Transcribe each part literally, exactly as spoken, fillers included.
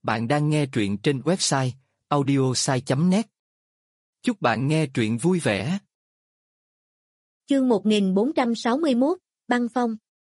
Bạn đang nghe truyện trên website audiosai chấm net. Chúc bạn nghe truyện vui vẻ. Chương một nghìn bốn trăm sáu mươi mốt, Băng Phong.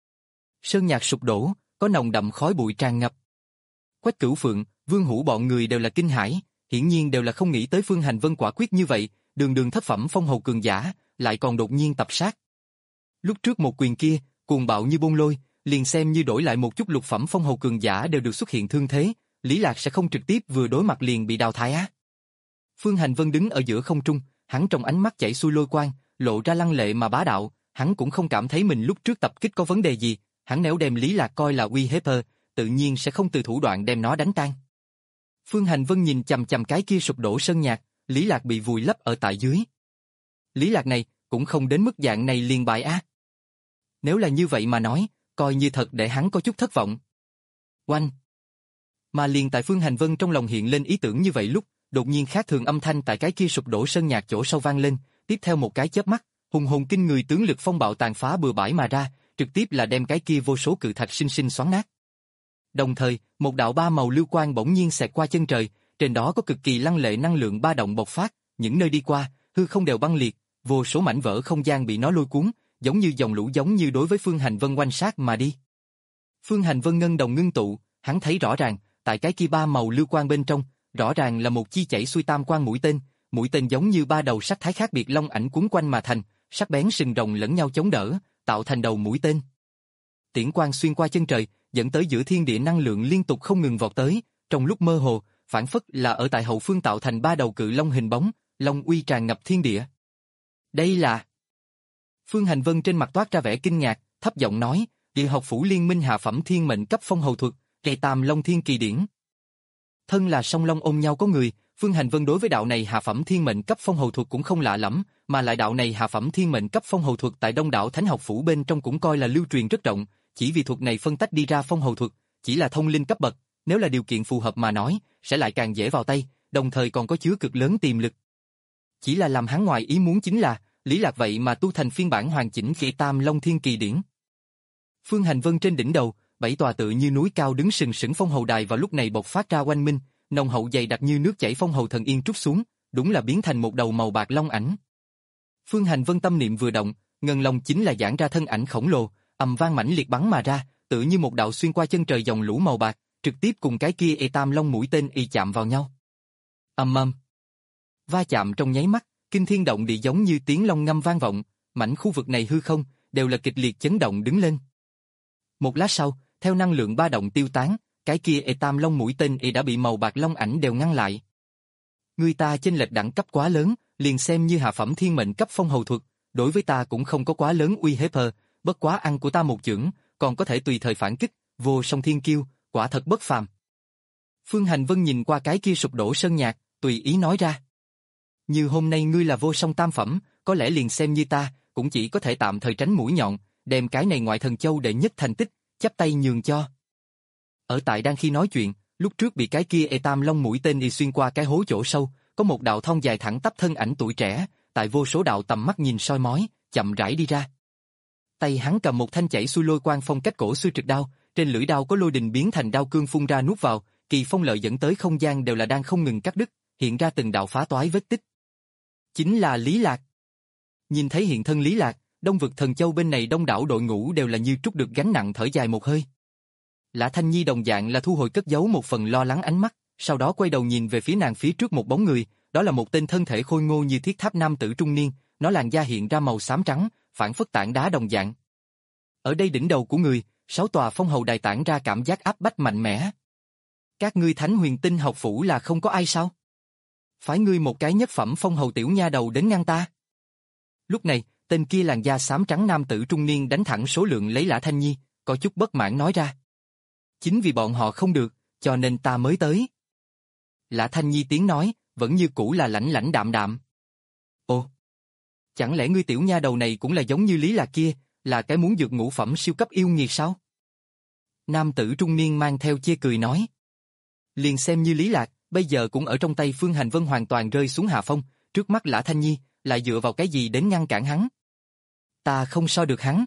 Sơn nhạc sụp đổ, có nồng đậm khói bụi tràn ngập. Quách Cửu Phượng, Vương Hữu bọn người đều là kinh hãi, hiển nhiên đều là không nghĩ tới Phương Hành Vân quả quyết như vậy, đường đường thất phẩm phong hầu cường giả, lại còn đột nhiên tập sát. Lúc trước một quyền kia, cuồng bạo như bôn lôi, liền xem như đổi lại một chút lục phẩm phong hầu cường giả đều được xuất hiện thương thế, Lý Lạc sẽ không trực tiếp vừa đối mặt liền bị đào thải á. Phương Hành Vân đứng ở giữa không trung, hắn trong ánh mắt chảy xuôi lôi quang, lộ ra lăng lệ mà bá đạo, hắn cũng không cảm thấy mình lúc trước tập kích có vấn đề gì, hắn nếu đem Lý Lạc coi là uy hiếp, tự nhiên sẽ không từ thủ đoạn đem nó đánh tan. Phương Hành Vân nhìn chằm chằm cái kia sụp đổ sơn nhạc, Lý Lạc bị vùi lấp ở tại dưới. Lý Lạc này cũng không đến mức dạng này liền bại á. Nếu là như vậy mà nói, coi như thật để hắn có chút thất vọng. Oanh! Mà liền tại Phương Hành Vân trong lòng hiện lên ý tưởng như vậy lúc, đột nhiên khác thường âm thanh tại cái kia sụp đổ sơn nhạc chỗ sâu vang lên, tiếp theo một cái chớp mắt, hùng hồn kinh người tướng lực phong bạo tàn phá bừa bãi mà ra, trực tiếp là đem cái kia vô số cự thạch sinh sinh xoắn nát. Đồng thời, một đạo ba màu lưu quang bỗng nhiên xẹt qua chân trời, trên đó có cực kỳ lăng lệ năng lượng ba động bộc phát, những nơi đi qua, hư không đều băng liệt, vô số mảnh vỡ không gian bị nó lôi cuốn, giống như dòng lũ giống như đối với Phương Hành Vân oanh sát mà đi. Phương Hành Vân ngân đồng ngưng tụ, hắn thấy rõ ràng, tại cái kia ba màu lưu quang bên trong, rõ ràng là một chi chảy xuôi tam quang mũi tên, mũi tên giống như ba đầu sắc thái khác biệt long ảnh cuốn quanh mà thành, sắc bén sừng rồng lẫn nhau chống đỡ, tạo thành đầu mũi tên. Tiễn quang xuyên qua chân trời, dẫn tới giữa thiên địa năng lượng liên tục không ngừng vọt tới, trong lúc mơ hồ, phản phất là ở tại hậu phương tạo thành ba đầu cự long hình bóng, long uy tràn ngập thiên địa. Đây là... Phương Hành Vân trên mặt toát ra vẻ kinh ngạc, thấp giọng nói, Địa học phủ liên minh hạ phẩm thiên mệnh cấp phong hầu thuật, Rệ Tam Long Thiên Kỳ Điển. Thân là song long ôm nhau có người, Phương Hành Vân đối với đạo này hạ phẩm thiên mệnh cấp phong hầu thuật cũng không lạ lắm, mà lại đạo này hạ phẩm thiên mệnh cấp phong hầu thuật tại Đông đảo Thánh học phủ bên trong cũng coi là lưu truyền rất rộng, chỉ vì thuật này phân tách đi ra phong hầu thuật, chỉ là thông linh cấp bậc, nếu là điều kiện phù hợp mà nói, sẽ lại càng dễ vào tay, đồng thời còn có chứa cực lớn tiềm lực. Chỉ là làm hắn ngoài ý muốn chính là, Lý Lạc vậy mà tu thành phiên bản hoàn chỉnh Rệ Tam Long Thiên Kỳ Điển. Phương Hành Vân trên đỉnh đầu, bảy tòa tự như núi cao đứng sừng sững phong hầu đài vào lúc này bộc phát ra oanh minh, nồng hậu dày đặc như nước chảy phong hầu thần yên trút xuống, đúng là biến thành một đầu màu bạc long ảnh. Phương Hành Vân tâm niệm vừa động, ngân long chính là giãn ra thân ảnh khổng lồ, ầm vang mãnh liệt bắn mà ra, tự như một đạo xuyên qua chân trời dòng lũ màu bạc, trực tiếp cùng cái kia Rệ Tam Long mũi tên y chạm vào nhau. Ầm ầm. Va chạm trong nháy mắt, kinh thiên động địa giống như tiếng long ngâm vang vọng, mảnh khu vực này hư không đều là kịch liệt chấn động đứng lên. Một lát sau, theo năng lượng ba động tiêu tán, cái kia Rệ Tam Long mũi tên y đã bị màu bạc long ảnh đều ngăn lại. Người ta chênh lệch đẳng cấp quá lớn, liền xem như hạ phẩm thiên mệnh cấp phong hầu thuật, đối với ta cũng không có quá lớn uy hiếp, bất quá ăn của ta một chưởng, còn có thể tùy thời phản kích, vô song thiên kiêu, quả thật bất phàm. Phương Hành Vân nhìn qua cái kia sụp đổ sơn nhạc, tùy ý nói ra. Như hôm nay ngươi là vô song tam phẩm, có lẽ liền xem như ta, cũng chỉ có thể tạm thời tránh mũi nhọn, đem cái này ngoại thần châu đệ nhất thành tích, chắp tay nhường cho. Ở tại đang khi nói chuyện, lúc trước bị cái kia Rệ Tam Long mũi tên đi xuyên qua cái hố chỗ sâu, có một đạo thon dài thẳng tắp thân ảnh tuổi trẻ, tại vô số đạo tầm mắt nhìn soi mói, chậm rãi đi ra. Tay hắn cầm một thanh chảy xuôi lôi quang phong cách cổ xưa trực đao, trên lưỡi đao có lôi đình biến thành đao cương phun ra nuốt vào, kỳ phong lợi dẫn tới không gian đều là đang không ngừng cắt đứt, hiện ra từng đạo phá toái vết tích. Chính là Lý Lạc. Nhìn thấy hiện thân Lý Lạc, Đông vực thần châu bên này đông đảo đội ngũ đều là như trút được gánh nặng thở dài một hơi. Lã Thanh Nhi đồng dạng là thu hồi cất giấu một phần lo lắng ánh mắt, sau đó quay đầu nhìn về phía nàng phía trước một bóng người, đó là một tên thân thể khôi ngô như thiết tháp nam tử trung niên, nó làn da hiện ra màu xám trắng, phản phất tảng đá đồng dạng. Ở đây đỉnh đầu của người, sáu tòa phong hầu đài tản ra cảm giác áp bách mạnh mẽ. Các ngươi Thánh Huyền Tinh học phủ là không có ai sao? Phái ngươi một cái nhất phẩm phong hầu tiểu nha đầu đến ngăn ta. Lúc này, tên kia làn da xám trắng nam tử trung niên đánh thẳng số lượng lấy Lã Thanh Nhi, có chút bất mãn nói ra. Chính vì bọn họ không được, cho nên ta mới tới. Lã Thanh Nhi tiếng nói, vẫn như cũ là lãnh lãnh đạm đạm. Ồ, chẳng lẽ ngươi tiểu nha đầu này cũng là giống như Lý Lạc kia, là cái muốn dược ngũ phẩm siêu cấp yêu nghiệt sao? Nam tử trung niên mang theo chê cười nói. Liền xem như Lý Lạc, bây giờ cũng ở trong tay Phương Hành Vân hoàn toàn rơi xuống hạ phong, trước mắt Lã Thanh Nhi, lại dựa vào cái gì đến ngăn cản hắn? Ta không so được hắn.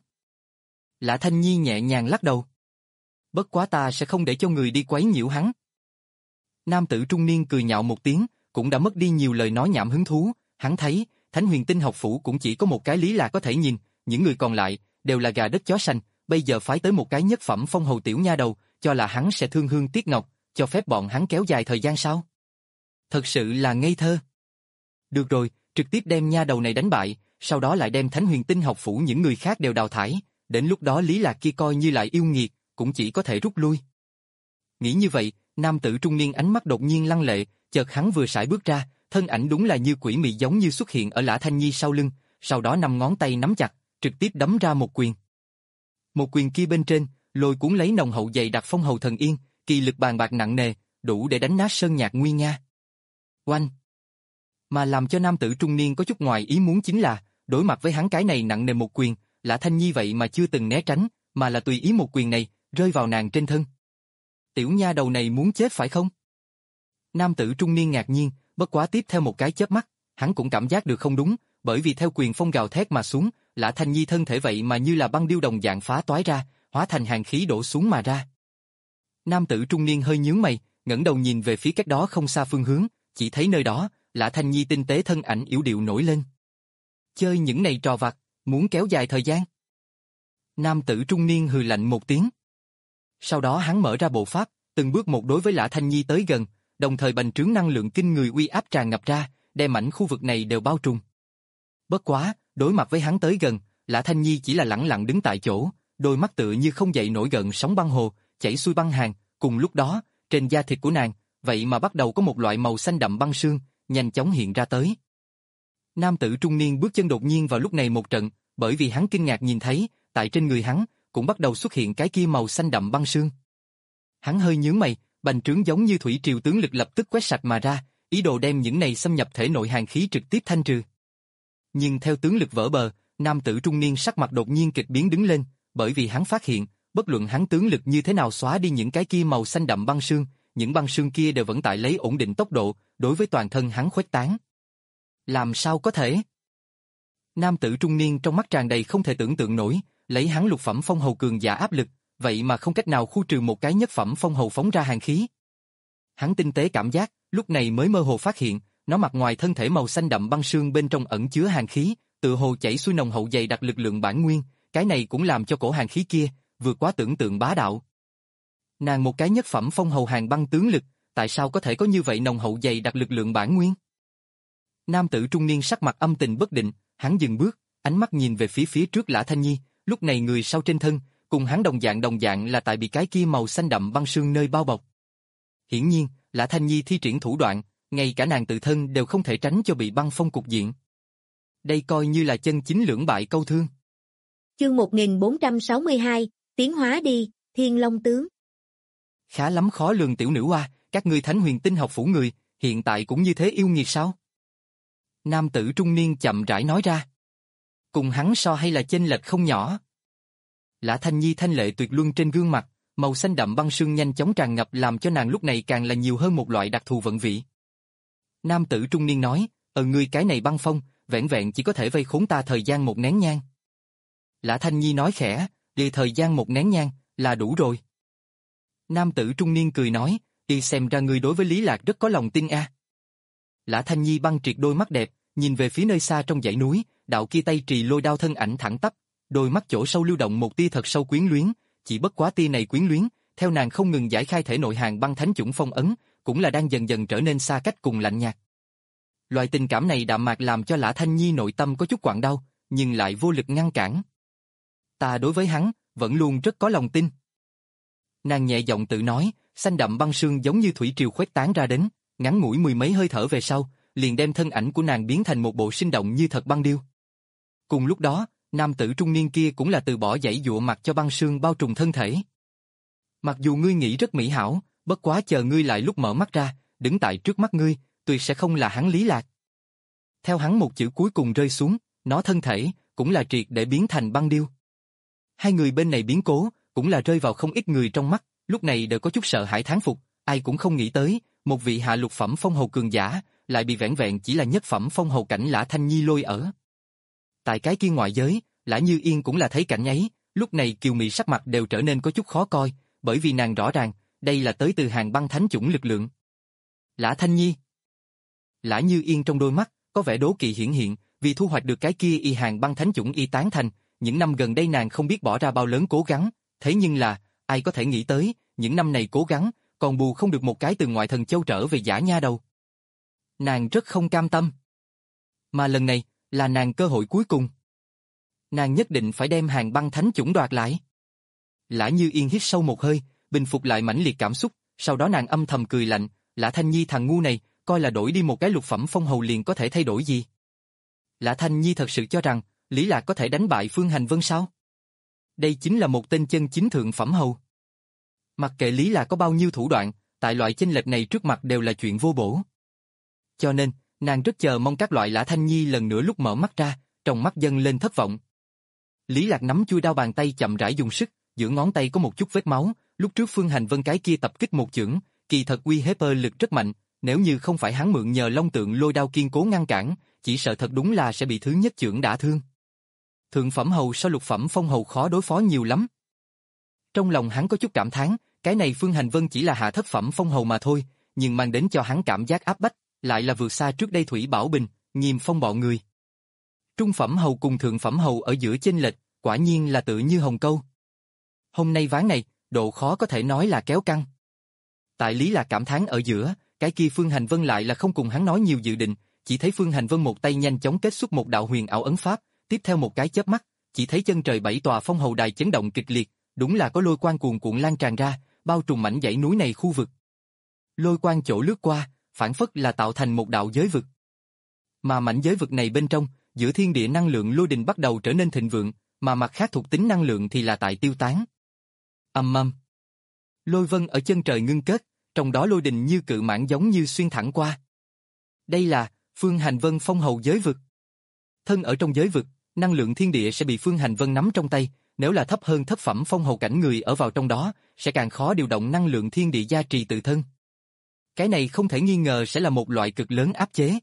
Lã Thanh Nhi nhẹ nhàng lắc đầu. Bất quá ta sẽ không để cho người đi quấy nhiễu hắn. Nam tử trung niên cười nhạo một tiếng, cũng đã mất đi nhiều lời nói nhảm hứng thú, hắn thấy, Thánh Huyền Tinh học phủ cũng chỉ có một cái Lý Lạc có thể nhìn, những người còn lại đều là gà đất chó sành, bây giờ phái tới một cái nhất phẩm phong hầu tiểu nha đầu, cho là hắn sẽ thương hương tiếc ngọc, cho phép bọn hắn kéo dài thời gian sao? Thật sự là ngây thơ. Được rồi, trực tiếp đem nha đầu này đánh bại, sau đó lại đem Thánh Huyền Tinh học phủ những người khác đều đào thải, đến lúc đó Lý Lạc kia coi như lại yêu nghiệt, cũng chỉ có thể rút lui. Nghĩ như vậy, nam tử trung niên ánh mắt đột nhiên lăng lệ, chợt hắn vừa sải bước ra, thân ảnh đúng là như quỷ mị giống như xuất hiện ở Lã Thanh Nhi sau lưng, sau đó năm ngón tay nắm chặt, trực tiếp đấm ra một quyền. Một quyền kia bên trên, lôi cuốn lấy nồng hậu dày đặc phong hầu thần yên, kỳ lực bàn bạc nặng nề, đủ để đánh nát sơn nhạc nguy nga. Oanh! Mà làm cho nam tử trung niên có chút ngoài ý muốn chính là, đối mặt với hắn cái này nặng nề một quyền, Lã Thanh Nhi vậy mà chưa từng né tránh, mà là tùy ý một quyền này, rơi vào nàng trên thân. Tiểu nha đầu này muốn chết phải không? Nam tử trung niên ngạc nhiên, bất quá tiếp theo một cái chớp mắt, hắn cũng cảm giác được không đúng, bởi vì theo quyền phong gào thét mà xuống, Lã Thanh Nhi thân thể vậy mà như là băng điêu đồng dạng phá toái ra, hóa thành hàn khí đổ xuống mà ra. Nam tử trung niên hơi nhướng mày, ngẩng đầu nhìn về phía cách đó không xa phương hướng, chỉ thấy nơi đó, Lã Thanh Nhi tinh tế thân ảnh yểu điệu nổi lên. Chơi những này trò vặt, muốn kéo dài thời gian. Nam tử trung niên hừ lạnh một tiếng. Sau đó hắn mở ra bộ pháp, từng bước một đối với Lã Thanh Nhi tới gần, đồng thời bành trướng năng lượng kinh người uy áp tràn ngập ra, đem mảnh khu vực này đều bao trùm. Bất quá, đối mặt với hắn tới gần, Lã Thanh Nhi chỉ là lẳng lặng đứng tại chỗ, đôi mắt tựa như không dậy nổi gợn sóng băng hồ, chảy xuôi băng hàng, cùng lúc đó, trên da thịt của nàng, vậy mà bắt đầu có một loại màu xanh đậm băng sương, nhanh chóng hiện ra tới. Nam tử trung niên bước chân đột nhiên vào lúc này một trận, bởi vì hắn kinh ngạc nhìn thấy, tại trên người hắn, cũng bắt đầu xuất hiện cái kia màu xanh đậm băng sương. Hắn hơi nhướng mày, bành trướng giống như thủy triều tướng lực lập tức quét sạch mà ra, ý đồ đem những này xâm nhập thể nội hàn khí trực tiếp thanh trừ. Nhưng theo tướng lực vỡ bờ, nam tử trung niên sắc mặt đột nhiên kịch biến đứng lên, bởi vì hắn phát hiện, bất luận hắn tướng lực như thế nào xóa đi những cái kia màu xanh đậm băng sương, những băng sương kia đều vẫn tại lấy ổn định tốc độ, đối với toàn thân hắn khuếch tán. Làm sao có thể? Nam tử trung niên trong mắt tràn đầy không thể tưởng tượng nổi, lấy hắn lục phẩm phong hầu cường giả áp lực, vậy mà không cách nào khu trừ một cái nhất phẩm phong hầu phóng ra hàn khí. Hắn tinh tế cảm giác, lúc này mới mơ hồ phát hiện, nó mặt ngoài thân thể màu xanh đậm băng sương bên trong ẩn chứa hàn khí, tự hồ chảy xuôi nồng hậu dày đặc lực lượng bản nguyên, cái này cũng làm cho cổ hàn khí kia vượt quá tưởng tượng bá đạo. Nàng một cái nhất phẩm phong hầu hàn băng tướng lực, tại sao có thể có như vậy nồng hậu dày đặc lực lượng bản nguyên? Nam tử trung niên sắc mặt âm tình bất định, hắn dừng bước, ánh mắt nhìn về phía phía trước Lã Thanh Nhi, lúc này người sau trên thân, cùng hắn đồng dạng đồng dạng là tại bị cái kia màu xanh đậm băng sương nơi bao bọc. Hiển nhiên, Lã Thanh Nhi thi triển thủ đoạn, ngay cả nàng tự thân đều không thể tránh cho bị băng phong cục diện. Đây coi như là chân chính lưỡng bại câu thương. Chương một nghìn bốn trăm sáu mươi hai, tiến hóa đi, Thiên Long tướng. Khá lắm khó lường tiểu nữ oa, các ngươi Thánh Huyền Tinh học phủ người, hiện tại cũng như thế yêu nghiệt sao? Nam tử trung niên chậm rãi nói ra. Cùng hắn so hay là chênh lệch không nhỏ. Lã Thanh Nhi thanh lệ tuyệt luân trên gương mặt, màu xanh đậm băng sương nhanh chóng tràn ngập làm cho nàng lúc này càng là nhiều hơn một loại đặc thù vận vị. Nam tử trung niên nói, ờ ngươi cái này băng phong, vẹn vẹn chỉ có thể vây khốn ta thời gian một nén nhang. Lã Thanh Nhi nói khẽ, đi thời gian một nén nhang, là đủ rồi. Nam tử trung niên cười nói, đi xem ra ngươi đối với Lý Lạc rất có lòng tin a. À. Lã Thanh Nhi băng triệt đôi mắt đẹp, nhìn về phía nơi xa trong dãy núi, đạo kia tay trì lôi đao thân ảnh thẳng tắp, đôi mắt chỗ sâu lưu động một tia thật sâu quyến luyến, chỉ bất quá tia này quyến luyến, theo nàng không ngừng giải khai thể nội hàng băng thánh chủng phong ấn, cũng là đang dần dần trở nên xa cách cùng lạnh nhạt. Loại tình cảm này đạm mạc làm cho Lã Thanh Nhi nội tâm có chút quặn đau, nhưng lại vô lực ngăn cản. Ta đối với hắn, vẫn luôn rất có lòng tin. Nàng nhẹ giọng tự nói, xanh đậm băng sương giống như thủy triều khuếch tán ra đến, ngắn ngủi mười mấy hơi thở về sau, liền đem thân ảnh của nàng biến thành một bộ sinh động như thật băng điêu. Cùng lúc đó, nam tử trung niên kia cũng là từ bỏ dãy dụa mặc cho băng sương bao trùm thân thể. Mặc dù ngươi nghĩ rất mỹ hảo, bất quá chờ ngươi lại lúc mở mắt ra, đứng tại trước mắt ngươi, tuyệt sẽ không là hắn Lý Lạc. Theo hắn một chữ cuối cùng rơi xuống, nó thân thể cũng là triệt để biến thành băng điêu. Hai người bên này biến cố, cũng là rơi vào không ít người trong mắt, lúc này đều có chút sợ hãi thán phục, ai cũng không nghĩ tới, một vị hạ lục phẩm phong hầu cường giả, lại bị vẻn vẹn chỉ là nhất phẩm phong hầu cảnh Lã Thanh Nhi lôi ở. Tại cái kia ngoại giới, Lã Như Yên cũng là thấy cảnh ấy, lúc này kiều mị sắc mặt đều trở nên có chút khó coi, bởi vì nàng rõ ràng, đây là tới từ hàng băng thánh chủng lực lượng. Lã Thanh Nhi. Lã Như Yên trong đôi mắt, có vẻ đố kỵ hiển hiện, vì thu hoạch được cái kia y hàng băng thánh chủng y tán thành, những năm gần đây nàng không biết bỏ ra bao lớn cố gắng, thế nhưng là, ai có thể nghĩ tới, những năm này cố gắng, còn bù không được một cái từ ngoại thần châu trở về giả nha đầu. Nàng rất không cam tâm. Mà lần này, là nàng cơ hội cuối cùng. Nàng nhất định phải đem hàng băng thánh chủng đoạt lại. Lã Như Yên hít sâu một hơi, bình phục lại mãnh liệt cảm xúc, sau đó nàng âm thầm cười lạnh, Lã Thanh Nhi thằng ngu này, coi là đổi đi một cái lục phẩm phong hầu liền có thể thay đổi gì. Lã Thanh Nhi thật sự cho rằng, Lý Lạc có thể đánh bại Phương Hành Vân sao? Đây chính là một tên chân chính thượng phẩm hầu. Mặc kệ Lý Lạc có bao nhiêu thủ đoạn, tại loại chênh lệch này trước mặt đều là chuyện vô bổ. Cho nên, nàng rất chờ mong các loại Lã Thanh Nhi lần nữa lúc mở mắt ra, trong mắt dâng lên thất vọng. Lý Lạc nắm chui đao bàn tay chậm rãi dùng sức, giữa ngón tay có một chút vết máu, lúc trước Phương Hành Vân cái kia tập kích một chưởng, kỳ thật uy hiếp lực rất mạnh, nếu như không phải hắn mượn nhờ long tượng lôi đao kiên cố ngăn cản, chỉ sợ thật đúng là sẽ bị thứ nhất chưởng đả thương. Thượng phẩm hầu so lục phẩm phong hầu khó đối phó nhiều lắm. Trong lòng hắn có chút cảm thán, cái này Phương Hành Vân chỉ là hạ thất phẩm phong hầu mà thôi, nhưng mang đến cho hắn cảm giác áp bách, lại là vượt xa trước đây Thủy Bảo Bình, Nghiêm Phong bọn người. Trung phẩm hầu cùng thượng phẩm hầu ở giữa chênh lệch, quả nhiên là tự như hồng câu. Hôm nay ván này, độ khó có thể nói là kéo căng. Tại Lý Lạc cảm thán ở giữa, cái kia Phương Hành Vân lại là không cùng hắn nói nhiều dự định, chỉ thấy Phương Hành Vân một tay nhanh chóng kết xuất một đạo huyền ảo ấn pháp, tiếp theo một cái chớp mắt, chỉ thấy chân trời bảy tòa phong hầu đài chấn động kịch liệt, đúng là có lôi quang cuồn cuộn lan tràn ra, bao trùm mảnh dãy núi này khu vực. Lôi quang chỗ lướt qua, phản phất là tạo thành một đạo giới vực. Mà mảnh giới vực này bên trong, giữa thiên địa năng lượng lôi đình bắt đầu trở nên thịnh vượng, mà mặt khác thuộc tính năng lượng thì là tại tiêu tán. Ầm ầm. Lôi vân ở chân trời ngưng kết, trong đó lôi đình như cự mãng giống như xuyên thẳng qua. Đây là Phương Hành Vân phong hầu giới vực. Thân ở trong giới vực, năng lượng thiên địa sẽ bị Phương Hành Vân nắm trong tay, nếu là thấp hơn thất phẩm phong hầu cảnh người ở vào trong đó, sẽ càng khó điều động năng lượng thiên địa gia trì tự thân. Cái này không thể nghi ngờ sẽ là một loại cực lớn áp chế.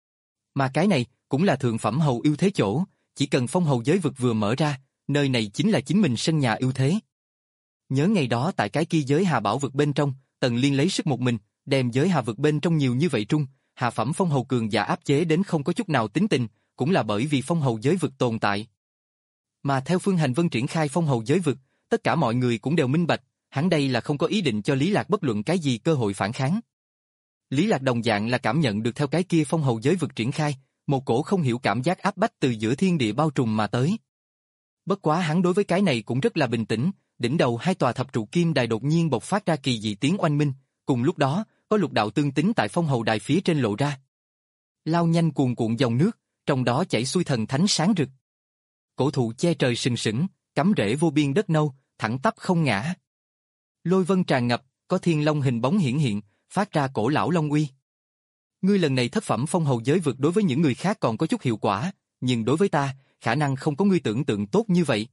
Mà cái này cũng là thượng phẩm hầu ưu thế chỗ, chỉ cần phong hầu giới vực vừa mở ra, nơi này chính là chính mình sân nhà ưu thế. Nhớ ngày đó tại cái kia giới hà bảo vực bên trong, Tần Liên lấy sức một mình, đem giới hà vực bên trong nhiều như vậy trung, hạ phẩm phong hầu cường giả áp chế đến không có chút nào tính tình, cũng là bởi vì phong hầu giới vực tồn tại. Mà theo Phương Hành Vân triển khai phong hầu giới vực, tất cả mọi người cũng đều minh bạch, hắn đây là không có ý định cho Lý Lạc bất luận cái gì cơ hội phản kháng. Lý Lạc đồng dạng là cảm nhận được theo cái kia phong hầu giới vực triển khai, một cổ không hiểu cảm giác áp bách từ giữa thiên địa bao trùm mà tới. Bất quá hắn đối với cái này cũng rất là bình tĩnh, đỉnh đầu hai tòa thập trụ kim đài đột nhiên bộc phát ra kỳ dị tiếng oanh minh, cùng lúc đó, có lục đạo tương tính tại phong hầu đài phía trên lộ ra. Lao nhanh cuồn cuộn dòng nước, trong đó chảy xuôi thần thánh sáng rực. Cổ thụ che trời sừng sững, cắm rễ vô biên đất nâu, thẳng tắp không ngã. Lôi vân tràn ngập, có thiên long hình bóng hiển hiện, phát ra cổ lão long uy. Ngươi lần này thất phẩm phong hầu giới vực đối với những người khác còn có chút hiệu quả, nhưng đối với ta, khả năng không có ngươi tưởng tượng tốt như vậy.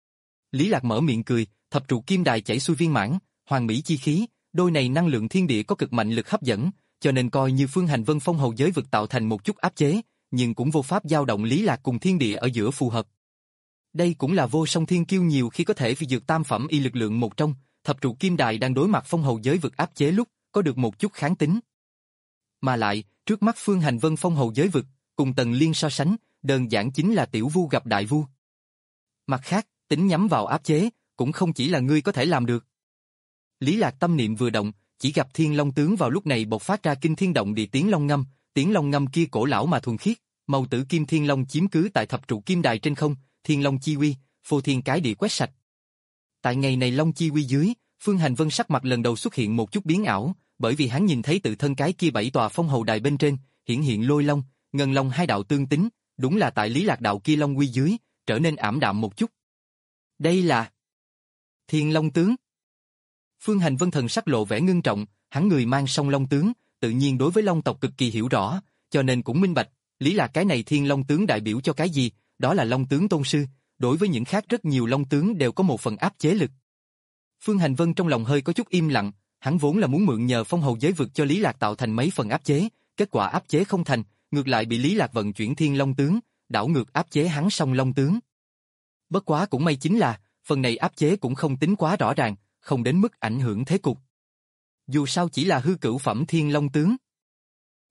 Lý Lạc mở miệng cười, thập trụ kim đài chảy xuôi viên mãn, hoàng mỹ chi khí, đôi này năng lượng thiên địa có cực mạnh lực hấp dẫn, cho nên coi như Phương Hành Vân phong hầu giới vực tạo thành một chút áp chế, nhưng cũng vô pháp dao động Lý Lạc cùng thiên địa ở giữa phù hợp. Đây cũng là vô song thiên kiêu nhiều khi có thể phi dược tam phẩm y lực lượng một trong, thập trụ kim đài đang đối mặt phong hầu giới vực áp chế lúc, có được một chút kháng tính. Mà lại, trước mắt Phương Hành Vân phong hầu giới vực, cùng Tần Liên so sánh, đơn giản chính là tiểu vu gặp đại vu. Mặt khác, tính nhắm vào áp chế, cũng không chỉ là ngươi có thể làm được. Lý Lạc tâm niệm vừa động, chỉ gặp Thiên Long tướng vào lúc này bộc phát ra kinh thiên động địa tiếng long ngâm, tiếng long ngâm kia cổ lão mà thuần khiết, màu tử kim thiên long chiếm cứ tại thập trụ kim đài trên không, thiên long chi uy, phô thiên cái địa quét sạch. Tại ngày này long chi uy dưới, Phương Hành Vân sắc mặt lần đầu xuất hiện một chút biến ảo, bởi vì hắn nhìn thấy tự thân cái kia bảy tòa phong hầu đài bên trên, hiển hiện lôi long, ngân long hai đạo tương tính, đúng là tại Lý Lạc đạo kia long uy dưới, trở nên ảm đạm một chút. Đây là Thiên Long tướng. Phương Hành Vân thần sắc lộ vẻ ngưng trọng, hắn người mang song long tướng, tự nhiên đối với long tộc cực kỳ hiểu rõ, cho nên cũng minh bạch, Lý Lạc cái này Thiên Long tướng đại biểu cho cái gì, đó là long tướng tôn sư, đối với những khác rất nhiều long tướng đều có một phần áp chế lực. Phương Hành Vân trong lòng hơi có chút im lặng, hắn vốn là muốn mượn nhờ phong hầu giới vực cho Lý Lạc tạo thành mấy phần áp chế, kết quả áp chế không thành, ngược lại bị Lý Lạc vận chuyển Thiên Long tướng, đảo ngược áp chế hắn song long tướng. Bất quá cũng may chính là, phần này áp chế cũng không tính quá rõ ràng, không đến mức ảnh hưởng thế cục. Dù sao chỉ là hư cửu phẩm Thiên Long tướng.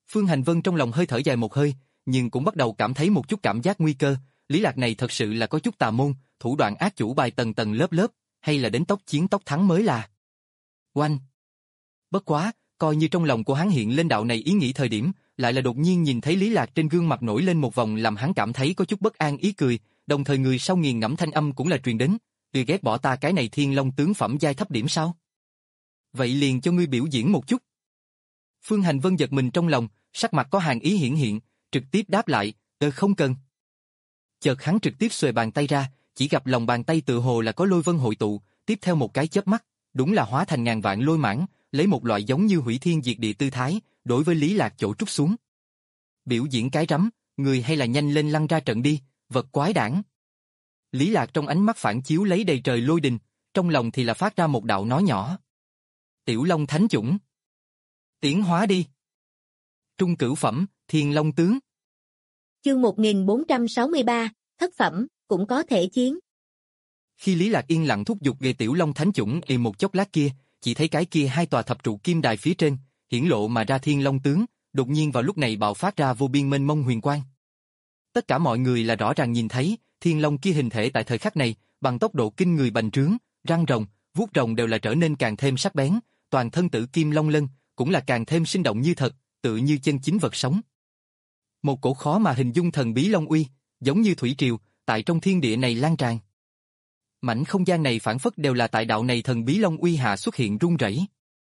Phương Hành Vân trong lòng hơi thở dài một hơi, nhưng cũng bắt đầu cảm thấy một chút cảm giác nguy cơ, Lý Lạc này thật sự là có chút tà môn, thủ đoạn ác chủ bài tầng tầng lớp lớp, hay là đến tốc chiến tốc thắng mới là. Oanh! Bất quá, coi như trong lòng của hắn hiện lên đạo này ý nghĩ thời điểm, lại là đột nhiên nhìn thấy Lý Lạc trên gương mặt nổi lên một vòng làm hắn cảm thấy có chút bất an ý cười, đồng thời người sau nghiền ngẫm thanh âm cũng là truyền đến, "Ngươi ghét bỏ ta cái này Thiên Long tướng phẩm giai thấp điểm sao? Vậy liền cho ngươi biểu diễn một chút." Phương Hành Vân giật mình trong lòng, sắc mặt có hàn ý hiển hiện, trực tiếp đáp lại, "Ờ không cần." Chợt hắn trực tiếp xuề bàn tay ra, chỉ gặp lòng bàn tay tựa hồ là có lôi vân hội tụ, tiếp theo một cái chớp mắt, đúng là hóa thành ngàn vạn lôi mãng, lấy một loại giống như hủy thiên diệt địa tư thái, đối với Lý Lạc chỗ trút xuống. "Biểu diễn cái rắm, người hay là nhanh lên lăn ra trận đi, vật quái đản." Lý Lạc trong ánh mắt phản chiếu lấy đầy trời lôi đình, trong lòng thì là phát ra một đạo nói nhỏ. "Tiểu Long Thánh Chủng. Tiến hóa đi." Trung cửu phẩm, Thiên Long tướng. Chương một nghìn bốn trăm sáu mươi ba, thất phẩm, cũng có thể chiến. Khi Lý Lạc yên lặng thúc giục về Tiểu Long Thánh Chủng y một chốc lát kia, chỉ thấy cái kia hai tòa thập trụ kim đài phía trên, hiển lộ mà ra Thiên Long tướng, đột nhiên vào lúc này bạo phát ra vô biên mênh mông huyền quang. Tất cả mọi người là rõ ràng nhìn thấy, Thiên Long kia hình thể tại thời khắc này, bằng tốc độ kinh người bành trướng, răng rồng, vuốt rồng đều là trở nên càng thêm sắc bén, toàn thân tử kim long lân cũng là càng thêm sinh động như thật, tự như chân chính vật sống. Một cổ khó mà hình dung thần bí long uy, giống như thủy triều, tại trong thiên địa này lan tràn. Mảnh không gian này phản phất đều là tại đạo này thần bí long uy hạ xuất hiện rung rẩy.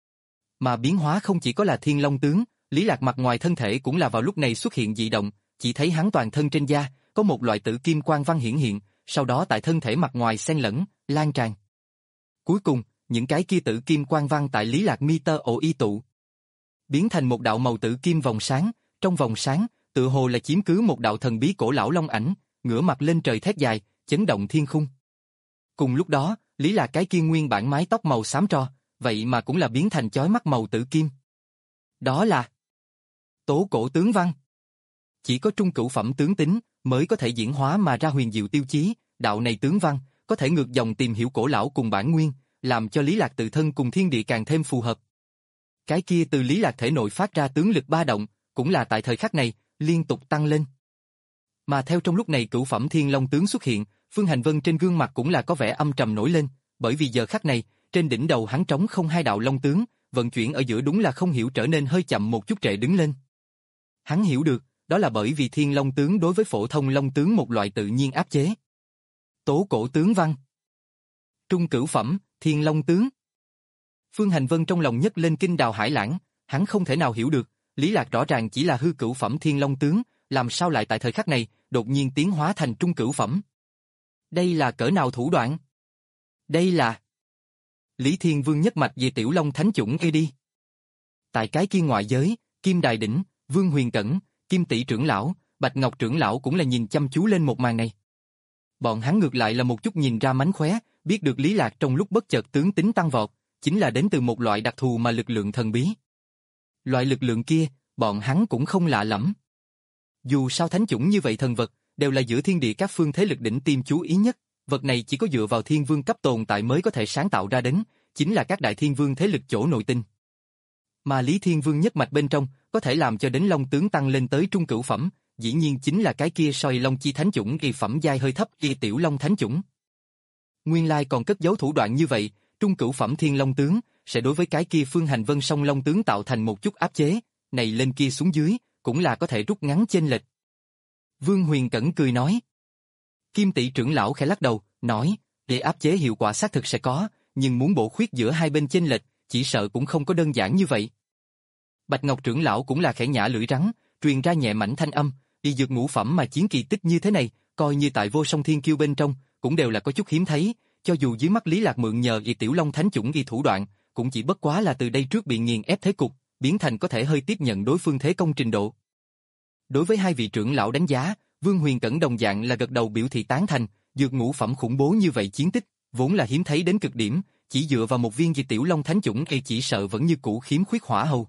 Mà biến hóa không chỉ có là Thiên Long tướng, Lý Lạc mặt ngoài thân thể cũng là vào lúc này xuất hiện dị động, chỉ thấy hắn toàn thân trên da có một loại tử kim quang văn hiển hiện, sau đó tại thân thể mặt ngoài xen lẫn, lan tràn. Cuối cùng, những cái kia tử kim quang văn tại Lý Lạc mi tơ ổ y tụ, biến thành một đạo màu tử kim vòng sáng, trong vòng sáng, tựa hồ là chiếm cứ một đạo thần bí cổ lão long ảnh, ngửa mặt lên trời thét dài, chấn động thiên khung. Cùng lúc đó, Lý Lạc cái kia nguyên bản mái tóc màu xám tro, vậy mà cũng là biến thành chói mắt màu tử kim. Đó là Tố Cổ tướng văn. Chỉ có trung cửu phẩm tướng tính mới có thể diễn hóa mà ra huyền diệu tiêu chí, đạo này tướng văn có thể ngược dòng tìm hiểu cổ lão cùng bản nguyên, làm cho Lý Lạc tự thân cùng thiên địa càng thêm phù hợp. Cái kia từ Lý Lạc thể nội phát ra tướng lực ba động, cũng là tại thời khắc này liên tục tăng lên. Mà theo trong lúc này cửu phẩm Thiên Long tướng xuất hiện, Phương Hành Vân trên gương mặt cũng là có vẻ âm trầm nổi lên, bởi vì giờ khắc này, trên đỉnh đầu hắn trống không hai đạo long tướng, vận chuyển ở giữa đúng là không hiểu trở nên hơi chậm một chút trệ đứng lên. Hắn hiểu được, đó là bởi vì Thiên Long tướng đối với phổ thông long tướng một loại tự nhiên áp chế. Tố Cổ tướng văn. Trung cửu phẩm, Thiên Long tướng. Phương Hành Vân trong lòng nhấc lên kinh đào hải lãng, hắn không thể nào hiểu được, Lý Lạc rõ ràng chỉ là hư cửu phẩm Thiên Long tướng, làm sao lại tại thời khắc này, đột nhiên tiến hóa thành trung cửu phẩm. Đây là cỡ nào thủ đoạn? Đây là... Lý Thiên Vương nhất mạch về Tiểu Long Thánh Chủng e đi. Tại cái kia ngoại giới, Kim Đài Đỉnh, Vương Huyền Cẩn, Kim Tỷ trưởng lão, Bạch Ngọc trưởng lão cũng là nhìn chăm chú lên một màn này. Bọn hắn ngược lại là một chút nhìn ra mánh khóe, biết được Lý Lạc trong lúc bất chợt tướng tính tăng vọt, chính là đến từ một loại đặc thù mà lực lượng thần bí. Loại lực lượng kia, bọn hắn cũng không lạ lẫm. Dù sao thánh chủng như vậy thần vật, đều là giữa thiên địa các phương thế lực đỉnh tiêm chú ý nhất, vật này chỉ có dựa vào thiên vương cấp tồn tại mới có thể sáng tạo ra đến, chính là các đại thiên vương thế lực chỗ nội tinh. Mà Lý Thiên Vương nhất mạch bên trong, có thể làm cho đến long tướng tăng lên tới trung cửu phẩm, dĩ nhiên chính là cái kia soi long chi thánh chủng y phẩm giai hơi thấp y tiểu long thánh chủng. Nguyên lai còn cất giấu thủ đoạn như vậy, trung cửu phẩm Thiên Long tướng sẽ đối với cái kia Phương Hành Vân song long tướng tạo thành một chút áp chế, này lên kia xuống dưới, cũng là có thể rút ngắn chênh lệch. Vương Huyền Cẩn cười nói. Kim Tỷ trưởng lão khẽ lắc đầu, nói, để áp chế hiệu quả xác thực sẽ có, nhưng muốn bổ khuyết giữa hai bên chênh lệch, chỉ sợ cũng không có đơn giản như vậy. Bạch Ngọc trưởng lão cũng là khẽ nhả lưỡi rắn, truyền ra nhẹ mảnh thanh âm, y dược ngũ phẩm mà chiến kỳ tích như thế này, coi như tại vô song thiên kiêu bên trong, cũng đều là có chút hiếm thấy, cho dù dưới mắt Lý Lạc mượn nhờ y tiểu long thánh chủng y thủ đoạn, cũng chỉ bất quá là từ đây trước bị nghiền ép thế cục, biến thành có thể hơi tiếp nhận đối phương thế công trình độ. Đối với hai vị trưởng lão đánh giá, Vương Huyền Cẩn đồng dạng là gật đầu biểu thị tán thành, dược ngũ phẩm khủng bố như vậy chiến tích, vốn là hiếm thấy đến cực điểm, chỉ dựa vào một viên di tiểu long thánh chủng y chỉ sợ vẫn như cũ khiếm khuyết hỏa hầu.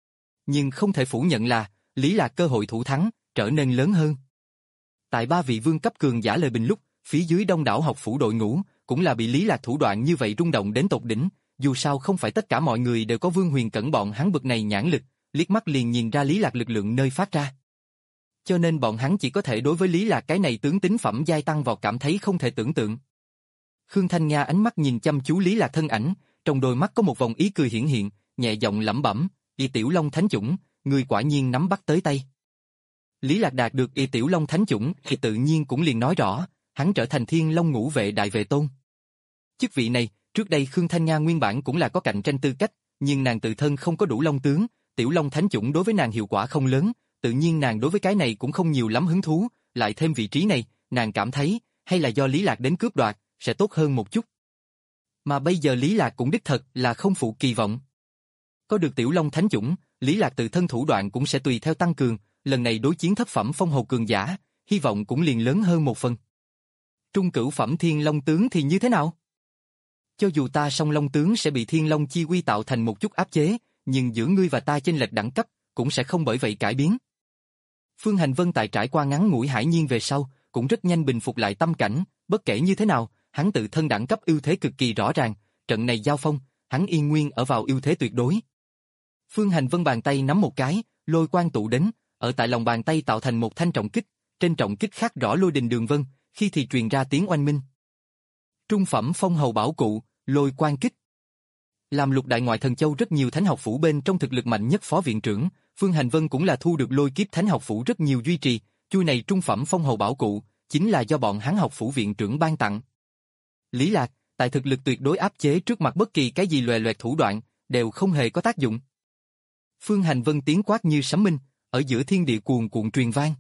Nhưng không thể phủ nhận là, Lý Lạc cơ hội thủ thắng, trở nên lớn hơn. Tại ba vị vương cấp cường giả lời bình lúc, phía dưới đông đảo học phủ đội ngũ, cũng là bị Lý Lạc thủ đoạn như vậy rung động đến tột đỉnh, dù sao không phải tất cả mọi người đều có Vương Huyền Cẩn bọn hắn bực này nhãn lực, liếc mắt liền nhìn ra Lý Lạc lực lượng nơi phát ra. Cho nên bọn hắn chỉ có thể đối với Lý Lạc cái này tướng tính phẩm giai tăng vọt cảm thấy không thể tưởng tượng. Khương Thanh Nga ánh mắt nhìn chăm chú Lý Lạc thân ảnh, trong đôi mắt có một vòng ý cười hiển hiện, nhẹ giọng lẩm bẩm, Y Tiểu Long Thánh Chủng, người quả nhiên nắm bắt tới tay. Lý Lạc đạt được Y Tiểu Long Thánh Chủng thì tự nhiên cũng liền nói rõ, hắn trở thành Thiên Long Ngũ Vệ Đại Vệ Tôn. Chức vị này, trước đây Khương Thanh Nga nguyên bản cũng là có cạnh tranh tư cách, nhưng nàng tự thân không có đủ long tướng, Tiểu Long Thánh Chủng đối với nàng hiệu quả không lớn, tự nhiên nàng đối với cái này cũng không nhiều lắm hứng thú, lại thêm vị trí này, nàng cảm thấy, hay là do Lý Lạc đến cướp đoạt, sẽ tốt hơn một chút. Mà bây giờ Lý Lạc cũng đích thật là không phụ kỳ vọng. Có được Tiểu Long Thánh Chủng, Lý Lạc tự thân thủ đoạn cũng sẽ tùy theo tăng cường, lần này đối chiến thất phẩm phong hầu cường giả, hy vọng cũng liền lớn hơn một phần. Trung cửu phẩm Thiên Long tướng thì như thế nào? Cho dù ta song Long tướng sẽ bị Thiên Long chi quy tạo thành một chút áp chế, nhưng giữa ngươi và ta chênh lệch đẳng cấp, cũng sẽ không bởi vậy cải biến. Phương Hành Vân tại trải qua ngắn ngủi hải nhiên về sau, cũng rất nhanh bình phục lại tâm cảnh, bất kể như thế nào, hắn tự thân đẳng cấp ưu thế cực kỳ rõ ràng, trận này giao phong, hắn yên nguyên ở vào ưu thế tuyệt đối. Phương Hành Vân bàn tay nắm một cái, lôi quang tụ đến, ở tại lòng bàn tay tạo thành một thanh trọng kích, trên trọng kích khắc rõ lôi đình đường vân, khi thì truyền ra tiếng oanh minh. Trung phẩm phong hầu bảo cụ, lôi quang kích. Làm lục đại ngoại thần châu rất nhiều thánh học phủ bên trong thực lực mạnh nhất phó viện trưởng, Phương Hành Vân cũng là thu được lôi kiếp thánh học phủ rất nhiều duy trì, chui này trung phẩm phong hầu bảo cụ, chính là do bọn hắn học phủ viện trưởng ban tặng. Lý Lạc, tại thực lực tuyệt đối áp chế trước mặt bất kỳ cái gì loè loẹt thủ đoạn, đều không hề có tác dụng. Phương Hành Vân tiếng quát như sấm minh, ở giữa thiên địa cuồn cuộn truyền vang.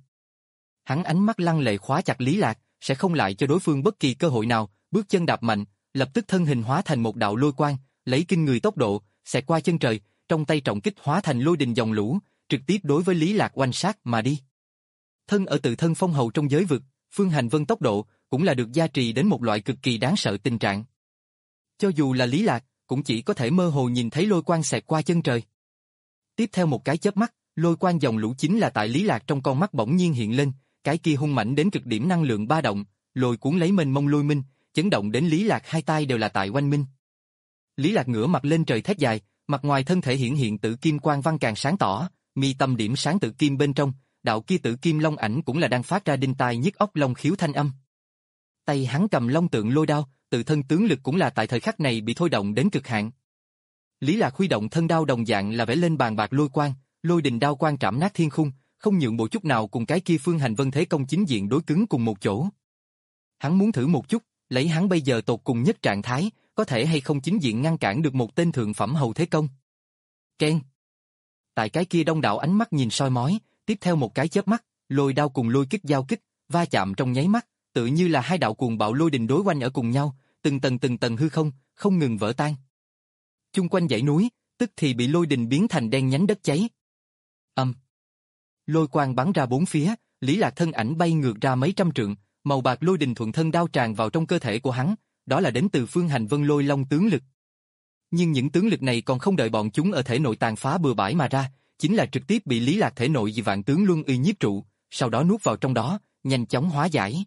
Hắn ánh mắt lăng lệ khóa chặt Lý Lạc, sẽ không lại cho đối phương bất kỳ cơ hội nào, bước chân đạp mạnh, lập tức thân hình hóa thành một đạo lôi quang, lấy kinh người tốc độ, xẹt qua chân trời, trong tay trọng kích hóa thành lôi đình dòng lũ, trực tiếp đối với Lý Lạc oanh sát mà đi. Thân ở tự thân phong hầu trong giới vực, Phương Hành Vân tốc độ cũng là được gia trì đến một loại cực kỳ đáng sợ tình trạng. Cho dù là Lý Lạc, cũng chỉ có thể mơ hồ nhìn thấy lôi quang xẹt qua chân trời. Tiếp theo một cái chớp mắt, lôi quang dòng lũ chính là tại Lý Lạc trong con mắt bỗng nhiên hiện lên, cái kia hung mãnh đến cực điểm năng lượng ba động, lôi cuốn lấy mênh mông lôi minh, chấn động đến Lý Lạc hai tai đều là tại oanh minh. Lý Lạc ngửa mặt lên trời thét dài, mặt ngoài thân thể hiển hiện tử kim quang văn càng sáng tỏ, mi tâm điểm sáng tử kim bên trong, đạo kia tử kim long ảnh cũng là đang phát ra đinh tai nhức óc long khiếu thanh âm. Tay hắn cầm long tượng lôi đao, tự thân tướng lực cũng là tại thời khắc này bị thôi động đến cực hạn. Lý Lạc huy động thân đao đồng dạng là vẽ lên bàn bạc lôi quang, lôi đình đao quang trảm nát thiên khung, không nhượng bộ chút nào cùng cái kia Phương Hành Vân thế công chính diện đối cứng cùng một chỗ. Hắn muốn thử một chút, lấy hắn bây giờ tột cùng nhất trạng thái, có thể hay không chính diện ngăn cản được một tên thượng phẩm hầu thế công. Ken. Tại cái kia đông đảo ánh mắt nhìn soi mói, tiếp theo một cái chớp mắt, lôi đao cùng lôi kích giao kích, va chạm trong nháy mắt, tự như là hai đạo cuồng bạo lôi đình đối quanh ở cùng nhau, từng tầng từng tầng hư không, không ngừng vỡ tan. Chung quanh dãy núi, tức thì bị lôi đình biến thành đen nhánh đất cháy. Âm. Lôi quang bắn ra bốn phía, Lý Lạc thân ảnh bay ngược ra mấy trăm trượng, màu bạc lôi đình thuận thân đao tràn vào trong cơ thể của hắn, đó là đến từ Phương Hành Vân lôi long tướng lực. Nhưng những tướng lực này còn không đợi bọn chúng ở thể nội tàn phá bừa bãi mà ra, chính là trực tiếp bị Lý Lạc thể nội dị vạn tướng luân uy nhiếp trụ, sau đó nuốt vào trong đó, nhanh chóng hóa giải.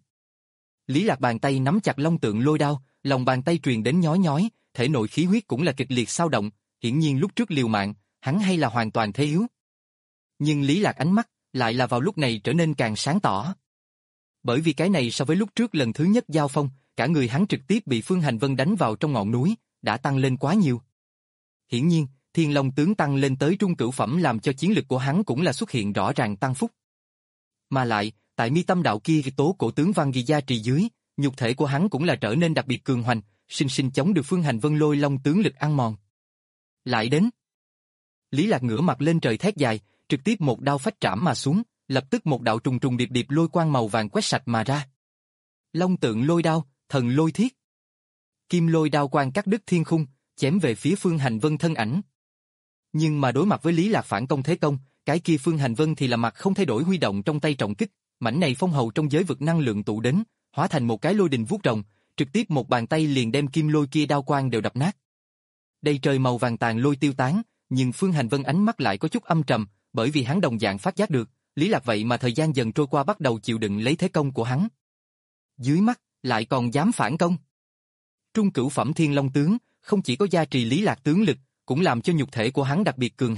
Lý Lạc bàn tay nắm chặt long tượng lôi đao, lòng bàn tay truyền đến nhói nhói, thể nội khí huyết cũng là kịch liệt xao động, hiển nhiên lúc trước liều mạng, hắn hay là hoàn toàn thế yếu. Nhưng Lý Lạc ánh mắt lại là vào lúc này trở nên càng sáng tỏ. Bởi vì cái này so với lúc trước lần thứ nhất giao phong, cả người hắn trực tiếp bị Phương Hành Vân đánh vào trong ngọn núi, đã tăng lên quá nhiều. Hiển nhiên, Thiên Long tướng tăng lên tới trung cửu phẩm làm cho chiến lực của hắn cũng là xuất hiện rõ ràng tăng phúc. Mà lại, tại mi tâm đạo kia tố cổ tướng văn ghi gia trì dưới, nhục thể của hắn cũng là trở nên đặc biệt cường hoành, sinh sinh chống được Phương Hành Vân lôi long tướng lực ăn mòn. Lại đến. Lý Lạc ngửa mặt lên trời thét dài, trực tiếp một đao phách trảm mà xuống, lập tức một đạo trùng trùng điệp điệp lôi quang màu vàng quét sạch mà ra. Long tượng lôi đao, thần lôi thiết. Kim lôi đao quang cắt đứt thiên khung, chém về phía Phương Hành Vân thân ảnh. Nhưng mà đối mặt với Lý Lạc phản công thế công, cái kia Phương Hành Vân thì là mặt không thay đổi huy động trong tay trọng kích, mảnh này phong hầu trong giới vực năng lượng tụ đến, hóa thành một cái lôi đình vuốt rồng, trực tiếp một bàn tay liền đem kim lôi kia đao quang đều đập nát. Đây trời màu vàng tàn lôi tiêu tán, nhưng Phương Hành Vân ánh mắt lại có chút âm trầm, bởi vì hắn đồng dạng phát giác được, Lý Lạc vậy mà thời gian dần trôi qua bắt đầu chịu đựng lấy thế công của hắn. Dưới mắt, lại còn dám phản công. Trung cửu phẩm Thiên Long tướng, không chỉ có gia trì Lý Lạc tướng lực, cũng làm cho nhục thể của hắn đặc biệt cường hãn,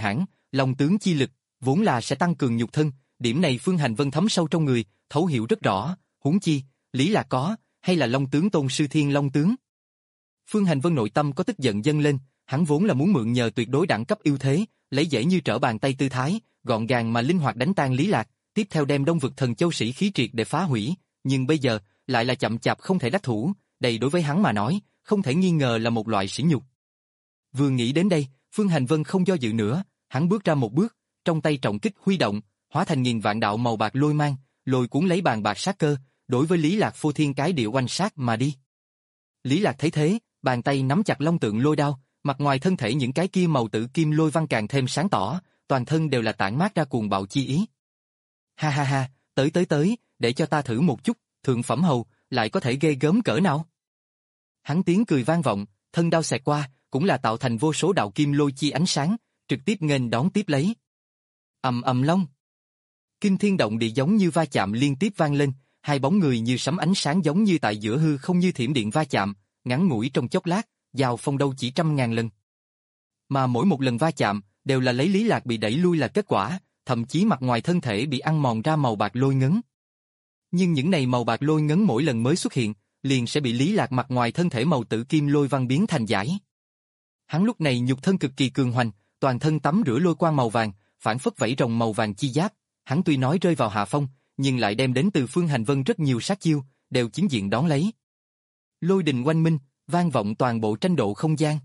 long tướng chi lực, vốn là sẽ tăng cường nhục thân, điểm này Phương Hành Vân thấm sâu trong người, thấu hiểu rất rõ, huống chi, Lý Lạc có, hay là long tướng tôn sư Thiên Long tướng. Phương Hành Vân nội tâm có tức giận dâng lên, hắn vốn là muốn mượn nhờ tuyệt đối đẳng cấp ưu thế, lấy dễ như trở bàn tay tư thái, gọn gàng mà linh hoạt đánh tan Lý Lạc, tiếp theo đem Đông Vực Thần Châu sĩ khí triệt để phá hủy, nhưng bây giờ, lại là chậm chạp không thể đắc thủ, đây đối với hắn mà nói, không thể nghi ngờ là một loại sỉ nhục. Vừa nghĩ đến đây, Phương Hành Vân không do dự nữa, hắn bước ra một bước, trong tay trọng kích huy động, hóa thành nghìn vạn đạo màu bạc lôi mang, lôi cuốn lấy bàn bạc sát cơ, đối với Lý Lạc phô thiên cái địa oanh sát mà đi. Lý Lạc thấy thế, bàn tay nắm chặt long tượng lôi đao, mặt ngoài thân thể những cái kia màu tử kim lôi văn càng thêm sáng tỏ, toàn thân đều là tản mát ra cuồng bạo chi ý. Ha ha ha, tới tới tới, để cho ta thử một chút, thượng phẩm hầu, lại có thể ghê gớm cỡ nào. Hắn tiếng cười vang vọng, thân đao xẹt qua, cũng là tạo thành vô số đạo kim lôi chi ánh sáng, trực tiếp nghênh đón tiếp lấy. Ầm ầm long. Kinh thiên động địa giống như va chạm liên tiếp vang lên, hai bóng người như sấm ánh sáng giống như tại giữa hư không như thiểm điện va chạm, ngắn ngủi trong chốc lát, giao phong đâu chỉ trăm ngàn lần. Mà mỗi một lần va chạm, đều là lấy Lý Lạc bị đẩy lui là kết quả, thậm chí mặt ngoài thân thể bị ăn mòn ra màu bạc lôi ngấn. Nhưng những này màu bạc lôi ngấn mỗi lần mới xuất hiện, liền sẽ bị Lý Lạc mặt ngoài thân thể màu tử kim lôi văn biến thành giải. Hắn lúc này nhục thân cực kỳ cường hoành, toàn thân tắm rửa lôi quang màu vàng, phản phất vảy rồng màu vàng chi giáp, hắn tuy nói rơi vào hạ phong, nhưng lại đem đến từ Phương Hành Vân rất nhiều sát chiêu, đều chính diện đón lấy. Lôi đình oanh minh, vang vọng toàn bộ tranh độ không gian.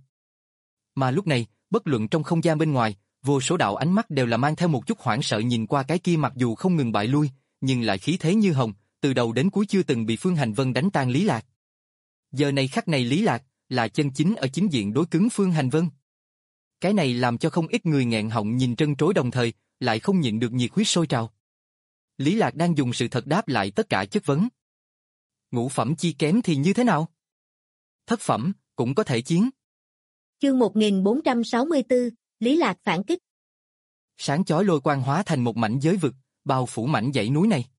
Mà lúc này, bất luận trong không gian bên ngoài, vô số đạo ánh mắt đều là mang theo một chút hoảng sợ nhìn qua cái kia mặc dù không ngừng bại lui, nhưng lại khí thế như hồng, từ đầu đến cuối chưa từng bị Phương Hành Vân đánh tan Lý Lạc. Giờ này khắc này Lý Lạc, là chân chính ở chính diện đối cứng Phương Hành Vân. Cái này làm cho không ít người nghẹn họng nhìn trân trối đồng thời, lại không nhịn được nhiệt huyết sôi trào. Lý Lạc đang dùng sự thật đáp lại tất cả chất vấn. Ngũ phẩm chi kém thì như thế nào? Thất phẩm, cũng có thể chiến. Chương một nghìn bốn trăm sáu mươi tư, Lý Lạc phản kích. Sáng chói lôi quang hóa thành một mảnh giới vực, bao phủ mảnh dãy núi này.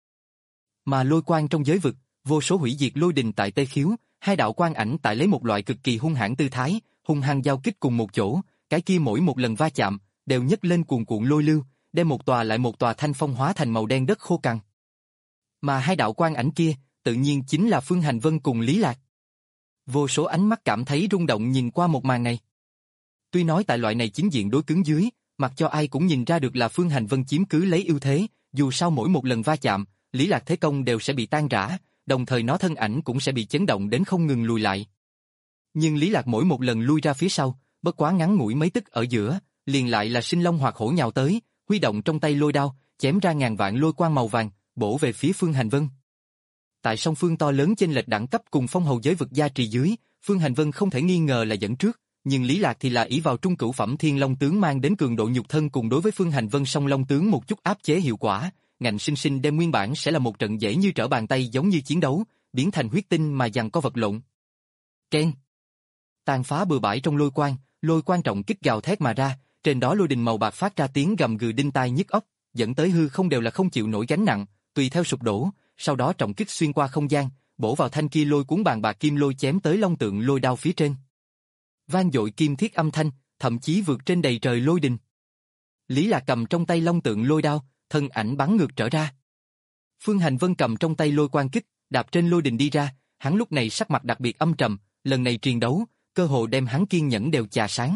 Mà lôi quang trong giới vực, vô số hủy diệt lôi đình tại Tê Khiếu, hai đạo quang ảnh tại lấy một loại cực kỳ hung hãn tư thái, hung hăng giao kích cùng một chỗ, cái kia mỗi một lần va chạm, đều nhấc lên cuồn cuộn lôi lưu, đem một tòa lại một tòa thanh phong hóa thành màu đen đất khô cằn. Mà hai đạo quang ảnh kia, tự nhiên chính là Phương Hành Vân cùng Lý Lạc. Vô số ánh mắt cảm thấy rung động nhìn qua một màn này. Tuy nói tại loại này chính diện đối cứng dưới, mặc cho ai cũng nhìn ra được là Phương Hành Vân chiếm cứ lấy ưu thế, dù sao mỗi một lần va chạm, Lý Lạc thế công đều sẽ bị tan rã, đồng thời nó thân ảnh cũng sẽ bị chấn động đến không ngừng lùi lại. Nhưng Lý Lạc mỗi một lần lui ra phía sau, bất quá ngắn ngủi mấy tức ở giữa, liền lại là sinh long hoạt hổ nhào tới, huy động trong tay lôi đao, chém ra ngàn vạn lôi quang màu vàng, bổ về phía Phương Hành Vân. Tại song phương to lớn chênh lệch đẳng cấp cùng phong hầu giới vực gia trì dưới, Phương Hành Vân không thể nghi ngờ là dẫn trước, nhưng Lý Lạc thì là ỷ vào trung cửu phẩm Thiên Long tướng mang đến cường độ nhục thân cùng đối với Phương Hành Vân song long tướng một chút áp chế hiệu quả, ngạnh sinh sinh đem nguyên bản sẽ là một trận dễ như trở bàn tay giống như chiến đấu, biến thành huyết tinh mà giằng co vật lộn. Keng. Tàn phá bừa bãi trong lôi quang, lôi quang trọng kích gào thét mà ra, trên đó lôi đình màu bạc phát ra tiếng gầm gừ đinh tai nhức óc, dẫn tới hư không đều là không chịu nổi gánh nặng, tùy theo sụp đổ, sau đó trọng kích xuyên qua không gian, bổ vào thanh kia lôi cuốn bàn bạc kim lôi chém tới long tượng lôi đao phía trên. Vang dội kim thiết âm thanh, thậm chí vượt trên đầy trời lôi đình. Lý Lạc cầm trong tay long tượng lôi đao, thân ảnh bắn ngược trở ra. Phương Hành Vân cầm trong tay lôi quang kích, đạp trên lôi đình đi ra, hắn lúc này sắc mặt đặc biệt âm trầm, lần này triền đấu, cơ hồ đem hắn kiên nhẫn đều chà sáng.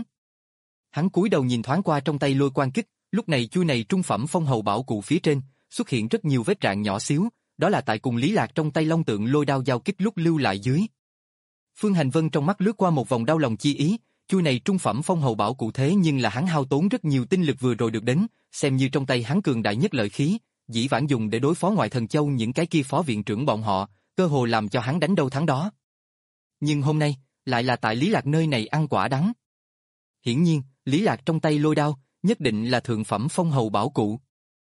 Hắn cúi đầu nhìn thoáng qua trong tay lôi quang kích, lúc này chui này trung phẩm phong hầu bảo cụ phía trên, xuất hiện rất nhiều vết rạn nhỏ xíu, đó là tại cùng Lý Lạc trong tay long tượng lôi đao giao kích lúc lưu lại dưới. Phương Hành Vân trong mắt lướt qua một vòng đau lòng chi ý, chui này trung phẩm phong hầu bảo cụ thế nhưng là hắn hao tốn rất nhiều tinh lực vừa rồi được đến, xem như trong tay hắn cường đại nhất lợi khí, dĩ vãng dùng để đối phó ngoại thần châu những cái kia phó viện trưởng bọn họ, cơ hồ làm cho hắn đánh đâu thắng đó. Nhưng hôm nay, lại là tại Lý Lạc nơi này ăn quả đắng. Hiển nhiên, Lý Lạc trong tay lôi đao, nhất định là thượng phẩm phong hầu bảo cụ.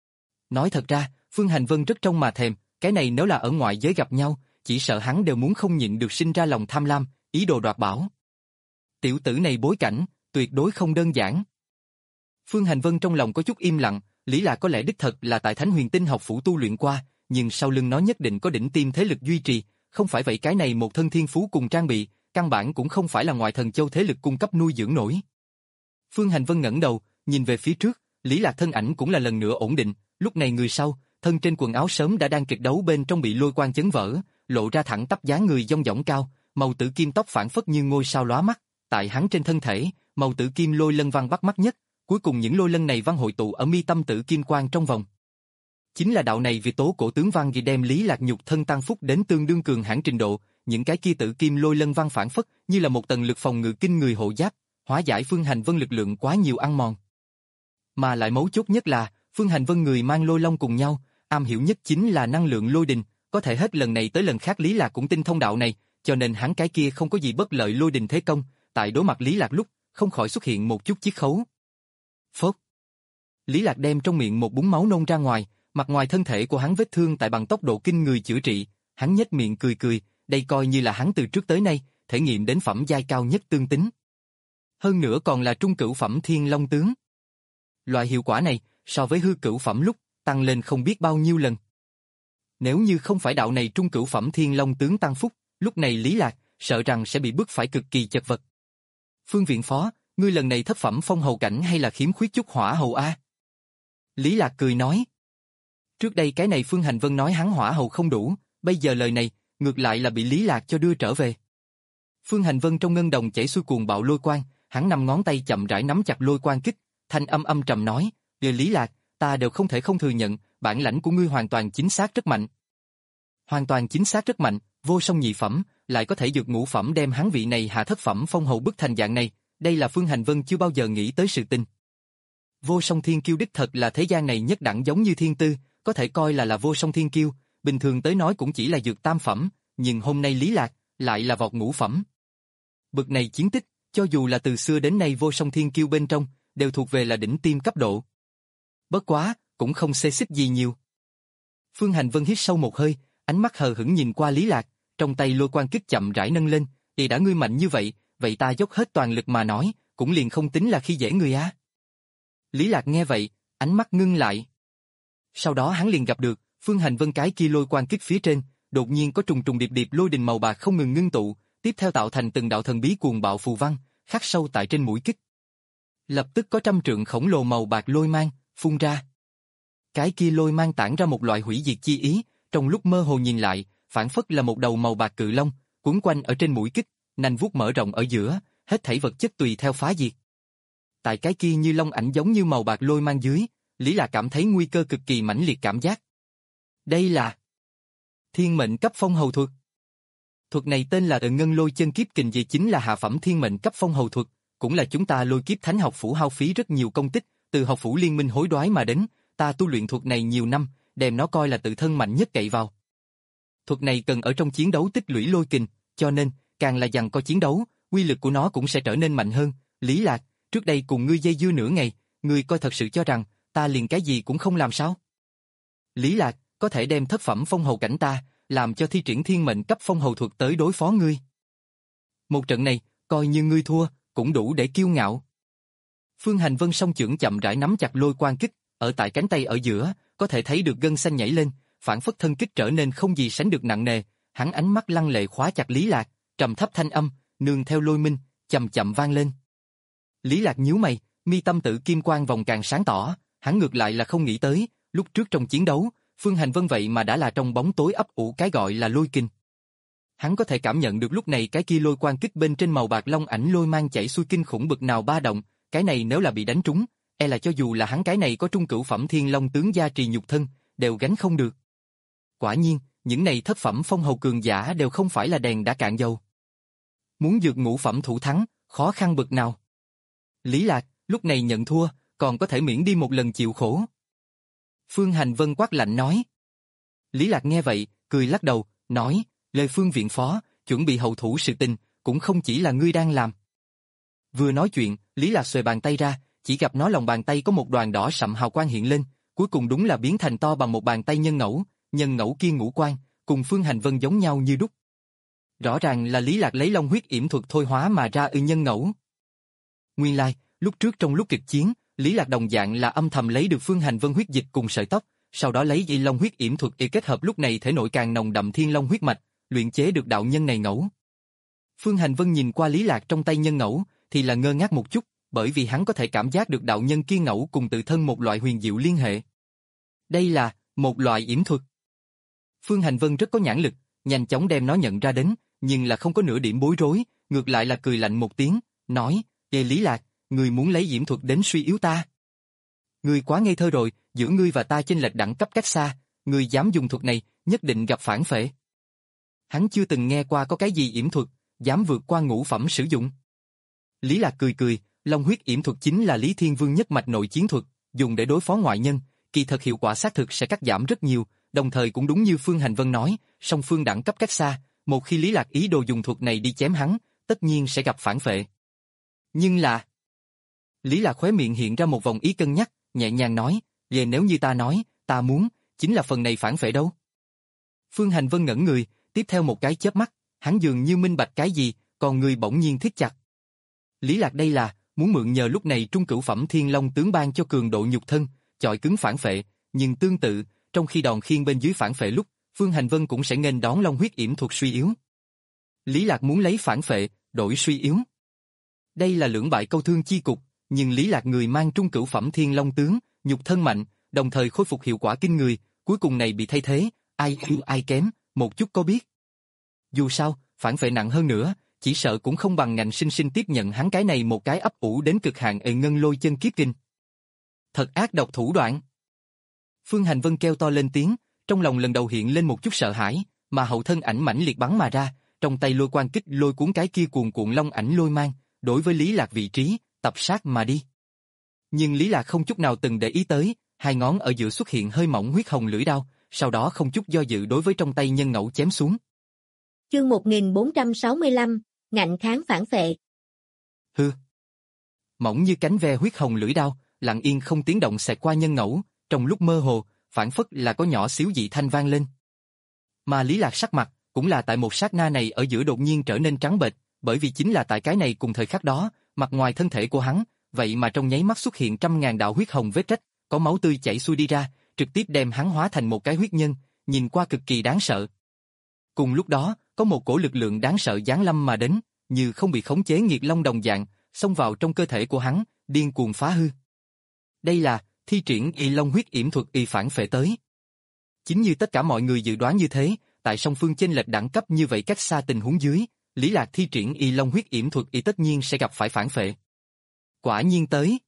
Nói thật ra, Phương Hành Vân rất trông mà thèm, cái này nếu là ở ngoại giới gặp nhau, chỉ sợ hắn đều muốn không nhịn được sinh ra lòng tham lam, ý đồ đoạt bảo. Tiểu tử này bối cảnh, tuyệt đối không đơn giản. Phương Hành Vân trong lòng có chút im lặng, Lý Lạc có lẽ đích thật là tại Thánh Huyền Tinh học phủ tu luyện qua, nhưng sau lưng nó nhất định có đỉnh tiêm thế lực duy trì, không phải vậy cái này một thân thiên phú cùng trang bị, căn bản cũng không phải là ngoại thần châu thế lực cung cấp nuôi dưỡng nổi. Phương Hành Vân ngẩng đầu, nhìn về phía trước, Lý Lạc thân ảnh cũng là lần nữa ổn định, lúc này người sau, thân trên quần áo sớm đã đang kịch đấu bên trong bị lôi quang chấn vỡ, lộ ra thẳng tắp dáng người dong dỏng cao, màu tử kim tóc phản phất như ngôi sao lóa mắt, tại hắn trên thân thể, màu tử kim lôi lân văn bắt mắt nhất, cuối cùng những lôi lân này văn hội tụ ở mi tâm tử kim quang trong vòng. Chính là đạo này vì tố cổ tướng văn ghi đem Lý Lạc nhục thân tăng phúc đến tương đương cường hãn trình độ, những cái kia tử kim lôi lân văn phản phất như là một tầng lực phòng ngự kinh người hộ giáp, hóa giải Phương Hành Vân lực lượng quá nhiều ăn mòn. Mà lại mấu chốt nhất là, Phương Hành Vân người mang lôi long cùng nhau, am hiểu nhất chính là năng lượng lôi đình, có thể hết lần này tới lần khác Lý Lạc cũng tinh thông đạo này, cho nên hắn cái kia không có gì bất lợi lôi đình thế công, tại đối mặt Lý Lạc lúc, không khỏi xuất hiện một chút chiết khấu. Phốt. Lý Lạc đem trong miệng một búng máu nôn ra ngoài, mặt ngoài thân thể của hắn vết thương tại bằng tốc độ kinh người chữa trị, hắn nhếch miệng cười cười, đây coi như là hắn từ trước tới nay, thể nghiệm đến phẩm giai cao nhất tương tính. Hơn nữa còn là trung cửu phẩm thiên long tướng. Loại hiệu quả này, so với hư cửu phẩm lúc, tăng lên không biết bao nhiêu lần. Nếu như không phải đạo này trung cửu phẩm thiên long tướng tăng phúc, lúc này Lý Lạc, sợ rằng sẽ bị bức phải cực kỳ chật vật. Phương viện phó, ngươi lần này thất phẩm phong hầu cảnh hay là khiếm khuyết chút hỏa hầu a? Lý Lạc cười nói. Trước đây cái này Phương Hành Vân nói hắn hỏa hầu không đủ, bây giờ lời này, ngược lại là bị Lý Lạc cho đưa trở về. Phương Hành Vân trong ngân đồng chảy xuôi cuồng bạo lôi quang, hắn năm ngón tay chậm rãi nắm chặt lôi quang kích, thanh âm âm trầm nói, "Giờ Lý Lạc, ta đều không thể không thừa nhận, bản lãnh của ngươi hoàn toàn chính xác rất mạnh." Hoàn toàn chính xác rất mạnh, vô song nhị phẩm, lại có thể dược ngũ phẩm đem hắn vị này hạ thất phẩm phong hầu bức thành dạng này, đây là Phương Hành Vân chưa bao giờ nghĩ tới sự tình. Vô song thiên kiêu đích thật là thế gian này nhất đẳng giống như thiên tư, có thể coi là là vô song thiên kiêu, bình thường tới nói cũng chỉ là dược tam phẩm, nhưng hôm nay Lý Lạc lại là vọt ngũ phẩm. Bực này chiến tích, cho dù là từ xưa đến nay vô song thiên kiêu bên trong, đều thuộc về là đỉnh tiêm cấp độ. Bất quá, cũng không xê xích gì nhiều. Phương Hành Vân hít sâu một hơi, ánh mắt hờ hững nhìn qua Lý Lạc, trong tay lôi quang kích chậm rãi nâng lên, "Thì đã ngươi mạnh như vậy, vậy ta dốc hết toàn lực mà nói, cũng liền không tính là khi dễ người á." Lý Lạc nghe vậy, ánh mắt ngưng lại. Sau đó hắn liền gặp được, Phương Hành Vân cái kia lôi quang kích phía trên, đột nhiên có trùng trùng điệp điệp lôi đình màu bạc không ngừng ngưng tụ, tiếp theo tạo thành từng đạo thần bí cuồng bạo phù văn, khắc sâu tại trên mũi kích. Lập tức có trăm trượng khổng lồ màu bạc lôi mang phun ra. Cái kia lôi mang tản ra một loại hủy diệt chi ý, trong lúc mơ hồ nhìn lại, phản phất là một đầu màu bạc cự long, quấn quanh ở trên mũi kích, nanh vuốt mở rộng ở giữa, hết thảy vật chất tùy theo phá diệt. Tại cái kia như long ảnh giống như màu bạc lôi mang dưới, Lý Lạc cảm thấy nguy cơ cực kỳ mãnh liệt cảm giác. Đây là thiên mệnh cấp phong hầu thuật. Thuật này tên là Ự Ngân Lôi Chân Kiếp Kình, vì chính là hạ phẩm thiên mệnh cấp phong hầu thuật, cũng là chúng ta Lôi Kiếp Thánh học phủ hao phí rất nhiều công tích, từ học phủ liên minh hối đoái mà đến, ta tu luyện thuật này nhiều năm, đem nó coi là tự thân mạnh nhất cậy vào. Thuật này cần ở trong chiến đấu tích lũy lôi kình, cho nên, càng là giằng co chiến đấu, uy lực của nó cũng sẽ trở nên mạnh hơn. Lý Lạc, trước đây cùng ngươi dây dưa nửa ngày, ngươi coi thật sự cho rằng, ta liền cái gì cũng không làm sao? Lý Lạc, có thể đem thất phẩm phong hầu cảnh ta, làm cho thi triển thiên mệnh cấp phong hầu thuật tới đối phó ngươi. Một trận này, coi như ngươi thua, cũng đủ để kiêu ngạo. Phương Hành Vân song chưởng chậm rãi nắm chặt lôi quang kích, ở tại cánh tay ở giữa, có thể thấy được gân xanh nhảy lên, phản phất thân kích trở nên không gì sánh được nặng nề, hắn ánh mắt lăng lệ khóa chặt Lý Lạc, trầm thấp thanh âm, nương theo lôi minh, chậm chậm vang lên. Lý Lạc nhíu mày, mi tâm tử kim quang vòng càng sáng tỏ, hắn ngược lại là không nghĩ tới, lúc trước trong chiến đấu, Phương Hành Vân vậy mà đã là trong bóng tối ấp ủ cái gọi là lôi kinh. Hắn có thể cảm nhận được lúc này cái kia lôi quang kích bên trên màu bạc long ảnh lôi mang chảy xuôi kinh khủng bực nào ba động, cái này nếu là bị đánh trúng, e là cho dù là hắn cái này có trung cửu phẩm thiên long tướng gia trì nhục thân, đều gánh không được. Quả nhiên, những này thất phẩm phong hầu cường giả đều không phải là đèn đã cạn dầu. Muốn dược ngũ phẩm thủ thắng, khó khăn bực nào. Lý Lạc, lúc này nhận thua, còn có thể miễn đi một lần chịu khổ. Phương Hành Vân quát lạnh nói. Lý Lạc nghe vậy, cười lắc đầu, nói, lời Phương viện phó, chuẩn bị hậu thủ sự tình, cũng không chỉ là ngươi đang làm. Vừa nói chuyện, Lý Lạc xuề bàn tay ra, chỉ gặp nó lòng bàn tay có một đoàn đỏ sậm hào quang hiện lên, cuối cùng đúng là biến thành to bằng một bàn tay nhân ngẫu, nhân ngẫu kia ngũ quan, cùng Phương Hành Vân giống nhau như đúc. Rõ ràng là Lý Lạc lấy long huyết yểm thuật thôi hóa mà ra ư nhân ngẫu. Nguyên lai, like, lúc trước trong lúc kịch chiến, Lý Lạc đồng dạng là âm thầm lấy được Phương Hành Vân huyết dịch cùng sợi tóc, sau đó lấy dị long huyết yểm thuật y kết hợp lúc này thể nội càng nồng đậm thiên long huyết mạch, luyện chế được đạo nhân này ngẫu. Phương Hành Vân nhìn qua Lý Lạc trong tay nhân ngẫu, thì là ngơ ngác một chút, bởi vì hắn có thể cảm giác được đạo nhân kia ngẫu cùng tự thân một loại huyền diệu liên hệ. Đây là một loại yểm thuật. Phương Hành Vân rất có nhãn lực, nhanh chóng đem nó nhận ra đến, nhưng là không có nửa điểm bối rối, ngược lại là cười lạnh một tiếng, nói, Ê Lý Lạc, ngươi muốn lấy yểm thuật đến suy yếu ta. Ngươi quá ngây thơ rồi, giữa ngươi và ta chênh lệch đẳng cấp cách xa, ngươi dám dùng thuật này, nhất định gặp phản phệ. Hắn chưa từng nghe qua có cái gì yểm thuật, dám vượt qua ngũ phẩm sử dụng. Lý Lạc cười cười, Long huyết yểm thuật chính là Lý Thiên Vương nhất mạch nội chiến thuật, dùng để đối phó ngoại nhân, kỳ thật hiệu quả xác thực sẽ cắt giảm rất nhiều, đồng thời cũng đúng như Phương Hành Vân nói, song phương đẳng cấp cách xa, một khi Lý Lạc ý đồ dùng thuật này đi chém hắn, tất nhiên sẽ gặp phản phệ. Nhưng là... Lý Lạc khóe miệng hiện ra một vòng ý cân nhắc, nhẹ nhàng nói, về nếu như ta nói, ta muốn, chính là phần này phản phệ đâu. Phương Hành Vân ngẩn người, tiếp theo một cái chớp mắt, hắn dường như minh bạch cái gì, còn người bỗng nhiên thiết chặt. Lý Lạc đây là, muốn mượn nhờ lúc này trung cửu phẩm Thiên Long tướng ban cho cường độ nhục thân, chọi cứng phản phệ, nhưng tương tự, trong khi đòn khiên bên dưới phản phệ lúc, Phương Hành Vân cũng sẽ nghênh đón Long huyết yểm thuật suy yếu. Lý Lạc muốn lấy phản phệ, đổi suy yếu. Đây là lưỡng bại câu thương chi cục, nhưng Lý Lạc người mang trung cửu phẩm Thiên Long tướng, nhục thân mạnh, đồng thời khôi phục hiệu quả kinh người, cuối cùng này bị thay thế, ai ưu ai kém, một chút có biết. Dù sao, phản phệ nặng hơn nữa, chỉ sợ cũng không bằng ngạnh sinh sinh tiếp nhận hắn cái này một cái ấp ủ đến cực hạn ệ ngân lôi chân kiếp kinh. Thật ác độc thủ đoạn. Phương Hành Vân kêu to lên tiếng, trong lòng lần đầu hiện lên một chút sợ hãi, mà hậu thân ảnh mãnh liệt bắn mà ra, trong tay lôi quang kích lôi cuốn cái kia cuồn cuộn long ảnh lôi mang, đối với Lý Lạc vị trí, tập sát mà đi. Nhưng Lý Lạc không chút nào từng để ý tới, hai ngón ở giữa xuất hiện hơi mỏng huyết hồng lưỡi đao, sau đó không chút do dự đối với trong tay nhân ngẫu chém xuống. Chương một nghìn bốn trăm sáu mươi lăm, ngạnh kháng phản phệ. Hư. Mỏng như cánh ve huyết hồng lưỡi đao, lặng yên không tiếng động xẹt qua nhân ngẫu, trong lúc mơ hồ, phản phất là có nhỏ xíu dị thanh vang lên. Mà Lý Lạc sắc mặt, cũng là tại một sát na này ở giữa đột nhiên trở nên trắng bệch, bởi vì chính là tại cái này cùng thời khắc đó, mặt ngoài thân thể của hắn, vậy mà trong nháy mắt xuất hiện trăm ngàn đạo huyết hồng vết rách, có máu tươi chảy xuôi đi ra, trực tiếp đem hắn hóa thành một cái huyết nhân, nhìn qua cực kỳ đáng sợ. Cùng lúc đó, có một cổ lực lượng đáng sợ giáng lâm mà đến, như không bị khống chế nghiệt long đồng dạng, xông vào trong cơ thể của hắn, điên cuồng phá hư. Đây là thi triển y long huyết yểm thuật y phản phệ tới. Chính như tất cả mọi người dự đoán như thế, tại song phương chênh lệch đẳng cấp như vậy cách xa tình huống dưới, Lý Lạc thi triển y long huyết yểm thuật y tất nhiên sẽ gặp phải phản phệ. Quả nhiên tới.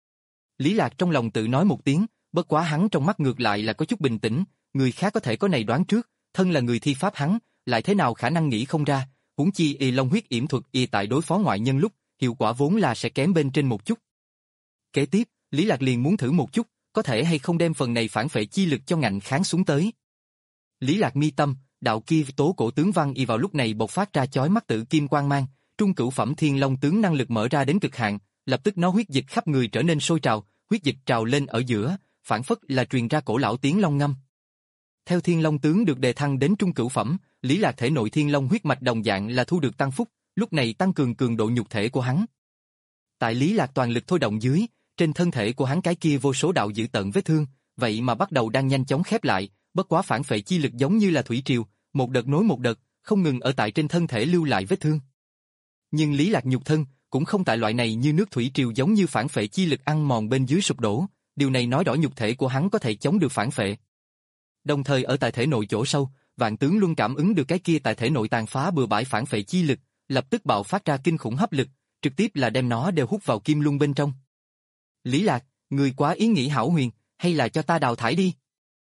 Lý Lạc trong lòng tự nói một tiếng, bất quá hắn trong mắt ngược lại là có chút bình tĩnh, người khác có thể có này đoán trước, thân là người thi pháp hắn, lại thế nào khả năng nghĩ không ra, huống chi y long huyết yểm thuật y tại đối phó ngoại nhân lúc, hiệu quả vốn là sẽ kém bên trên một chút. Kế tiếp, Lý Lạc liền muốn thử một chút, có thể hay không đem phần này phản phệ chi lực cho ngạnh kháng xuống tới. Lý Lạc mi tâm, đạo kia tố cổ tướng văn y vào lúc này bộc phát ra chói mắt tử kim quang mang, trung cửu phẩm Thiên Long tướng năng lực mở ra đến cực hạn, lập tức nó huyết dịch khắp người trở nên sôi trào, huyết dịch trào lên ở giữa, phản phất là truyền ra cổ lão tiếng long ngâm. Theo Thiên Long tướng được đề thăng đến trung cửu phẩm, Lý Lạc thể nội Thiên Long huyết mạch đồng dạng là thu được tăng phúc, lúc này tăng cường cường độ nhục thể của hắn. Tại Lý Lạc toàn lực thôi động dưới, trên thân thể của hắn cái kia vô số đạo dữ tợn vết thương, vậy mà bắt đầu đang nhanh chóng khép lại, bất quá phản phệ chi lực giống như là thủy triều, một đợt nối một đợt, không ngừng ở tại trên thân thể lưu lại vết thương. Nhưng Lý Lạc nhục thân cũng không tại loại này như nước thủy triều giống như phản phệ chi lực ăn mòn bên dưới sụp đổ, điều này nói rõ nhục thể của hắn có thể chống được phản phệ. Đồng thời ở tại thể nội chỗ sâu, Vạn Tướng Luân cảm ứng được cái kia tại thể nội tàn phá bừa bãi phản phệ chi lực, lập tức bạo phát ra kinh khủng hấp lực, trực tiếp là đem nó đều hút vào kim luân bên trong. Lý Lạc, người quá ý nghĩ hão huyền, hay là cho ta đào thải đi.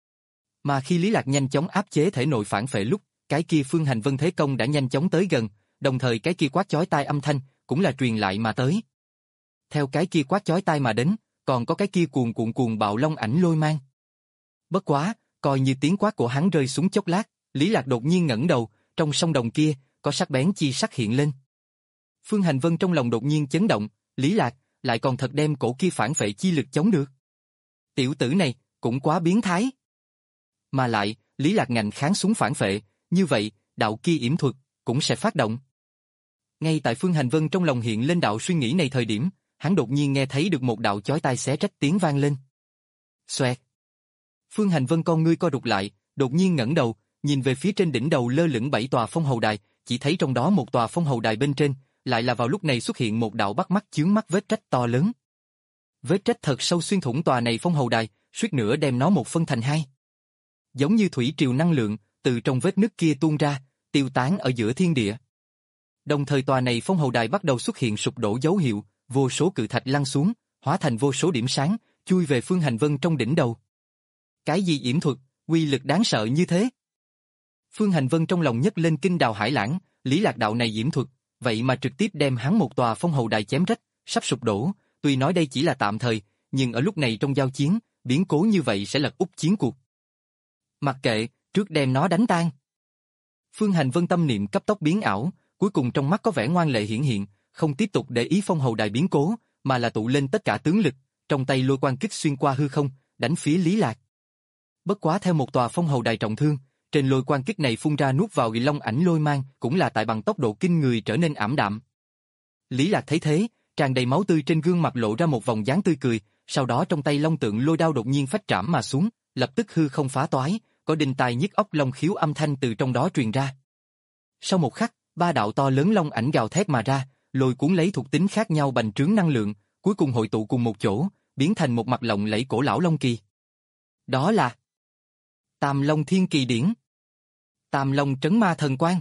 Mà khi Lý Lạc nhanh chóng áp chế thể nội phản phệ lúc, cái kia Phương Hành Vân thế công đã nhanh chóng tới gần, đồng thời cái kia quát chói tai âm thanh cũng là truyền lại mà tới. Theo cái kia quát chói tai mà đến, còn có cái kia cuồn cuộn cuồng bạo long ảnh lôi mang. Bất quá, coi như tiếng quát của hắn rơi xuống chốc lát, Lý Lạc đột nhiên ngẩng đầu, trong sông đồng kia có sắc bén chi sắc hiện lên. Phương Hành Vân trong lòng đột nhiên chấn động, Lý Lạc lại còn thật đem cổ kia phản phệ chi lực chống được. Tiểu tử này cũng quá biến thái. Mà lại, Lý Lạc ngạnh kháng xuống phản phệ, như vậy, đạo kia yểm thuật cũng sẽ phát động. Ngay tại Phương Hành Vân trong lòng hiện lên đạo suy nghĩ này thời điểm, hắn đột nhiên nghe thấy được một đạo chói tai xé rách tiếng vang lên. Xoẹt. Phương Hành Vân con ngươi co rụt lại, đột nhiên ngẩng đầu, nhìn về phía trên đỉnh đầu lơ lửng bảy tòa phong hầu đài, chỉ thấy trong đó một tòa phong hầu đài bên trên, lại là vào lúc này xuất hiện một đạo bắt mắt chướng mắt vết rách to lớn. Vết rách thật sâu xuyên thủng tòa này phong hầu đài, suýt nữa đem nó một phân thành hai. Giống như thủy triều năng lượng, từ trong vết nứt kia tuôn ra, tiêu tán ở giữa thiên địa. Đồng thời tòa này phong hầu đài bắt đầu xuất hiện sụp đổ dấu hiệu, vô số cự thạch lăn xuống, hóa thành vô số điểm sáng, chui về Phương Hành Vân trong đỉnh đầu. Cái gì yểm thuật, uy lực đáng sợ như thế? Phương Hành Vân trong lòng nhấc lên kinh đào hải lãng, Lý Lạc đạo này yểm thuật, vậy mà trực tiếp đem hắn một tòa phong hầu đài chém rách, sắp sụp đổ, tuy nói đây chỉ là tạm thời, nhưng ở lúc này trong giao chiến, biến cố như vậy sẽ lật úp chiến cuộc. Mặc kệ, trước đem nó đánh tan. Phương Hành Vân tâm niệm cấp tốc biến ảo, cuối cùng trong mắt có vẻ ngoan lệ hiển hiện, không tiếp tục để ý phong hầu đài biến cố, mà là tụ lên tất cả tướng lực, trong tay lôi quang kích xuyên qua hư không, đánh phía Lý Lạc. Bất quá theo một tòa phong hầu đài trọng thương, trên lôi quang kích này phun ra nuốt vào long ảnh lôi mang, cũng là tại bằng tốc độ kinh người trở nên ảm đạm. Lý Lạc thấy thế, tràn đầy máu tươi trên gương mặt lộ ra một vòng dáng tươi cười, sau đó trong tay long tượng lôi đao đột nhiên phách trảm mà xuống, lập tức hư không phá toái, có đinh tai nhức óc long khiếu âm thanh từ trong đó truyền ra. Sau một khắc, ba đạo to lớn long ảnh gào thét mà ra, lôi cuốn lấy thuộc tính khác nhau bành trướng năng lượng, cuối cùng hội tụ cùng một chỗ, biến thành một mặt lộng lẫy cổ lão long kỳ. Đó là Tam Long Thiên Kỳ Điển. Tam Long Trấn Ma Thần Quang.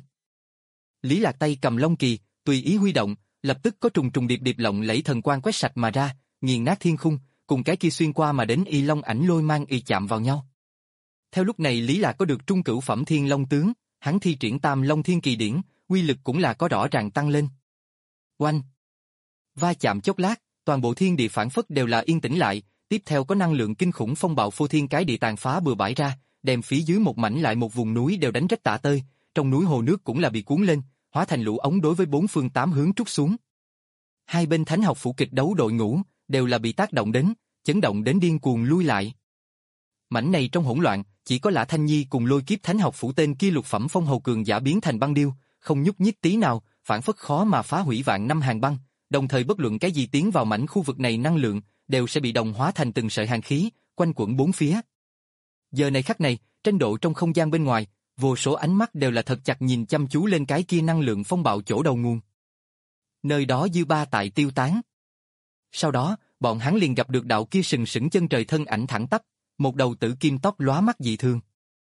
Lý Lạc tay cầm long kỳ, tùy ý huy động, lập tức có trùng trùng điệp điệp lộng lẫy thần quang quét sạch mà ra, nghiền nát thiên khung, cùng cái kia xuyên qua mà đến y long ảnh lôi mang y chạm vào nhau. Theo lúc này Lý Lạc có được trung cửu phẩm thiên long tướng, hắn thi triển Tam Long Thiên Kỳ Điển, uy lực cũng là có rõ ràng tăng lên. Oanh! Va chạm chốc lát, toàn bộ thiên địa phản phất đều là yên tĩnh lại, tiếp theo có năng lượng kinh khủng phong bạo phô thiên cái địa tàn phá bừa bãi ra, đem phía dưới một mảnh lại một vùng núi đều đánh rách tả tơi, trong núi hồ nước cũng là bị cuốn lên, hóa thành lũ ống đối với bốn phương tám hướng trút xuống. Hai bên thánh học phủ kịch đấu đội ngũ đều là bị tác động đến, chấn động đến điên cuồng lui lại. Mảnh này trong hỗn loạn, chỉ có Lã Thanh Nhi cùng Lôi Kiếp thánh học phủ tên kia lục phẩm phong hầu cường giả biến thành băng điêu, không nhúc nhích tí nào, phản phất khó mà phá hủy vạn năm hàng băng, đồng thời bất luận cái gì tiến vào mảnh khu vực này năng lượng đều sẽ bị đồng hóa thành từng sợi hàn khí, quanh quẩn bốn phía. Giờ này khắc này, tranh độ trong không gian bên ngoài, vô số ánh mắt đều là thật chặt nhìn chăm chú lên cái kia năng lượng phong bạo chỗ đầu nguồn. Nơi đó dư ba tại tiêu tán. Sau đó, bọn hắn liền gặp được đạo kia sừng sững chân trời thân ảnh thẳng tắp, một đầu tử kim tóc lóa mắt dị thường.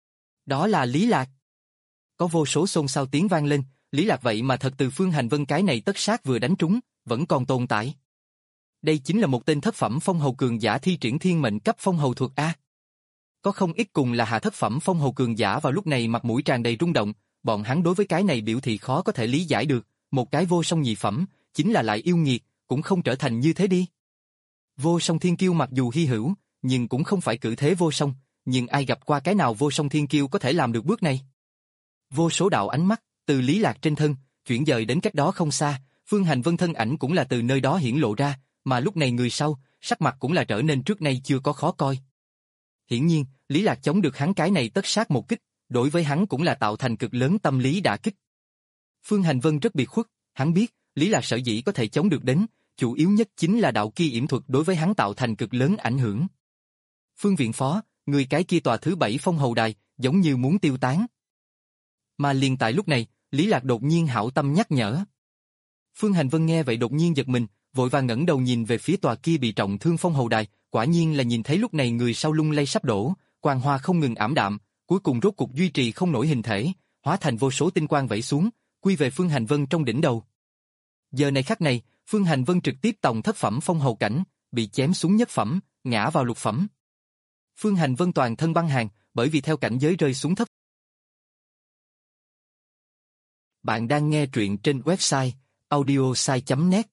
Đó là Lý Lạc. Có vô số xôn xao tiếng vang lên, Lý Lạc vậy mà thật từ Phương Hành Vân cái này tất sát vừa đánh trúng, vẫn còn tồn tại. Đây chính là một tên thất phẩm phong hầu cường giả thi triển thiên mệnh cấp phong hầu thuật A. Có không ít cùng là hạ thất phẩm phong hầu cường giả vào lúc này mặt mũi tràn đầy rung động, bọn hắn đối với cái này biểu thị khó có thể lý giải được, một cái vô song nhị phẩm, chính là lại yêu nghiệt, cũng không trở thành như thế đi. Vô song thiên kiêu mặc dù hy hữu, nhưng cũng không phải cử thế vô song, nhưng ai gặp qua cái nào vô song thiên kiêu có thể làm được bước này. Vô số đạo ánh mắt, từ Lý Lạc trên thân, chuyển dời đến cách đó không xa, Phương Hành Vân thân ảnh cũng là từ nơi đó hiển lộ ra, mà lúc này người sau, sắc mặt cũng là trở nên trước nay chưa có khó coi. Hiển nhiên, Lý Lạc chống được hắn cái này tất sát một kích, đối với hắn cũng là tạo thành cực lớn tâm lý đả kích. Phương Hành Vân rất biệt khuất, hắn biết, Lý Lạc sở dĩ có thể chống được đến, chủ yếu nhất chính là đạo kia yểm thuật đối với hắn tạo thành cực lớn ảnh hưởng. Phương viện phó, người cái kia tòa thứ bảy phong hầu đài, giống như muốn tiêu tán. Mà liền tại lúc này, Lý Lạc đột nhiên hảo tâm nhắc nhở. Phương Hành Vân nghe vậy đột nhiên giật mình, vội vàng ngẩng đầu nhìn về phía tòa kia bị trọng thương phong hầu đài, quả nhiên là nhìn thấy lúc này người sau lung lay sắp đổ, quang hoa không ngừng ảm đạm, cuối cùng rốt cục duy trì không nổi hình thể, hóa thành vô số tinh quang vẩy xuống, quy về Phương Hành Vân trong đỉnh đầu. Giờ này khắc này, Phương Hành Vân trực tiếp tòng thất phẩm phong hầu cảnh, bị chém xuống nhất phẩm, ngã vào lục phẩm. Phương Hành Vân toàn thân băng hàn, bởi vì theo cảnh giới rơi xuống thấp. Bạn đang nghe truyện trên website audiosai chấm net.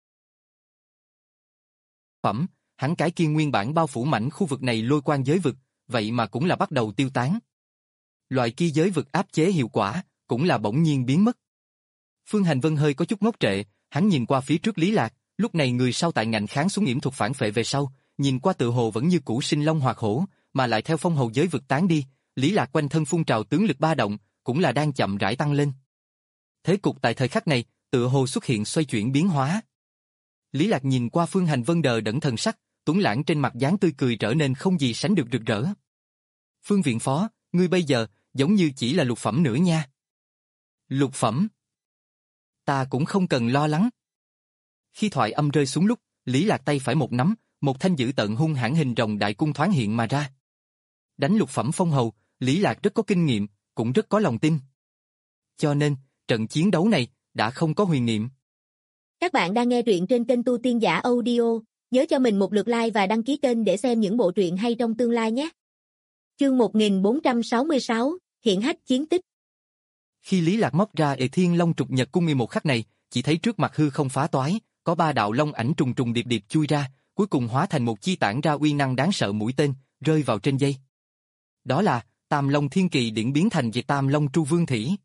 Phẩm, hắn cái kia nguyên bản bao phủ mảnh khu vực này lôi quang giới vực, vậy mà cũng là bắt đầu tiêu tán. Loại kia giới vực áp chế hiệu quả, cũng là bỗng nhiên biến mất. Phương Hành Vân hơi có chút ngốc trệ, hắn nhìn qua phía trước Lý Lạc, lúc này người sau tại ngạnh kháng xuống yểm thuật phản phệ về sau, nhìn qua tự hồ vẫn như cũ sinh long hoạt hổ, mà lại theo phong hầu giới vực tán đi, Lý Lạc quanh thân phun trào tướng lực ba động, cũng là đang chậm rãi tăng lên. Thế cục tại thời khắc này, tự hồ xuất hiện xoay chuyển biến hóa. Lý Lạc nhìn qua Phương Hành Vân đờ đẫn thần sắc, tuấn lãng trên mặt dáng tươi cười trở nên không gì sánh được rực rỡ. Phương viện phó, ngươi bây giờ giống như chỉ là lục phẩm nữa nha. Lục phẩm? Ta cũng không cần lo lắng. Khi thoại âm rơi xuống lúc, Lý Lạc tay phải một nắm, một thanh dữ tợn hung hãn hình rồng đại cung thoáng hiện mà ra. Đánh lục phẩm phong hầu, Lý Lạc rất có kinh nghiệm, cũng rất có lòng tin. Cho nên, trận chiến đấu này đã không có huyền niệm. Các bạn đang nghe truyện trên kênh Tu Tiên Giả Audio, nhớ cho mình một lượt like và đăng ký kênh để xem những bộ truyện hay trong tương lai nhé. Chương một nghìn bốn trăm sáu mươi sáu, Hiển hách chiến tích. Khi Lý Lạc móc ra Ệ Thiên Long trục nhật cung y một khắc này, chỉ thấy trước mặt hư không phá toái, có ba đạo long ảnh trùng trùng điệp điệp chui ra, cuối cùng hóa thành một chi tản ra uy năng đáng sợ mũi tên, rơi vào trên dây. Đó là Tam Long Thiên Kỳ điển biến thành về Tam Long Tru Vương Thỉ.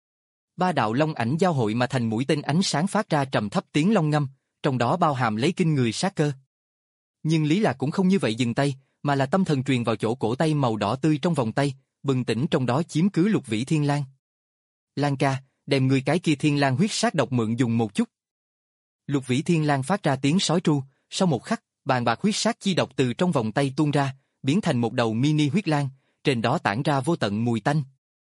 Ba đạo long ảnh giao hội mà thành mũi tên ánh sáng phát ra trầm thấp tiếng long ngâm, trong đó bao hàm lấy kinh người sát cơ. Nhưng Lý Lạc cũng không như vậy dừng tay, mà là tâm thần truyền vào chỗ cổ tay màu đỏ tươi trong vòng tay, bừng tỉnh trong đó chiếm cứ Lục Vĩ Thiên Lang. Lang ca, đem người cái kia Thiên Lang huyết sát độc mượn dùng một chút. Lục Vĩ Thiên Lang phát ra tiếng sói tru, sau một khắc, bàn bạc huyết sát chi độc từ trong vòng tay tuôn ra, biến thành một đầu mini huyết lang, trên đó tản ra vô tận mùi tanh.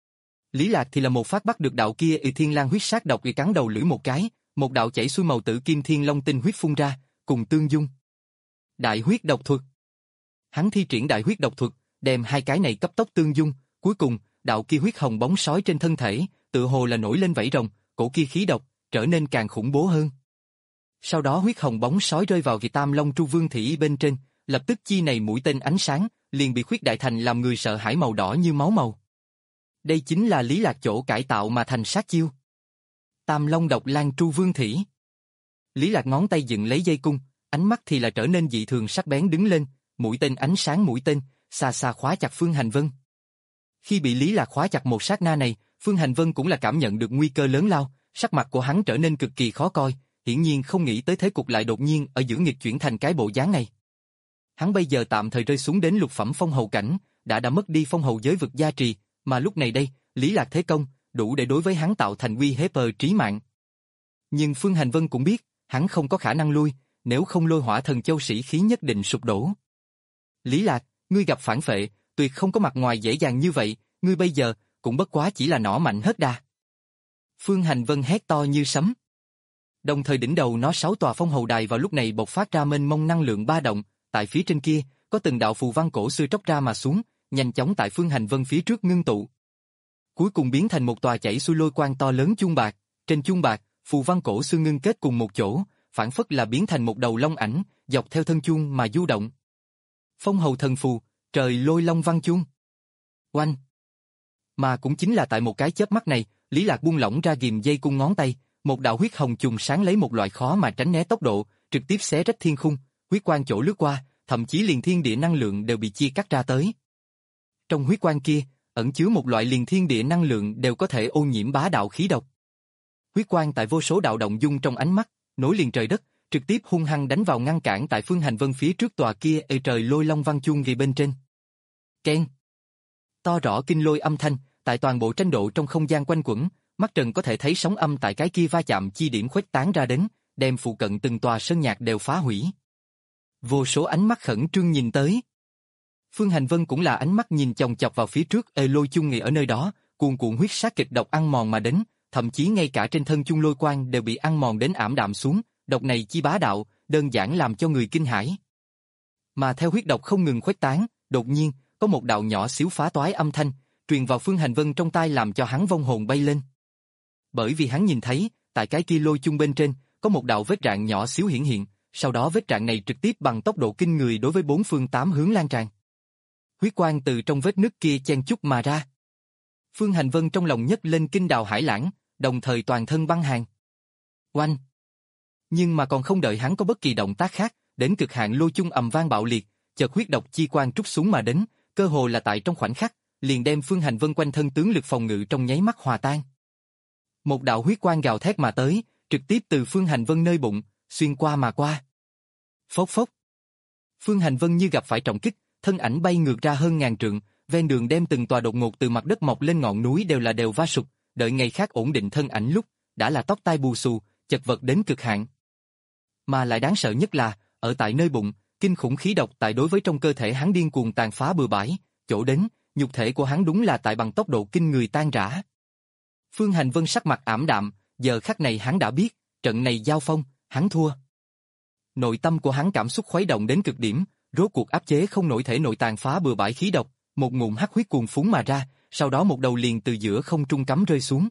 Lý Lạc thì là một phát bắt được đạo kia y Thiên Lang huyết sát độc y cắn đầu lưỡi một cái, một đạo chảy xuôi màu tử kim thiên long tinh huyết phun ra, cùng tương dung. Đại huyết độc thuật. Hắn thi triển đại huyết độc thuật, đem hai cái này cấp tốc tương dung, cuối cùng, đạo kia huyết hồng bóng sói trên thân thể, tự hồ là nổi lên vảy rồng, cổ kia khí độc trở nên càng khủng bố hơn. Sau đó huyết hồng bóng sói rơi vào vị Tam Long Tru Vương Thỉ bên trên, lập tức chi này mũi tên ánh sáng, liền bị khuyết đại thành làm người sợ hãi màu đỏ như máu màu. Đây chính là Lý Lạc chỗ cải tạo mà thành sát chiêu. Tam Long Độc Lang Tru Vương Thỉ. Lý Lạc ngón tay dựng lấy dây cung, ánh mắt thì là trở nên dị thường sắc bén đứng lên, mũi tên ánh sáng mũi tên, xa xa khóa chặt Phương Hành Vân. Khi bị Lý Lạc khóa chặt một sát na này, Phương Hành Vân cũng là cảm nhận được nguy cơ lớn lao, sắc mặt của hắn trở nên cực kỳ khó coi, hiển nhiên không nghĩ tới thế cục lại đột nhiên ở giữa nghịch chuyển thành cái bộ dáng này. Hắn bây giờ tạm thời rơi xuống đến lục phẩm phong hầu cảnh, đã đã mất đi phong hầu giới vực gia trì, mà lúc này đây, Lý Lạc thế công, đủ để đối với hắn tạo thành uy hiếp trí mạng. Nhưng Phương Hành Vân cũng biết, hắn không có khả năng lui, nếu không lôi hỏa thần châu sĩ khí nhất định sụp đổ. Lý Lạc, ngươi gặp phản phệ, tuyệt không có mặt ngoài dễ dàng như vậy, ngươi bây giờ, cũng bất quá chỉ là nỏ mạnh hết đà. Phương Hành Vân hét to như sấm. Đồng thời đỉnh đầu nó sáu tòa phong hầu đài vào lúc này bộc phát ra mênh mông năng lượng ba động, tại phía trên kia, có từng đạo phù văn cổ xưa tróc ra mà xuống, nhanh chóng tại Phương Hành Vân phía trước ngưng tụ. Cuối cùng biến thành một tòa chảy xuôi lôi quang to lớn chuông bạc, trên chuông bạc, phù văn cổ xưa ngưng kết cùng một chỗ, phản phất là biến thành một đầu long ảnh, dọc theo thân chuông mà du động. Phong hầu thần phù, trời lôi long văn chuông. Oanh! Mà cũng chính là tại một cái chớp mắt này, Lý Lạc buông lỏng ra ghìm dây cung ngón tay, một đạo huyết hồng trùng sáng lấy một loại khó mà tránh né tốc độ, trực tiếp xé rách thiên khung, huyết quang chỗ lướt qua, thậm chí liền thiên địa năng lượng đều bị chia cắt ra tới. Trong huyết quang kia, ẩn chứa một loại liền thiên địa năng lượng đều có thể ô nhiễm bá đạo khí độc. Huyết quang tại vô số đạo động dung trong ánh mắt, nối liền trời đất, trực tiếp hung hăng đánh vào ngăn cản tại Phương Hành Vân phía trước tòa kia ê trời lôi long văn chuông ghi bên trên. Keng! To rõ kinh lôi âm thanh, tại toàn bộ tranh độ trong không gian quanh quẩn, mắt trần có thể thấy sóng âm tại cái kia va chạm chi điểm khuếch tán ra đến, đem phụ cận từng tòa sơn nhạc đều phá hủy. Vô số ánh mắt khẩn trương nhìn tới. Phương Hành Vân cũng là ánh mắt nhìn chòng chọc vào phía trước ê lôi chung nghị ở nơi đó, cuồn cuộn huyết sát kịch độc ăn mòn mà đến, thậm chí ngay cả trên thân chung lôi quang đều bị ăn mòn đến ảm đạm xuống, độc này chi bá đạo, đơn giản làm cho người kinh hãi. Mà theo huyết độc không ngừng khuếch tán, đột nhiên, có một đạo nhỏ xíu phá toái âm thanh, truyền vào Phương Hành Vân trong tai làm cho hắn vong hồn bay lên. Bởi vì hắn nhìn thấy, tại cái kia lôi chung bên trên, có một đạo vết rạn nhỏ xíu hiển hiện, sau đó vết rạn này trực tiếp bằng tốc độ kinh người đối với bốn phương tám hướng lan tràn. Huyết quang từ trong vết nứt kia chen chúc mà ra. Phương Hành Vân trong lòng nhấc lên kinh đào hải lãng, đồng thời toàn thân băng hàng. Oanh! Nhưng mà còn không đợi hắn có bất kỳ động tác khác, đến cực hạn lôi chung ầm vang bạo liệt, chợt huyết độc chi quang trút xuống mà đến, cơ hồ là tại trong khoảnh khắc, liền đem Phương Hành Vân quanh thân tướng lực phòng ngự trong nháy mắt hòa tan. Một đạo huyết quang gào thét mà tới, trực tiếp từ Phương Hành Vân nơi bụng, xuyên qua mà qua. Phốc phốc. Phương Hành Vân như gặp phải trọng kích, thân ảnh bay ngược ra hơn ngàn trượng, ven đường đem từng tòa đột ngột từ mặt đất mọc lên ngọn núi đều là đều va sụp, đợi ngày khác ổn định thân ảnh lúc, đã là tóc tai bù xù, chật vật đến cực hạn. Mà lại đáng sợ nhất là, ở tại nơi bụng, kinh khủng khí độc tại đối với trong cơ thể hắn điên cuồng tàn phá bừa bãi, chỗ đến, nhục thể của hắn đúng là tại bằng tốc độ kinh người tan rã. Phương Hành Vân sắc mặt ảm đạm, giờ khắc này hắn đã biết, trận này giao phong, hắn thua. Nội tâm của hắn cảm xúc khuấy động đến cực điểm, rốt cuộc áp chế không nổi thể nội tàn phá bừa bãi khí độc, một ngụm hắc huyết cuồn phún mà ra, sau đó một đầu liền từ giữa không trung cắm rơi xuống.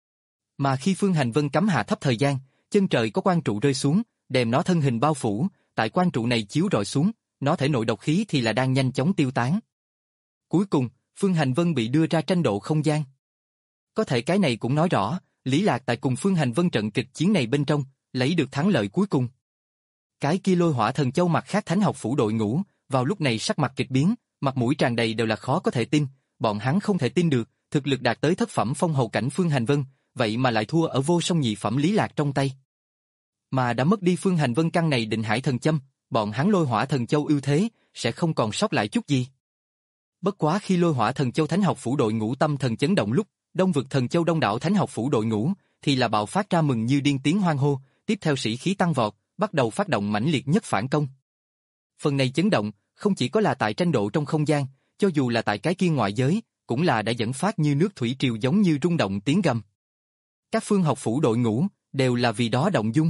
Mà khi Phương Hành Vân cắm hạ thấp thời gian, chân trời có quang trụ rơi xuống, đem nó thân hình bao phủ, tại quang trụ này chiếu rọi xuống, nó thể nội độc khí thì là đang nhanh chóng tiêu tán. Cuối cùng, Phương Hành Vân bị đưa ra tranh độ không gian. Có thể cái này cũng nói rõ, Lý Lạc tại cùng Phương Hành Vân trận kịch chiến này bên trong, lấy được thắng lợi cuối cùng. Cái kia Lôi Hỏa Thần Châu mặt khác Thánh học phủ đội ngũ, vào lúc này sắc mặt kịch biến, mặt mũi tràn đầy đều là khó có thể tin, bọn hắn không thể tin được, thực lực đạt tới thất phẩm phong hầu cảnh Phương Hành Vân, vậy mà lại thua ở vô song nhị phẩm Lý Lạc trong tay. Mà đã mất đi Phương Hành Vân căn này định hải thần châm, bọn hắn Lôi Hỏa Thần Châu ưu thế, sẽ không còn sót lại chút gì. Bất quá khi Lôi Hỏa Thần Châu Thánh học phủ đội ngũ tâm thần chấn động lúc, Đông vực Thần Châu đông đảo Thánh học phủ đội ngũ, thì là bạo phát ra mừng như điên tiếng hoan hô, tiếp theo sĩ khí tăng vọt, bắt đầu phát động mãnh liệt nhất phản công. Phần này chấn động, không chỉ có là tại tranh độ trong không gian, cho dù là tại cái kia ngoại giới, cũng là đã dẫn phát như nước thủy triều giống như rung động tiếng gầm. Các phương học phủ đội ngũ, đều là vì đó động dung.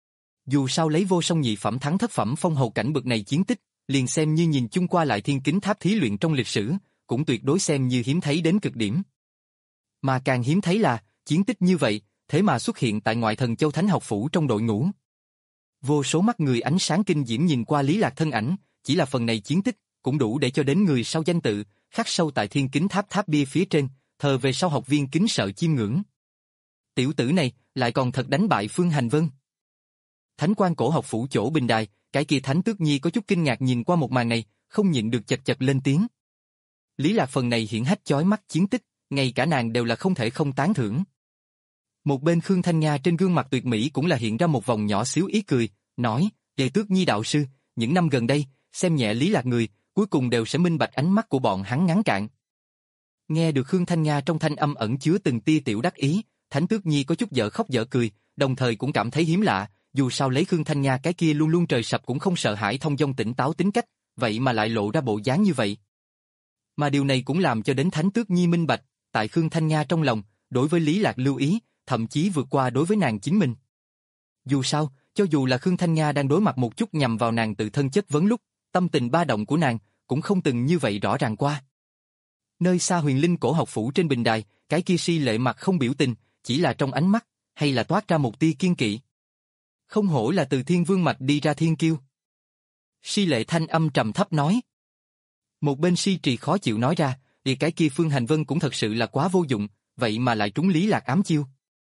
Dù sao lấy vô song nhị phẩm thắng thất phẩm phong hầu cảnh bực này chiến tích, liền xem như nhìn chung qua lại thiên kính tháp thí luyện trong lịch sử, cũng tuyệt đối xem như hiếm thấy đến cực điểm. Mà càng hiếm thấy là, chiến tích như vậy, thế mà xuất hiện tại ngoại Thần Châu Thánh học phủ trong đội ngũ. Vô số mắt người ánh sáng kinh diễm nhìn qua Lý Lạc thân ảnh, chỉ là phần này chiến tích, cũng đủ để cho đến người sau danh tự, khắc sâu tại thiên kính tháp tháp bia phía trên, thờ về sau học viên kính sợ chiêm ngưỡng. Tiểu tử này, lại còn thật đánh bại Phương Hành Vân. Thánh quan cổ học phủ chỗ bình đài, cái kia Thánh Tước Nhi có chút kinh ngạc nhìn qua một màn này, không nhịn được chật chật lên tiếng. Lý Lạc phần này hiển hách chói mắt chiến tích, ngay cả nàng đều là không thể không tán thưởng. Một bên Khương Thanh Nga trên gương mặt tuyệt mỹ cũng là hiện ra một vòng nhỏ xíu ý cười, nói, Đệ Tước Nhi đạo sư, những năm gần đây, xem nhẹ Lý Lạc người, cuối cùng đều sẽ minh bạch ánh mắt của bọn hắn ngắn cạn. Nghe được Khương Thanh Nga trong thanh âm ẩn chứa từng tia tiểu đắc ý, Thánh Tước Nhi có chút dở khóc dở cười, đồng thời cũng cảm thấy hiếm lạ, dù sao lấy Khương Thanh Nga cái kia luôn luôn trời sập cũng không sợ hãi thông dong tỉnh táo tính cách, vậy mà lại lộ ra bộ dáng như vậy. Mà điều này cũng làm cho đến Thánh Tước Nhi minh bạch, tại Khương Thanh Nga trong lòng, đối với Lý Lạc lưu ý, thậm chí vượt qua đối với nàng chính mình. Dù sao, cho dù là Khương Thanh Nga đang đối mặt một chút nhằm vào nàng tự thân chất vấn lúc, tâm tình ba động của nàng cũng không từng như vậy rõ ràng qua. Nơi xa Huyền Linh cổ học phủ trên bình đài, cái kia Si Lệ mặt không biểu tình, chỉ là trong ánh mắt, hay là toát ra một tia kiên kỵ. Không hổ là từ Thiên Vương mạch đi ra thiên kiêu. Si Lệ thanh âm trầm thấp nói. Một bên Si Trì khó chịu nói ra, thì cái kia Phương Hành Vân cũng thật sự là quá vô dụng, vậy mà lại trúng Lý Lạc ám chiêu.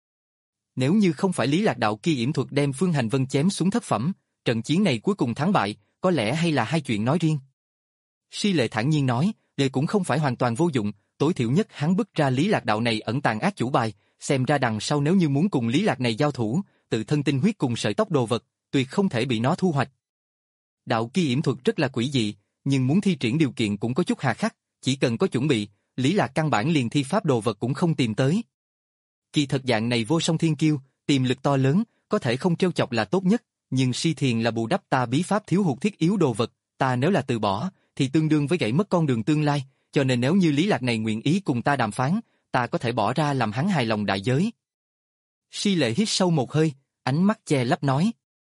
Nếu như không phải Lý Lạc đạo kia yểm thuật đem Phương Hành Vân chém xuống thất phẩm, trận chiến này cuối cùng thắng bại, có lẽ hay là hai chuyện nói riêng. Si Lệ thản nhiên nói, đây cũng không phải hoàn toàn vô dụng, tối thiểu nhất hắn bức ra Lý Lạc đạo này ẩn tàng ác chủ bài, xem ra đằng sau nếu như muốn cùng Lý Lạc này giao thủ, tự thân tinh huyết cùng sợi tóc đồ vật, tuyệt không thể bị nó thu hoạch. Đạo kia yểm thuật rất là quỷ dị, nhưng muốn thi triển điều kiện cũng có chút hà khắc, chỉ cần có chuẩn bị, Lý Lạc căn bản liền thi pháp đồ vật cũng không tìm tới. Kỳ thật dạng này vô song thiên kiêu, tiềm lực to lớn, có thể không trêu chọc là tốt nhất, nhưng Si Thiền là bù đắp ta bí pháp thiếu hụt thiết yếu đồ vật, ta nếu là từ bỏ, thì tương đương với gãy mất con đường tương lai, cho nên nếu như Lý Lạc này nguyện ý cùng ta đàm phán, ta có thể bỏ ra làm hắn hài lòng đại giới. Si Lệ hít sâu một hơi, ánh mắt che lấp nói.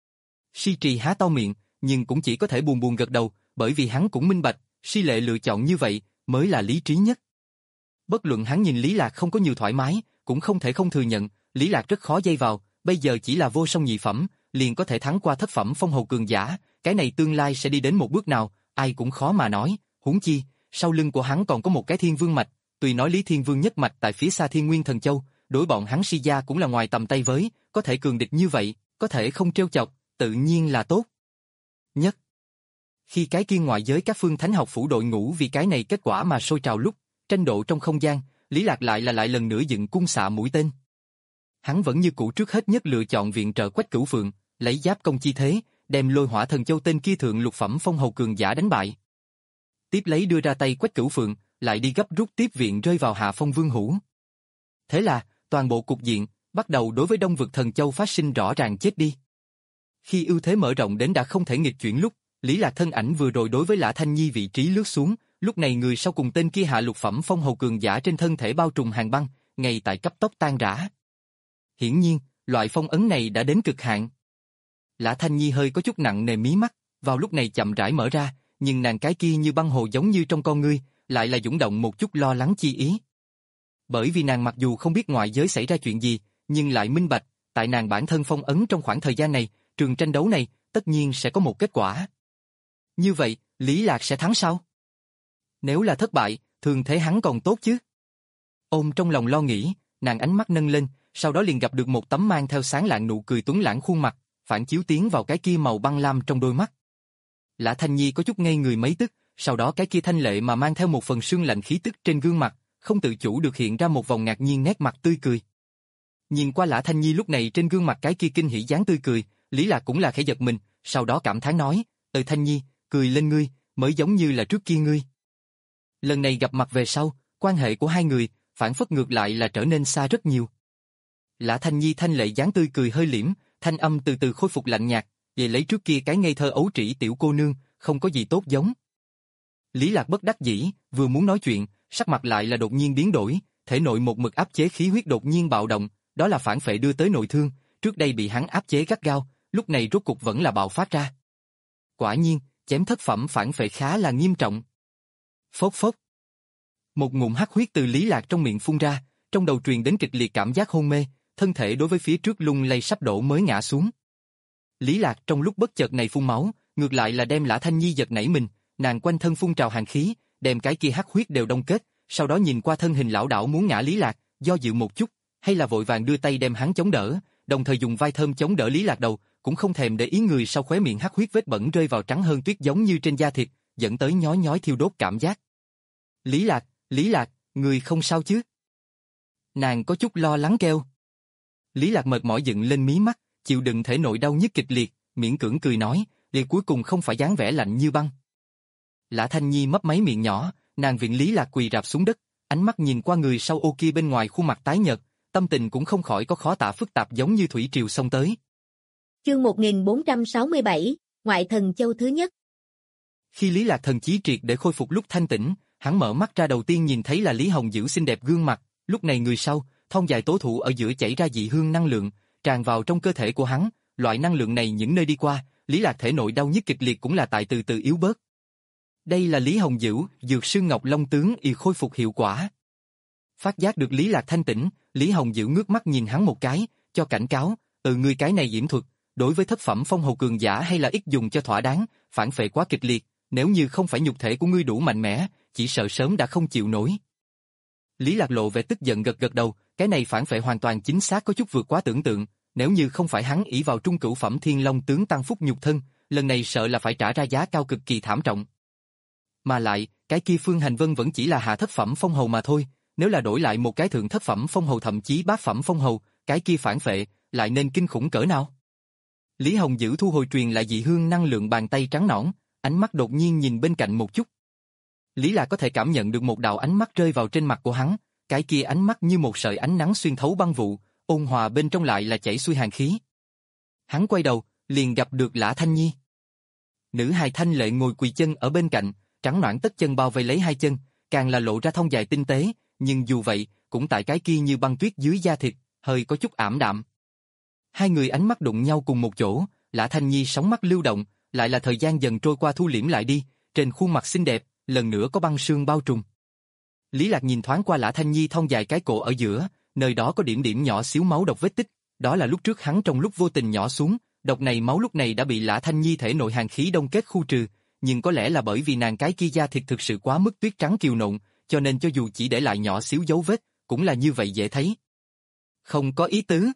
Si Trì há to miệng, nhưng cũng chỉ có thể buồn buồn gật đầu, bởi vì hắn cũng minh bạch, Si Lệ lựa chọn như vậy, mới là lý trí nhất. Bất luận hắn nhìn Lý Lạc không có nhiều thoải mái, cũng không thể không thừa nhận, Lý Lạc rất khó dây vào, bây giờ chỉ là vô song nhị phẩm, liền có thể thắng qua thất phẩm phong hầu cường giả, cái này tương lai sẽ đi đến một bước nào, ai cũng khó mà nói, huống chi, sau lưng của hắn còn có một cái Thiên Vương mạch, tuy nói Lý Thiên Vương nhất mạch tại phía xa Thiên Nguyên Thần Châu, đối bọn hắn Si gia cũng là ngoài tầm tay với, có thể cường địch như vậy, có thể không trêu chọc, tự nhiên là tốt. Nhất. Khi cái kia ngoại giới các phương thánh học phủ đội ngũ vì cái này kết quả mà sôi trào lúc, tranh độ trong không gian, Lý Lạc lại là lại lần nữa dựng cung xạ mũi tên. Hắn vẫn như cũ trước hết nhất lựa chọn viện trợ Quách Cửu Phượng, lấy giáp công chi thế, đem Lôi Hỏa Thần Châu tên kia thượng lục phẩm phong hầu cường giả đánh bại. Tiếp lấy đưa ra tay Quách Cửu Phượng, lại đi gấp rút tiếp viện rơi vào hạ phong Vương Hữu. Thế là, toàn bộ cục diện, bắt đầu đối với Đông vực Thần Châu phát sinh rõ ràng chết đi. Khi ưu thế mở rộng đến đã không thể nghịch chuyển lúc, Lý Lạc thân ảnh vừa rồi đối với Lã Thanh Nhi vị trí lướt xuống, lúc này người sau cùng tên kia hạ lục phẩm phong hầu cường giả trên thân thể bao trùm hàng băng, ngay tại cấp tốc tan rã. hiển nhiên, loại phong ấn này đã đến cực hạn. Lã Thanh Nhi hơi có chút nặng nề mí mắt, vào lúc này chậm rãi mở ra, nhưng nàng cái kia như băng hồ giống như trong con ngươi, lại là dũng động một chút lo lắng chi ý. Bởi vì nàng mặc dù không biết ngoại giới xảy ra chuyện gì, nhưng lại minh bạch, tại nàng bản thân phong ấn trong khoảng thời gian này, trường tranh đấu này, tất nhiên sẽ có một kết quả. Như vậy, Lý Lạc sẽ thắng sao? Nếu là thất bại, thường thế hắn còn tốt chứ. Ôm trong lòng lo nghĩ, nàng ánh mắt nâng lên, sau đó liền gặp được một tấm mang theo sáng lạng nụ cười tuấn lãng khuôn mặt, phản chiếu tiến vào cái kia màu băng lam trong đôi mắt. Lã Thanh Nhi có chút ngây người mấy tức, sau đó cái kia thanh lệ mà mang theo một phần sương lạnh khí tức trên gương mặt, không tự chủ được hiện ra một vòng ngạc nhiên nét mặt tươi cười. Nhìn qua Lã Thanh Nhi lúc này trên gương mặt cái kia kinh hỉ dáng tươi cười, Lý Lạc cũng là khẽ giật mình, sau đó cảm thán nói, "Ơi Thanh Nhi, cười lên ngươi, mới giống như là trước kia ngươi." Lần này gặp mặt về sau, quan hệ của hai người, phản phất ngược lại là trở nên xa rất nhiều. Lã Thanh Nhi thanh lệ dáng tươi cười hơi liễm, thanh âm từ từ khôi phục lạnh nhạt, về lấy trước kia cái ngây thơ ấu trĩ tiểu cô nương, không có gì tốt giống. Lý Lạc bất đắc dĩ, vừa muốn nói chuyện, sắc mặt lại là đột nhiên biến đổi, thể nội một mực áp chế khí huyết đột nhiên bạo động, đó là phản phệ đưa tới nội thương, trước đây bị hắn áp chế gắt gao, lúc này rốt cục vẫn là bạo phát ra. Quả nhiên, chém thất phẩm phản phệ khá là nghiêm trọng. Phốc phốc. Một ngụm hắc huyết từ Lý Lạc trong miệng phun ra, trong đầu truyền đến kịch liệt cảm giác hôn mê, thân thể đối với phía trước lung lay sắp đổ mới ngã xuống. Lý Lạc trong lúc bất chợt này phun máu, ngược lại là đem Lã Thanh Nhi giật nảy mình, nàng quanh thân phun trào hàn khí, đem cái kia hắc huyết đều đông kết, sau đó nhìn qua thân hình lão đảo muốn ngã Lý Lạc, do dự một chút, hay là vội vàng đưa tay đem hắn chống đỡ, đồng thời dùng vai thơm chống đỡ Lý Lạc đầu, cũng không thèm để ý người sau khóe miệng hắc huyết vết bẩn rơi vào trắng hơn tuyết giống như trên da thịt, dẫn tới nhói nhói thiêu đốt cảm giác. Lý Lạc, Lý Lạc, người không sao chứ? Nàng có chút lo lắng kêu. Lý Lạc mệt mỏi dựng lên mí mắt, chịu đựng thể nội đau nhức kịch liệt, miễn cưỡng cười nói, liệt cuối cùng không phải dáng vẻ lạnh như băng. Lã Thanh Nhi mấp máy miệng nhỏ, nàng viện Lý Lạc quỳ rạp xuống đất, ánh mắt nhìn qua người sau ô kia bên ngoài khuôn mặt tái nhợt, tâm tình cũng không khỏi có khó tả phức tạp giống như thủy triều xông tới. Chương một nghìn bốn trăm sáu mươi bảy, Ngoại thần châu thứ nhất. Khi Lý Lạc thần chí triệt để khôi phục lúc thanh tỉnh, hắn mở mắt ra đầu tiên nhìn thấy là Lý Hồng Dữ xinh đẹp gương mặt, lúc này người sau, thon dài tố thủ ở giữa chảy ra dị hương năng lượng, tràn vào trong cơ thể của hắn, loại năng lượng này những nơi đi qua, Lý Lạc thể nội đau nhức kịch liệt cũng là tại từ từ yếu bớt. Đây là Lý Hồng Dữ, dược sư Ngọc Long tướng y khôi phục hiệu quả. Phát giác được Lý Lạc thanh tỉnh, Lý Hồng Dữ ngước mắt nhìn hắn một cái, cho cảnh cáo, từ ngươi cái này diễm thuật, đối với thất phẩm phong hầu cường giả hay là ít dùng cho thỏa đáng, phản phệ quá kịch liệt, nếu như không phải nhục thể của ngươi đủ mạnh mẽ, chỉ sợ sớm đã không chịu nổi. Lý Lạc lộ vẻ tức giận gật gật đầu, cái này phản phệ hoàn toàn chính xác có chút vượt quá tưởng tượng, nếu như không phải hắn ỷ vào trung cửu phẩm Thiên Long tướng tăng phúc nhục thân, lần này sợ là phải trả ra giá cao cực kỳ thảm trọng. Mà lại, cái kia Phương Hành Vân vẫn chỉ là hạ thất phẩm phong hầu mà thôi, nếu là đổi lại một cái thượng thất phẩm phong hầu thậm chí bát phẩm phong hầu, cái kia phản phệ lại nên kinh khủng cỡ nào? Lý Hồng Dữ thu hồi truyền lại dị hương năng lượng bàn tay trắng nõn, ánh mắt đột nhiên nhìn bên cạnh một chút. Lý Lạc có thể cảm nhận được một đạo ánh mắt rơi vào trên mặt của hắn, cái kia ánh mắt như một sợi ánh nắng xuyên thấu băng vụ, ôn hòa bên trong lại là chảy xuôi hàn khí. Hắn quay đầu, liền gặp được Lã Thanh Nhi. Nữ hài thanh lệ ngồi quỳ chân ở bên cạnh, trắng nõn tất chân bao vây lấy hai chân, càng là lộ ra thon dài tinh tế, nhưng dù vậy, cũng tại cái kia như băng tuyết dưới da thịt, hơi có chút ảm đạm. Hai người ánh mắt đụng nhau cùng một chỗ, Lã Thanh Nhi sóng mắt lưu động, lại là thời gian dần trôi qua thu liễm lại đi, trên khuôn mặt xinh đẹp, lần nữa có băng sương bao trùm. Lý Lạc nhìn thoáng qua Lã Thanh Nhi thon dài cái cổ ở giữa, nơi đó có điểm điểm nhỏ xíu máu độc vết tích, đó là lúc trước hắn trong lúc vô tình nhỏ xuống, độc này máu lúc này đã bị Lã Thanh Nhi thể nội hàn khí đông kết khu trừ, nhưng có lẽ là bởi vì nàng cái kia da thịt thực sự quá mức tuyết trắng kiều nộn, cho nên cho dù chỉ để lại nhỏ xíu dấu vết, cũng là như vậy dễ thấy. Không có ý tứ.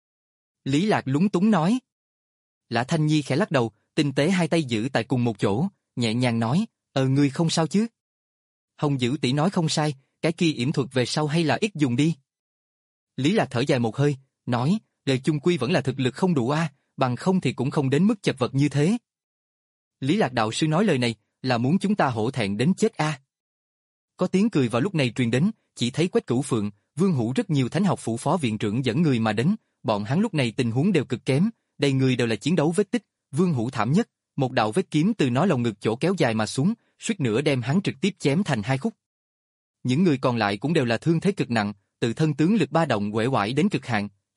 Lý Lạc lúng túng nói. Lã Thanh Nhi khẽ lắc đầu, tinh tế hai tay giữ tại cùng một chỗ, nhẹ nhàng nói, ờ ngươi không sao chứ? Hồng Dữ tỷ nói không sai, cái kia yểm thuật về sau hay là ít dùng đi. Lý Lạc thở dài một hơi, nói, đời chung quy vẫn là thực lực không đủ a, à, bằng không thì cũng không đến mức chật vật như thế. Lý Lạc đạo sư nói lời này, là muốn chúng ta hổ thẹn đến chết a. À. Có tiếng cười vào lúc này truyền đến, chỉ thấy Quách Cửu Phượng, Vương Hữu rất nhiều thánh học phủ phó viện trưởng dẫn người mà đến, bọn hắn lúc này tình huống đều cực kém, đầy người đều là chiến đấu vết tích, Vương Hữu thảm nhất, một đạo vết kiếm từ nó lồng ngực chỗ kéo dài mà xuống, suýt nữa đem hắn trực tiếp chém thành hai khúc. Những người còn lại cũng đều là thương thế cực nặng, tự thân tướng lực ba động uể oải đến cực hạn,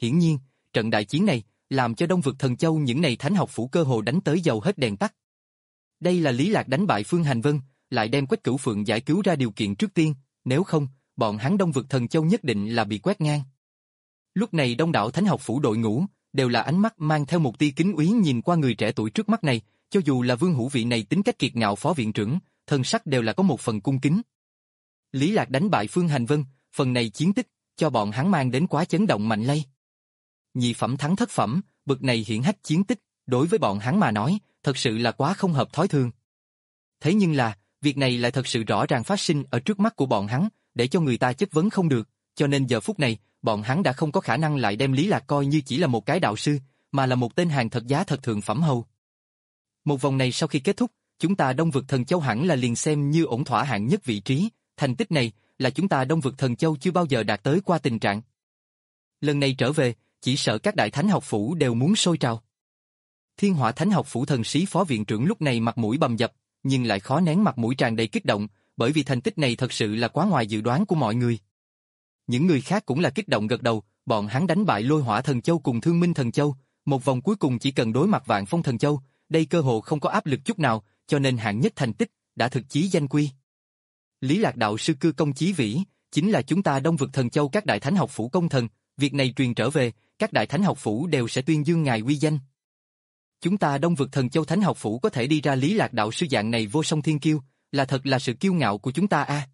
Hiển nhiên, trận đại chiến này làm cho Đông Vực Thần Châu những này thánh học phủ cơ hồ đánh tới dầu hết đèn tắt. Đây là Lý Lạc đánh bại Phương Hành Vân, lại đem Quách Cửu Phượng giải cứu ra điều kiện trước tiên, nếu không, bọn hắn Đông Vực Thần Châu nhất định là bị quét ngang. Lúc này đông đảo thánh học phủ đội ngũ đều là ánh mắt mang theo một tia kính úy nhìn qua người trẻ tuổi trước mắt này, cho dù là Vương Hữu vị này tính cách kiệt ngạo phó viện trưởng, thân sắc đều là có một phần cung kính. Lý Lạc đánh bại Phương Hành Vân, phần này chiến tích cho bọn hắn mang đến quá chấn động mạnh lây. Nhị phẩm thắng thất phẩm, bực này hiển hách chiến tích, đối với bọn hắn mà nói, thật sự là quá không hợp thói thường. Thế nhưng là, việc này lại thật sự rõ ràng phát sinh ở trước mắt của bọn hắn, để cho người ta chất vấn không được, cho nên giờ phút này, bọn hắn đã không có khả năng lại đem Lý Lạc coi như chỉ là một cái đạo sư, mà là một tên hàng thật giá thật thượng phẩm hầu. Một vòng này sau khi kết thúc, chúng ta Đông Vực Thần Châu hẳn là liền xem như ổn thỏa hạng nhất vị trí, thành tích này là chúng ta Đông Vực Thần Châu chưa bao giờ đạt tới qua tình trạng. Lần này trở về, chỉ sợ các đại thánh học phủ đều muốn sôi trào. Thiên Hỏa Thánh học phủ thần sĩ phó viện trưởng lúc này mặt mũi bầm dập, nhưng lại khó nén mặt mũi tràn đầy kích động, bởi vì thành tích này thật sự là quá ngoài dự đoán của mọi người. Những người khác cũng là kích động gật đầu, bọn hắn đánh bại Lôi Hỏa Thần Châu cùng Thương Minh Thần Châu, một vòng cuối cùng chỉ cần đối mặt Vạn Phong Thần Châu, đây cơ hồ không có áp lực chút nào, cho nên hạng nhất thành tích đã thực chí danh quy. Lý Lạc đạo sư cư công chí vĩ, chính là chúng ta Đông Vực Thần Châu các đại thánh học phủ công thần, việc này truyền trở về, các đại thánh học phủ đều sẽ tuyên dương ngài uy danh. Chúng ta Đông Vực Thần Châu thánh học phủ có thể đi ra Lý Lạc đạo sư dạng này vô song thiên kiêu, là thật là sự kiêu ngạo của chúng ta a. À.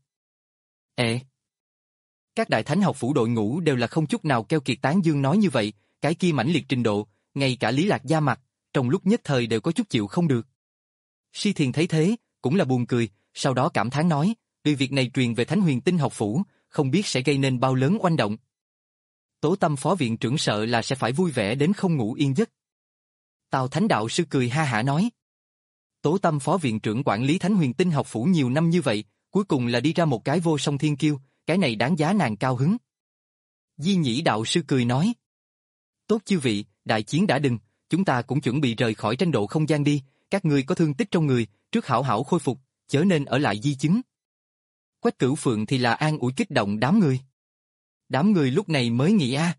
Ê! Các đại thánh học phủ đội ngũ đều là không chút nào keo kiệt tán dương nói như vậy, cái kia mãnh liệt trình độ, ngay cả Lý Lạc da mặt, trong lúc nhất thời đều có chút chịu không được. Si Thiền thấy thế, cũng là buồn cười, sau đó cảm thán nói, vì việc này truyền về Thánh Huyền Tinh học phủ, không biết sẽ gây nên bao lớn oanh động. Tố Tâm phó viện trưởng sợ là sẽ phải vui vẻ đến không ngủ yên giấc. Tào Thánh đạo sư cười ha hả nói. Tố Tâm phó viện trưởng quản lý Thánh Huyền Tinh học phủ nhiều năm như vậy, cuối cùng là đi ra một cái vô song thiên kiêu, cái này đáng giá nàng cao hứng. Di Nhĩ đạo sư cười nói. Tốt chư vị, đại chiến đã đừng, chúng ta cũng chuẩn bị rời khỏi tranh độ không gian đi, các ngươi có thương tích trong người, trước hảo hảo khôi phục, chớ nên ở lại di chứng. Quách Cửu Phượng thì là an ủi kích động đám người. Đám người lúc này mới nghĩ a.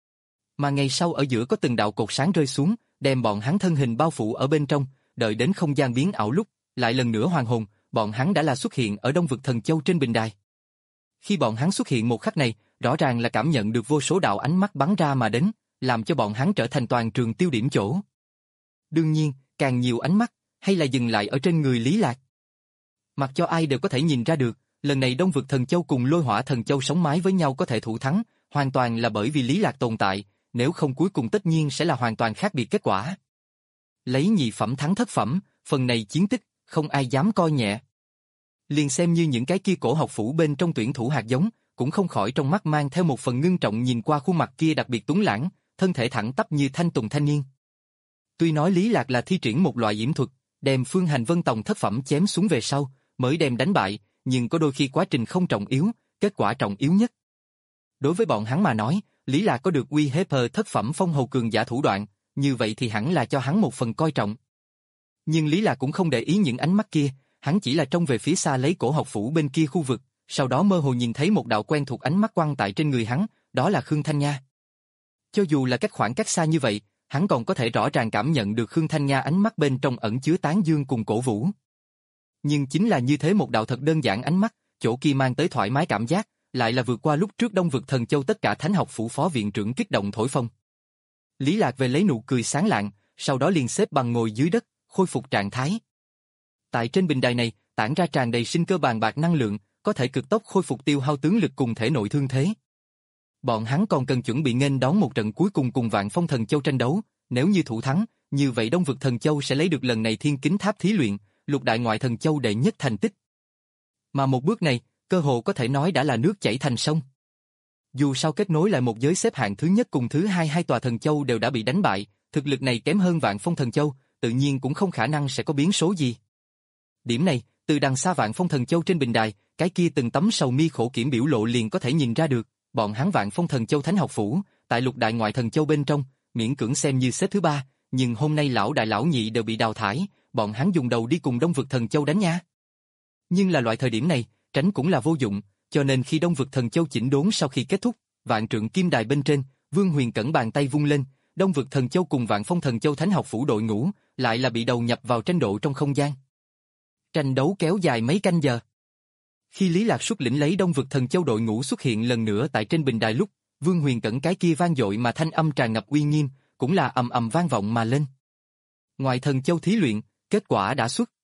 Mà ngày sau ở giữa có từng đạo cột sáng rơi xuống, đem bọn hắn thân hình bao phủ ở bên trong, đợi đến không gian biến ảo lúc, lại lần nữa hoàn hồn, bọn hắn đã là xuất hiện ở Đông Vực Thần Châu trên bình đài. Khi bọn hắn xuất hiện một khắc này, rõ ràng là cảm nhận được vô số đạo ánh mắt bắn ra mà đến, làm cho bọn hắn trở thành toàn trường tiêu điểm chỗ. Đương nhiên, càng nhiều ánh mắt, hay là dừng lại ở trên người Lý Lạc. Mặc cho ai đều có thể nhìn ra được, lần này Đông Vực Thần Châu cùng Lôi Hỏa Thần Châu sống mái với nhau có thể thủ thắng, hoàn toàn là bởi vì Lý Lạc tồn tại, nếu không cuối cùng tất nhiên sẽ là hoàn toàn khác biệt kết quả. Lấy nhị phẩm thắng thất phẩm, phần này chiến tích, không ai dám coi nhẹ. Liền xem như những cái kia cổ học phủ bên trong tuyển thủ hạt giống, cũng không khỏi trong mắt mang theo một phần ngưng trọng nhìn qua khuôn mặt kia đặc biệt tuấn lãng, thân thể thẳng tắp như thanh tùng thanh niên. Tuy nói Lý Lạc là thi triển một loại yểm thuật, đem Phương Hành Vân tòng thất phẩm chém xuống về sau, mới đem đánh bại, nhưng có đôi khi quá trình không trọng yếu, kết quả trọng yếu nhất. Đối với bọn hắn mà nói, Lý Lạc có được uy hiếp thất phẩm phong hầu cường giả thủ đoạn, như vậy thì hẳn là cho hắn một phần coi trọng. Nhưng Lý Lạc cũng không để ý những ánh mắt kia, hắn chỉ là trông về phía xa lấy cổ học phủ bên kia khu vực, sau đó mơ hồ nhìn thấy một đạo quen thuộc ánh mắt quăng tại trên người hắn, đó là Khương Thanh Nha. Cho dù là cách khoảng cách xa như vậy, hắn còn có thể rõ ràng cảm nhận được Khương Thanh Nha ánh mắt bên trong ẩn chứa tán dương cùng cổ vũ. Nhưng chính là như thế một đạo thật đơn giản ánh mắt, chỗ kia mang tới thoải mái cảm giác, lại là vượt qua lúc trước Đông Vực Thần Châu tất cả thánh học phủ phó viện trưởng kích động thổi phồng. Lý Lạc về lấy nụ cười sáng lạng, sau đó liền xếp bằng ngồi dưới đất, khôi phục trạng thái. Tại trên bình đài này, tản ra tràn đầy sinh cơ bàn bạc năng lượng, có thể cực tốc khôi phục tiêu hao tướng lực cùng thể nội thương thế. Bọn hắn còn cần chuẩn bị nghênh đón một trận cuối cùng cùng Vạn Phong Thần Châu tranh đấu, nếu như thủ thắng, như vậy Đông Vực Thần Châu sẽ lấy được lần này Thiên Kính Tháp thí luyện, lục đại ngoại thần châu đệ nhất thành tích. Mà một bước này, cơ hồ có thể nói đã là nước chảy thành sông. Dù sao kết nối lại một giới xếp hạng thứ nhất cùng thứ hai hai tòa thần châu đều đã bị đánh bại, thực lực này kém hơn Vạn Phong Thần Châu, tự nhiên cũng không khả năng sẽ có biến số gì. Điểm này, từ đằng xa Vạn Phong Thần Châu trên bình đài, cái kia từng tấm sầu mi khổ kiểm biểu lộ liền có thể nhìn ra được, bọn hắn Vạn Phong Thần Châu Thánh học phủ, tại lục đại ngoại thần châu bên trong, miễn cưỡng xem như xếp thứ ba, nhưng hôm nay lão đại lão nhị đều bị đào thải, bọn hắn dùng đầu đi cùng Đông Vực Thần Châu đánh nha. Nhưng là loại thời điểm này, tránh cũng là vô dụng, cho nên khi Đông Vực Thần Châu chỉnh đốn sau khi kết thúc, vạn trượng kim đài bên trên, Vương Huyền Cẩn bàn tay vung lên, Đông Vực Thần Châu cùng Vạn Phong Thần Châu Thánh học phủ đội ngũ, lại là bị đầu nhập vào tranh độ trong không gian. Tranh đấu kéo dài mấy canh giờ. Khi Lý Lạc xuất lĩnh lấy Đông Vực Thần Châu đội ngũ xuất hiện lần nữa tại trên bình đài lúc, Vương Huyền Cẩn cái kia vang dội mà thanh âm tràn ngập uy nghiêm, cũng là ầm ầm vang vọng mà lên. Ngoài Thần Châu thí luyện, kết quả đã xuất.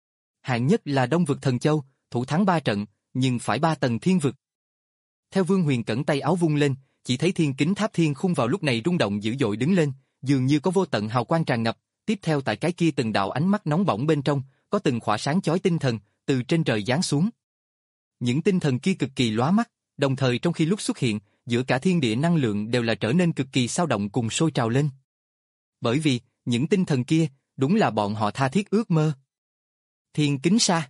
Hạng nhất là Đông Vực Thần Châu, thủ thắng ba trận, nhưng phải ba tầng thiên vực. Theo Vương Huyền Cẩn tay áo vung lên, chỉ thấy thiên kính tháp thiên khung vào lúc này rung động dữ dội đứng lên, dường như có vô tận hào quang tràn ngập, tiếp theo tại cái kia từng đạo ánh mắt nóng bỏng bên trong, có từng khỏa sáng chói tinh thần, từ trên trời giáng xuống. Những tinh thần kia cực kỳ lóa mắt, đồng thời trong khi lúc xuất hiện, giữa cả thiên địa năng lượng đều là trở nên cực kỳ sao động cùng sôi trào lên. Bởi vì, những tinh thần kia, đúng là bọn họ tha thiết ước mơ. Thiên kính sa.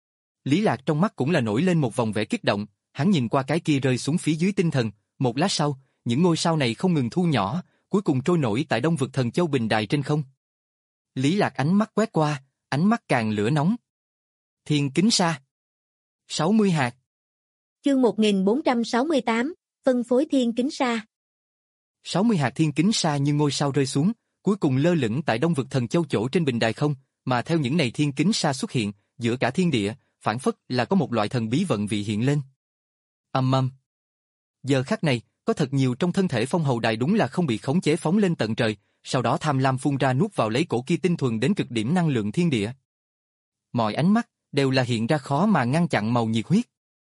Lý Lạc trong mắt cũng là nổi lên một vòng vẻ kích động, hắn nhìn qua cái kia rơi xuống phía dưới tinh thần, một lát sau, những ngôi sao này không ngừng thu nhỏ, cuối cùng trôi nổi tại Đông Vực Thần Châu bình đài trên không. Lý Lạc ánh mắt quét qua, ánh mắt càng lửa nóng. Thiên kính sa. sáu mươi hạt. Chương một nghìn bốn trăm sáu mươi tám, phân phối thiên kính sa. sáu mươi hạt thiên kính sa như ngôi sao rơi xuống, cuối cùng lơ lửng tại Đông Vực Thần Châu chỗ trên bình đài không, mà theo những này thiên kính sa xuất hiện, giữa cả thiên địa, phản phất là có một loại thần bí vận vị hiện lên. Ầm ầm. Giờ khắc này, có thật nhiều trong thân thể phong hầu đài đúng là không bị khống chế phóng lên tận trời, sau đó tham lam phun ra nuốt vào lấy cổ kia tinh thuần đến cực điểm năng lượng thiên địa. Mọi ánh mắt đều là hiện ra khó mà ngăn chặn màu nhiệt huyết.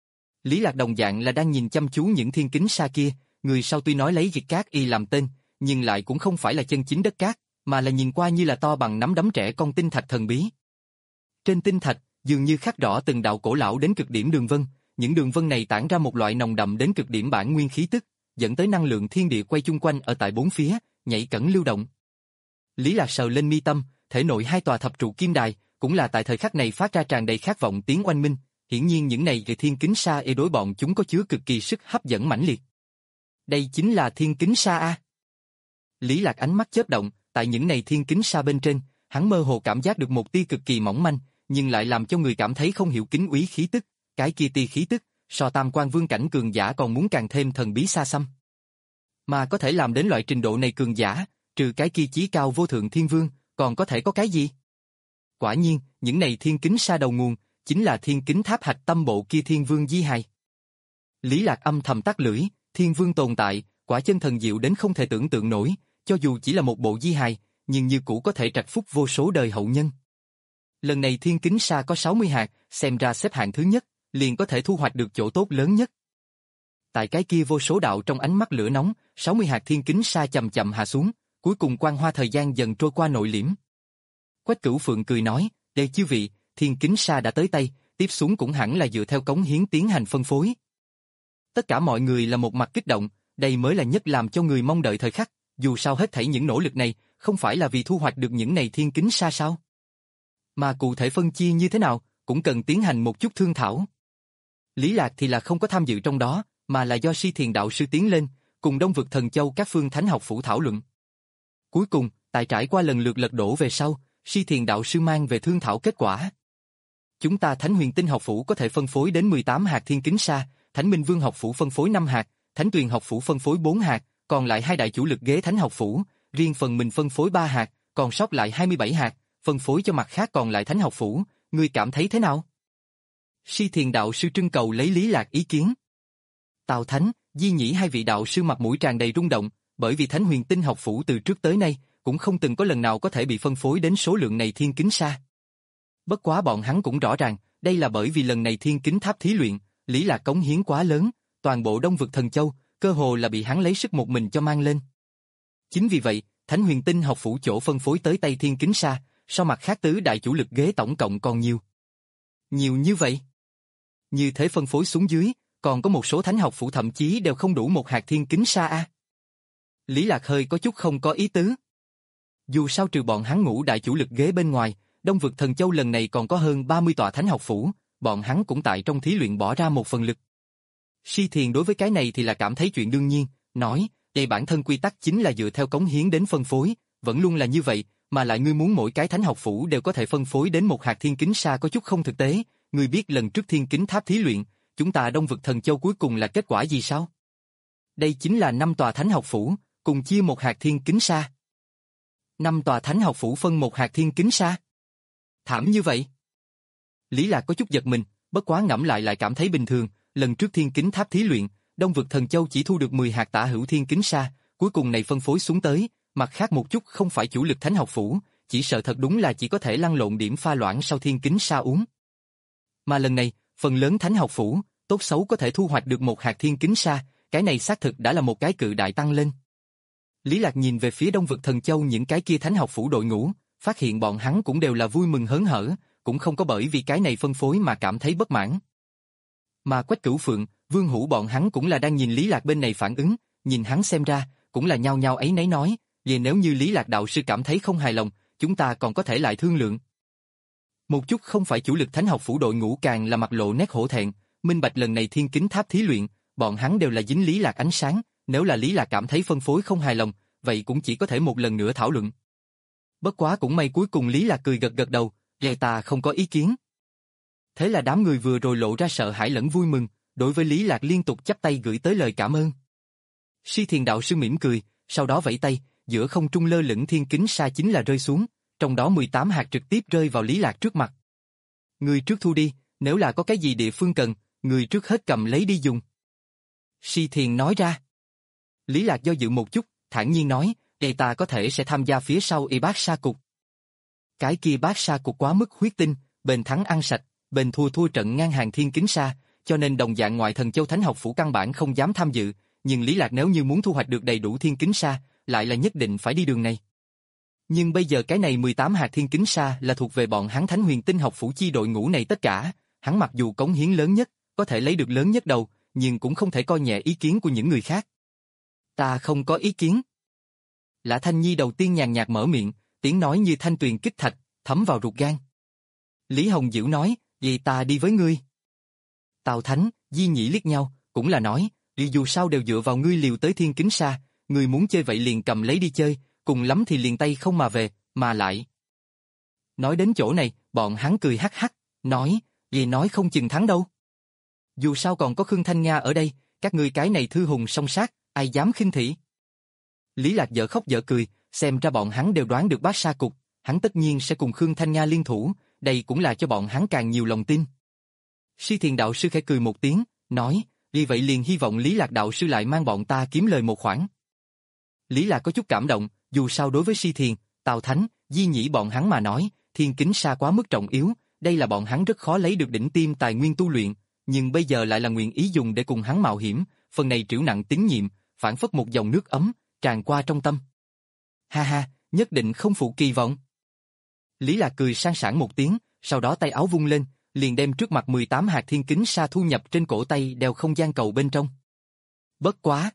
Lý Lạc đồng dạng là đang nhìn chăm chú những thiên kính sa kia, người sau tuy nói lấy Việt Cát y làm tên, nhưng lại cũng không phải là chân chính đất cát, mà là nhìn qua như là to bằng nắm đấm trẻ con tinh thạch thần bí. Trên tinh thạch, dường như khắc rõ từng đạo cổ lão đến cực điểm đường vân, những đường vân này tản ra một loại nồng đậm đến cực điểm bản nguyên khí tức, dẫn tới năng lượng thiên địa quay chung quanh ở tại bốn phía, nhảy cẫng lưu động. Lý Lạc sờ lên mi tâm, thể nội hai tòa thập trụ kim đài, cũng là tại thời khắc này phát ra tràn đầy khát vọng tiếng oanh minh, hiển nhiên những này về thiên kính sa e đối bọn chúng có chứa cực kỳ sức hấp dẫn mãnh liệt. Đây chính là thiên kính sa a. Lý Lạc ánh mắt chớp động, tại những này thiên kính sa bên trên, hắn mơ hồ cảm giác được một tia cực kỳ mỏng manh, nhưng lại làm cho người cảm thấy không hiểu kính úy khí tức, cái kia tia khí tức, so tam quan vương cảnh cường giả còn muốn càng thêm thần bí xa xăm. Mà có thể làm đến loại trình độ này cường giả, trừ cái kia chí cao vô thượng thiên vương, còn có thể có cái gì? Quả nhiên, những này thiên kính sa đầu nguồn, chính là thiên kính tháp hạch tâm bộ kia thiên vương di hài. Lý Lạc âm thầm tắt lưỡi, thiên vương tồn tại, quả chân thần diệu đến không thể tưởng tượng nổi, cho dù chỉ là một bộ di hài, nhưng như cũ có thể trạch phúc vô số đời hậu nhân. Lần này thiên kính sa có sáu mươi hạt, xem ra xếp hạng thứ nhất, liền có thể thu hoạch được chỗ tốt lớn nhất. Tại cái kia vô số đạo trong ánh mắt lửa nóng, sáu mươi hạt thiên kính sa chậm chậm hạ xuống, cuối cùng quang hoa thời gian dần trôi qua nội liễm. Quách Cửu Phượng cười nói, "Đây chư vị, thiên kính sa đã tới tay, tiếp xuống cũng hẳn là dựa theo cống hiến tiến hành phân phối." Tất cả mọi người là một mặt kích động, đây mới là nhất làm cho người mong đợi thời khắc, dù sao hết thảy những nỗ lực này, không phải là vì thu hoạch được những này thiên kính sa sao? Mà cụ thể phân chia như thế nào, cũng cần tiến hành một chút thương thảo. Lý Lạc thì là không có tham dự trong đó, mà là do Si Thiền đạo sư tiến lên, cùng Đông Vực Thần Châu các phương thánh học phủ thảo luận. Cuối cùng, tại trải qua lần lượt lật đổ về sau, Si Thiền đạo sư mang về thương thảo kết quả. Chúng ta Thánh Huyền Tinh học phủ có thể phân phối đến mười tám hạt thiên kính sa, Thánh Minh Vương học phủ phân phối năm hạt, Thánh Tuyền học phủ phân phối bốn hạt, còn lại hai đại chủ lực ghế thánh học phủ, riêng phần mình phân phối ba hạt, còn sót lại hai mươi bảy hạt, phân phối cho mặt khác còn lại thánh học phủ, ngươi cảm thấy thế nào? Si Thiền đạo sư trưng cầu lấy Lý Lạc ý kiến. Tào Thánh, Di Nhĩ hai vị đạo sư mặt mũi tràn đầy rung động, bởi vì Thánh Huyền Tinh học phủ từ trước tới nay cũng không từng có lần nào có thể bị phân phối đến số lượng này thiên kính sa. Bất quá bọn hắn cũng rõ ràng, đây là bởi vì lần này thiên kính tháp thí luyện, Lý Lạc cống hiến quá lớn, toàn bộ Đông Vực Thần Châu, cơ hồ là bị hắn lấy sức một mình cho mang lên. Chính vì vậy, Thánh Huyền Tinh học phủ chỗ phân phối tới tay thiên kính sa, so mặt khác tứ đại chủ lực ghế tổng cộng còn nhiều. Nhiều như vậy? Như thế phân phối xuống dưới, còn có một số thánh học phủ thậm chí đều không đủ một hạt thiên kính sa a. Lý Lạc hơi có chút không có ý tứ. Dù sao trừ bọn hắn ngũ đại chủ lực ghế bên ngoài, Đông Vực Thần Châu lần này còn có hơn ba mươi tòa thánh học phủ, bọn hắn cũng tại trong thí luyện bỏ ra một phần lực. Si Thiền đối với cái này thì là cảm thấy chuyện đương nhiên, nói, đây bản thân quy tắc chính là dựa theo cống hiến đến phân phối, vẫn luôn là như vậy, mà lại ngươi muốn mỗi cái thánh học phủ đều có thể phân phối đến một hạt thiên kính sa có chút không thực tế, ngươi biết lần trước thiên kính tháp thí luyện, chúng ta Đông Vực Thần Châu cuối cùng là kết quả gì sao? Đây chính là năm tòa thánh học phủ, cùng chia một hạt thiên kính sa. Năm tòa thánh học phủ phân một hạt thiên kính sa. Thảm như vậy. Lý Lạc có chút giật mình, bất quá ngẫm lại lại cảm thấy bình thường, lần trước thiên kính tháp thí luyện, Đông Vực Thần Châu chỉ thu được mười hạt tả hữu thiên kính sa, cuối cùng này phân phối xuống tới, mặt khác một chút không phải chủ lực thánh học phủ, chỉ sợ thật đúng là chỉ có thể lăn lộn điểm pha loãng sau thiên kính sa uống. Mà lần này, phần lớn thánh học phủ, tốt xấu có thể thu hoạch được một hạt thiên kính sa, cái này xác thực đã là một cái cự đại tăng lên. Lý Lạc nhìn về phía Đông Vực Thần Châu những cái kia thánh học phủ đội ngũ, phát hiện bọn hắn cũng đều là vui mừng hớn hở, cũng không có bởi vì cái này phân phối mà cảm thấy bất mãn. Mà Quách Cửu Phượng, Vương Hữu bọn hắn cũng là đang nhìn Lý Lạc bên này phản ứng, nhìn hắn xem ra, cũng là nhao nhao ấy nấy nói, vì nếu như Lý Lạc đạo sư cảm thấy không hài lòng, chúng ta còn có thể lại thương lượng. Một chút không phải chủ lực thánh học phủ đội ngũ càng là mặt lộ nét hổ thẹn, minh bạch lần này thiên kính tháp thí luyện, bọn hắn đều là dính Lý Lạc ánh sáng, nếu là Lý Lạc cảm thấy phân phối không hài lòng, vậy cũng chỉ có thể một lần nữa thảo luận. Bất quá cũng may cuối cùng Lý Lạc cười gật gật đầu, "Vậy ta không có ý kiến." Thế là đám người vừa rồi lộ ra sợ hãi lẫn vui mừng, đối với Lý Lạc liên tục chắp tay gửi tới lời cảm ơn. Si Thiền đạo sư mỉm cười, sau đó vẫy tay, giữa không trung lơ lửng thiên kính sa chính là rơi xuống, trong đó mười tám hạt trực tiếp rơi vào Lý Lạc trước mặt. "Người trước thu đi, nếu là có cái gì địa phương cần, người trước hết cầm lấy đi dùng." Si Thiền nói ra. Lý Lạc do dự một chút, thản nhiên nói, "Vậy ta có thể sẽ tham gia phía sau y bát sa cục." Cái kia bát sa cục quá mức huyết tinh, bền thắng ăn sạch, bền thua thua trận ngang hàng thiên kính sa, cho nên đồng dạng ngoại thần châu thánh học phủ căn bản không dám tham dự, nhưng Lý Lạc nếu như muốn thu hoạch được đầy đủ thiên kính sa, lại là nhất định phải đi đường này. Nhưng bây giờ cái này mười tám hạt thiên kính sa là thuộc về bọn hắn Thánh Huyền Tinh học phủ chi đội ngũ này tất cả, hắn mặc dù cống hiến lớn nhất, có thể lấy được lớn nhất đầu, nhưng cũng không thể coi nhẹ ý kiến của những người khác. "Ta không có ý kiến." Lã Thanh Nhi đầu tiên nhàn nhạt mở miệng, tiếng nói như thanh tuyền kích thạch, thấm vào ruột gan. Lý Hồng Diệu nói, "Vậy ta đi với ngươi." Tào Thánh, Di Nhĩ liếc nhau, cũng là nói, "Vì dù sao đều dựa vào ngươi liều tới thiên kính sa, ngươi muốn chơi vậy liền cầm lấy đi chơi, cùng lắm thì liền tay không mà về, mà lại." Nói đến chỗ này, bọn hắn cười hắc hắc, nói, "Vì nói không chừng thắng đâu. Dù sao còn có Khương Thanh Nga ở đây, các ngươi cái này thư hùng song sát, ai dám khinh thị." Lý Lạc dở khóc dở cười, xem ra bọn hắn đều đoán được bát sa cục, hắn tất nhiên sẽ cùng Khương Thanh Nga liên thủ, đây cũng là cho bọn hắn càng nhiều lòng tin. Si Thiền đạo sư khẽ cười một tiếng, nói, "Vì vậy liền hy vọng Lý Lạc đạo sư lại mang bọn ta kiếm lời một khoản." Lý Lạc có chút cảm động, dù sao đối với Si Thiền, Tào Thánh, Di Nhĩ bọn hắn mà nói, thiên kính sa quá mức trọng yếu, đây là bọn hắn rất khó lấy được đỉnh tiêm tài nguyên tu luyện, nhưng bây giờ lại là nguyện ý dùng để cùng hắn mạo hiểm, phần này trĩu nặng tín nhiệm, phản phất một dòng nước ấm, tràn qua trong tâm. "Ha ha, nhất định không phụ kỳ vọng." Lý Lạc cười sang sảng một tiếng, sau đó tay áo vung lên, liền đem trước mặt mười tám hạt thiên kính sa thu nhập trên cổ tay đeo không gian cầu bên trong. Bất quá,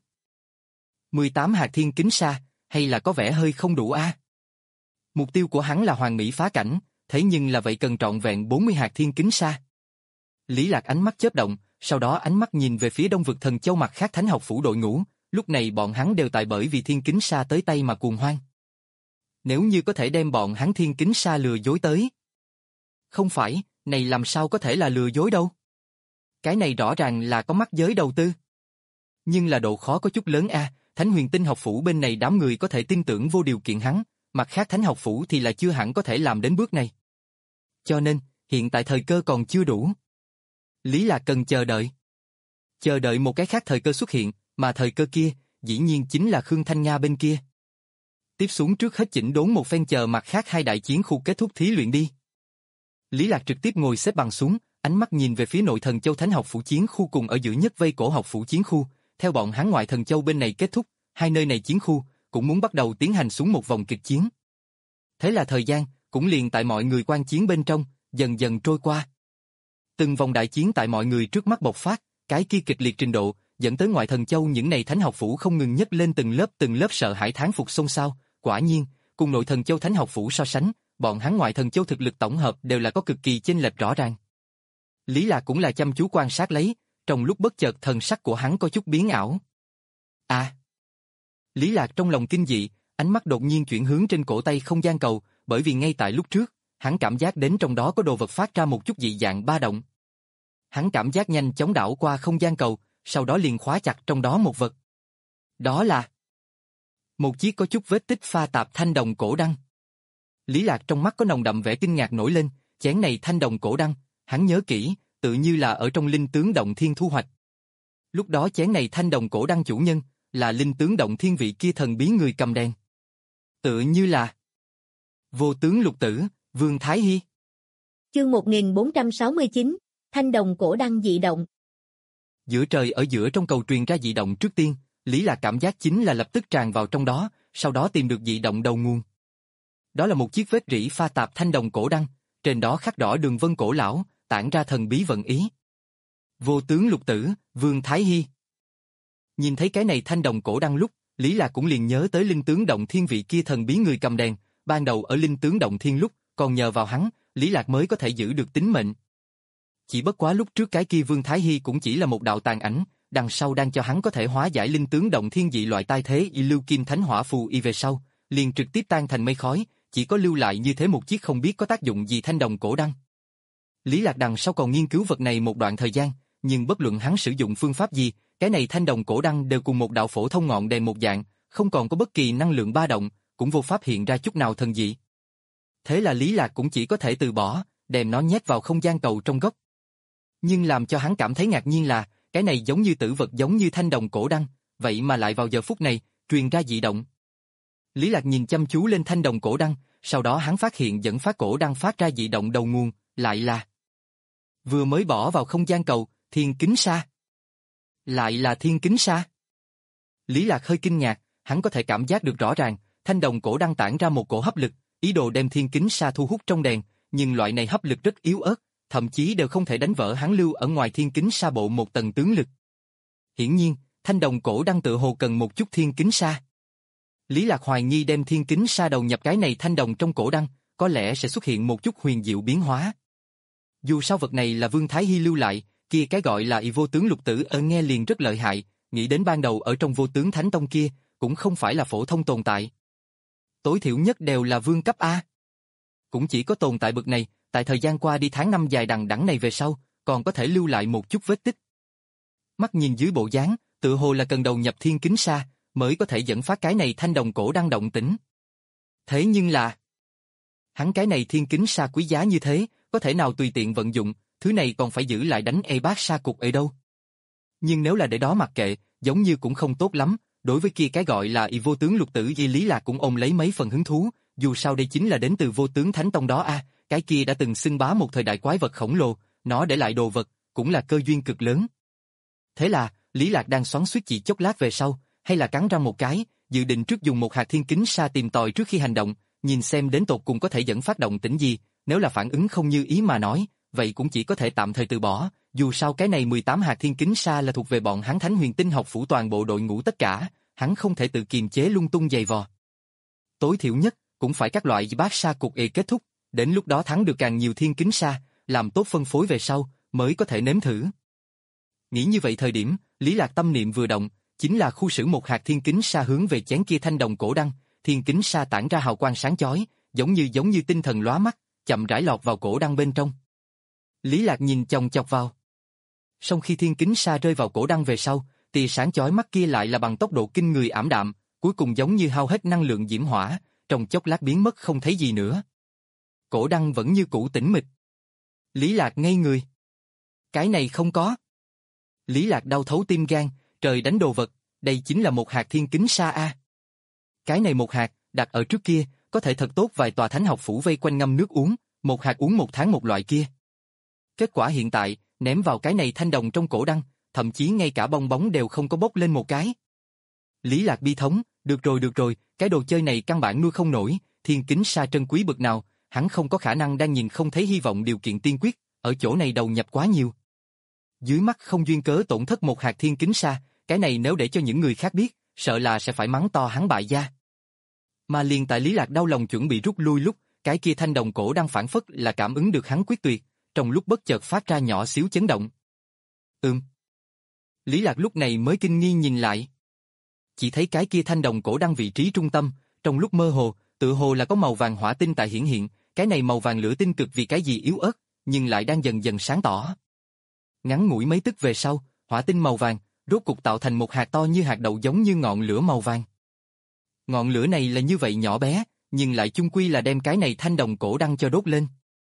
mười tám hạt thiên kính sa, hay là có vẻ hơi không đủ a. Mục tiêu của hắn là hoàn mỹ phá cảnh, thế nhưng là vậy cần trọn vẹn bốn mươi hạt thiên kính sa. Lý Lạc ánh mắt chớp động, sau đó ánh mắt nhìn về phía Đông Vực Thần Châu mặt khác thánh học phủ đội ngũ, lúc này bọn hắn đều tại bởi vì thiên kính sa tới tay mà cuồng hoan. Nếu như có thể đem bọn hắn thiên kính sa lừa dối tới. Không phải, này làm sao có thể là lừa dối đâu. Cái này rõ ràng là có mắc giới đầu tư. Nhưng là độ khó có chút lớn a, Thánh Huyền Tinh học phủ bên này đám người có thể tin tưởng vô điều kiện hắn, mặt khác thánh học phủ thì là chưa hẳn có thể làm đến bước này. Cho nên, hiện tại thời cơ còn chưa đủ. Lý Lạc cần chờ đợi. Chờ đợi một cái khác thời cơ xuất hiện, mà thời cơ kia, dĩ nhiên chính là Khương Thanh Nga bên kia. Tiếp xuống trước hết chỉnh đốn một phen chờ mặt khác hai đại chiến khu kết thúc thí luyện đi. Lý Lạc trực tiếp ngồi xếp bằng xuống, ánh mắt nhìn về phía nội thần châu thánh học phủ chiến khu cùng ở giữa nhất vây cổ học phủ chiến khu, theo bọn hắn ngoại thần châu bên này kết thúc, hai nơi này chiến khu cũng muốn bắt đầu tiến hành xuống một vòng kịch chiến. Thế là thời gian cũng liền tại mọi người quan chiến bên trong dần dần trôi qua. Từng vòng đại chiến tại mọi người trước mắt bộc phát, cái kia kịch liệt trình độ dẫn tới ngoại thần châu những này thánh học phủ không ngừng nhấc lên từng lớp từng lớp sợ hãi thán phục xôn xao. Quả nhiên, cùng nội thần châu thánh học phủ so sánh, bọn hắn ngoại thần châu thực lực tổng hợp đều là có cực kỳ chênh lệch rõ ràng. Lý Lạc cũng là chăm chú quan sát lấy, trong lúc bất chợt thần sắc của hắn có chút biến ảo. À! Lý Lạc trong lòng kinh dị, ánh mắt đột nhiên chuyển hướng trên cổ tay không gian cầu, bởi vì ngay tại lúc trước, hắn cảm giác đến trong đó có đồ vật phát ra một chút dị dạng ba động. Hắn cảm giác nhanh chóng đảo qua không gian cầu, sau đó liền khóa chặt trong đó một vật. Đó là một chiếc có chút vết tích pha tạp thanh đồng cổ đăng. Lý Lạc trong mắt có nồng đậm vẻ kinh ngạc nổi lên, chén này thanh đồng cổ đăng, hắn nhớ kỹ, tự như là ở trong linh tướng động thiên thu hoạch. Lúc đó chén này thanh đồng cổ đăng chủ nhân, là linh tướng động thiên vị kia thần bí người cầm đèn. Tự như là vô tướng lục tử, Vương Thái Hy. Chương một nghìn bốn trăm sáu mươi chín, thanh đồng cổ đăng dị động. Giữa trời ở giữa trong cầu truyền ra dị động trước tiên, Lý Lạc cảm giác chính là lập tức tràn vào trong đó, sau đó tìm được dị động đầu nguồn. Đó là một chiếc vết rỉ pha tạp thanh đồng cổ đăng, trên đó khắc đỏ đường vân cổ lão, tản ra thần bí vận ý. Vô tướng lục tử, Vương Thái Hy. Nhìn thấy cái này thanh đồng cổ đăng lúc, Lý Lạc cũng liền nhớ tới linh tướng động thiên vị kia thần bí người cầm đèn, ban đầu ở linh tướng động thiên lúc, còn nhờ vào hắn, Lý Lạc mới có thể giữ được tính mệnh. Chỉ bất quá lúc trước cái kia Vương Thái Hy cũng chỉ là một đạo tàn ảnh, đằng sau đang cho hắn có thể hóa giải linh tướng động thiên dị loại tai thế y lưu kim thánh hỏa phù y về sau, liền trực tiếp tan thành mây khói, chỉ có lưu lại như thế một chiếc không biết có tác dụng gì thanh đồng cổ đăng. Lý Lạc đằng sau còn nghiên cứu vật này một đoạn thời gian, nhưng bất luận hắn sử dụng phương pháp gì, cái này thanh đồng cổ đăng đều cùng một đạo phổ thông ngọn đèn một dạng, không còn có bất kỳ năng lượng ba động, cũng vô pháp hiện ra chút nào thần dị. Thế là Lý Lạc cũng chỉ có thể từ bỏ, đem nó nhét vào không gian cầu trong góc. Nhưng làm cho hắn cảm thấy ngạc nhiên là, cái này giống như tử vật giống như thanh đồng cổ đăng, vậy mà lại vào giờ phút này, truyền ra dị động. Lý Lạc nhìn chăm chú lên thanh đồng cổ đăng, sau đó hắn phát hiện dẫn phát cổ đăng phát ra dị động đầu nguồn, lại là vừa mới bỏ vào không gian cầu, thiên kính sa. Lại là thiên kính sa. Lý Lạc hơi kinh ngạc, hắn có thể cảm giác được rõ ràng, thanh đồng cổ đăng tản ra một cổ hấp lực, ý đồ đem thiên kính sa thu hút trong đèn, nhưng loại này hấp lực rất yếu ớt, thậm chí đều không thể đánh vỡ hắn lưu ở ngoài thiên kính sa bộ một tầng tướng lực. Hiển nhiên, thanh đồng cổ đăng tự hồ cần một chút thiên kính sa. Lý Lạc hoài nghi đem thiên kính sa đầu nhập cái này thanh đồng trong cổ đăng, có lẽ sẽ xuất hiện một chút huyền diệu biến hóa. Dù sao vật này là Vương Thái Hy lưu lại, kia cái gọi là y vô tướng lục tử ở nghe liền rất lợi hại, nghĩ đến ban đầu ở trong vô tướng thánh tông kia, cũng không phải là phổ thông tồn tại. Tối thiểu nhất đều là vương cấp A. Cũng chỉ có tồn tại bậc này, tại thời gian qua đi tháng năm dài đằng đẵng này về sau, còn có thể lưu lại một chút vết tích. Mắt nhìn dưới bộ dáng, tự hồ là cần đầu nhập thiên kính sa, mới có thể dẫn phát cái này thanh đồng cổ đang động tĩnh. Thế nhưng là, hắn cái này thiên kính sa quý giá như thế, có thể nào tùy tiện vận dụng, thứ này còn phải giữ lại đánh e bát sa cục ở đâu. Nhưng nếu là để đó mặc kệ, giống như cũng không tốt lắm, đối với kia cái gọi là y vô tướng lục tử di Lý Lạc cũng ôm lấy mấy phần hứng thú, dù sao đây chính là đến từ vô tướng thánh tông đó a, cái kia đã từng xưng bá một thời đại quái vật khổng lồ, nó để lại đồ vật, cũng là cơ duyên cực lớn. Thế là, Lý Lạc đang xoắn xuýt chỉ chốc lát về sau, hay là cắn răng một cái, dự định trước dùng một hạt thiên kính sa tìm tòi trước khi hành động, nhìn xem đến tột cùng có thể dẫn phát động tĩnh gì, nếu là phản ứng không như ý mà nói, vậy cũng chỉ có thể tạm thời từ bỏ, dù sao cái này mười tám hạt thiên kính sa là thuộc về bọn hắn Thánh Huyền Tinh học phủ toàn bộ đội ngũ tất cả, hắn không thể tự kiềm chế lung tung giày vò. Tối thiểu nhất, cũng phải các loại bát sa cục ê kết thúc, đến lúc đó thắng được càng nhiều thiên kính sa, làm tốt phân phối về sau, mới có thể nếm thử. Nghĩ như vậy thời điểm, Lý Lạc tâm niệm vừa động, chính là khu xử một hạt thiên kính sa hướng về chén kia thanh đồng cổ đăng, thiên kính sa tản ra hào quang sáng chói, giống như giống như tinh thần lóa mắt, chậm rãi lọt vào cổ đăng bên trong. Lý Lạc nhìn chòng chọc vào. Sau khi thiên kính sa rơi vào cổ đăng về sau, tia sáng chói mắt kia lại là bằng tốc độ kinh người ảm đạm, cuối cùng giống như hao hết năng lượng diễm hỏa, trong chốc lát biến mất không thấy gì nữa. Cổ đăng vẫn như cũ tĩnh mịch. Lý Lạc ngây người. Cái này không có. Lý Lạc đau thấu tim gan, trời đánh đồ vật, đây chính là một hạt thiên kính sa a. Cái này một hạt, đặt ở trước kia, có thể thật tốt vài tòa thánh học phủ vây quanh ngâm nước uống, một hạt uống một tháng một loại kia. Kết quả hiện tại, ném vào cái này thanh đồng trong cổ đăng, thậm chí ngay cả bong bóng đều không có bốc lên một cái. Lý Lạc bi thống, được rồi được rồi, cái đồ chơi này căn bản nuôi không nổi, thiên kính sa trân quý bậc nào, hắn không có khả năng đang nhìn không thấy hy vọng điều kiện tiên quyết, ở chỗ này đầu nhập quá nhiều. Dưới mắt không duyên cớ tổn thất một hạt thiên kính sa, cái này nếu để cho những người khác biết, sợ là sẽ phải mắng to hắn bại gia. Mà liền tại Lý Lạc đau lòng chuẩn bị rút lui lúc, cái kia thanh đồng cổ đang phản phất là cảm ứng được hắn quyết tuyệt, trong lúc bất chợt phát ra nhỏ xíu chấn động. Ừm. Lý Lạc lúc này mới kinh nghi nhìn lại. Chỉ thấy cái kia thanh đồng cổ đăng vị trí trung tâm, trong lúc mơ hồ, tự hồ là có màu vàng hỏa tinh tại hiển hiện, cái này màu vàng lửa tinh cực vì cái gì yếu ớt, nhưng lại đang dần dần sáng tỏ. Ngắn ngủi mấy tức về sau, hỏa tinh màu vàng, rốt cục tạo thành một hạt to như hạt đậu giống như ngọn lửa màu vàng. Ngọn lửa này là như vậy nhỏ bé, nhưng lại chung quy là đem cái này thanh đồng cổ đăng cho đốt lên.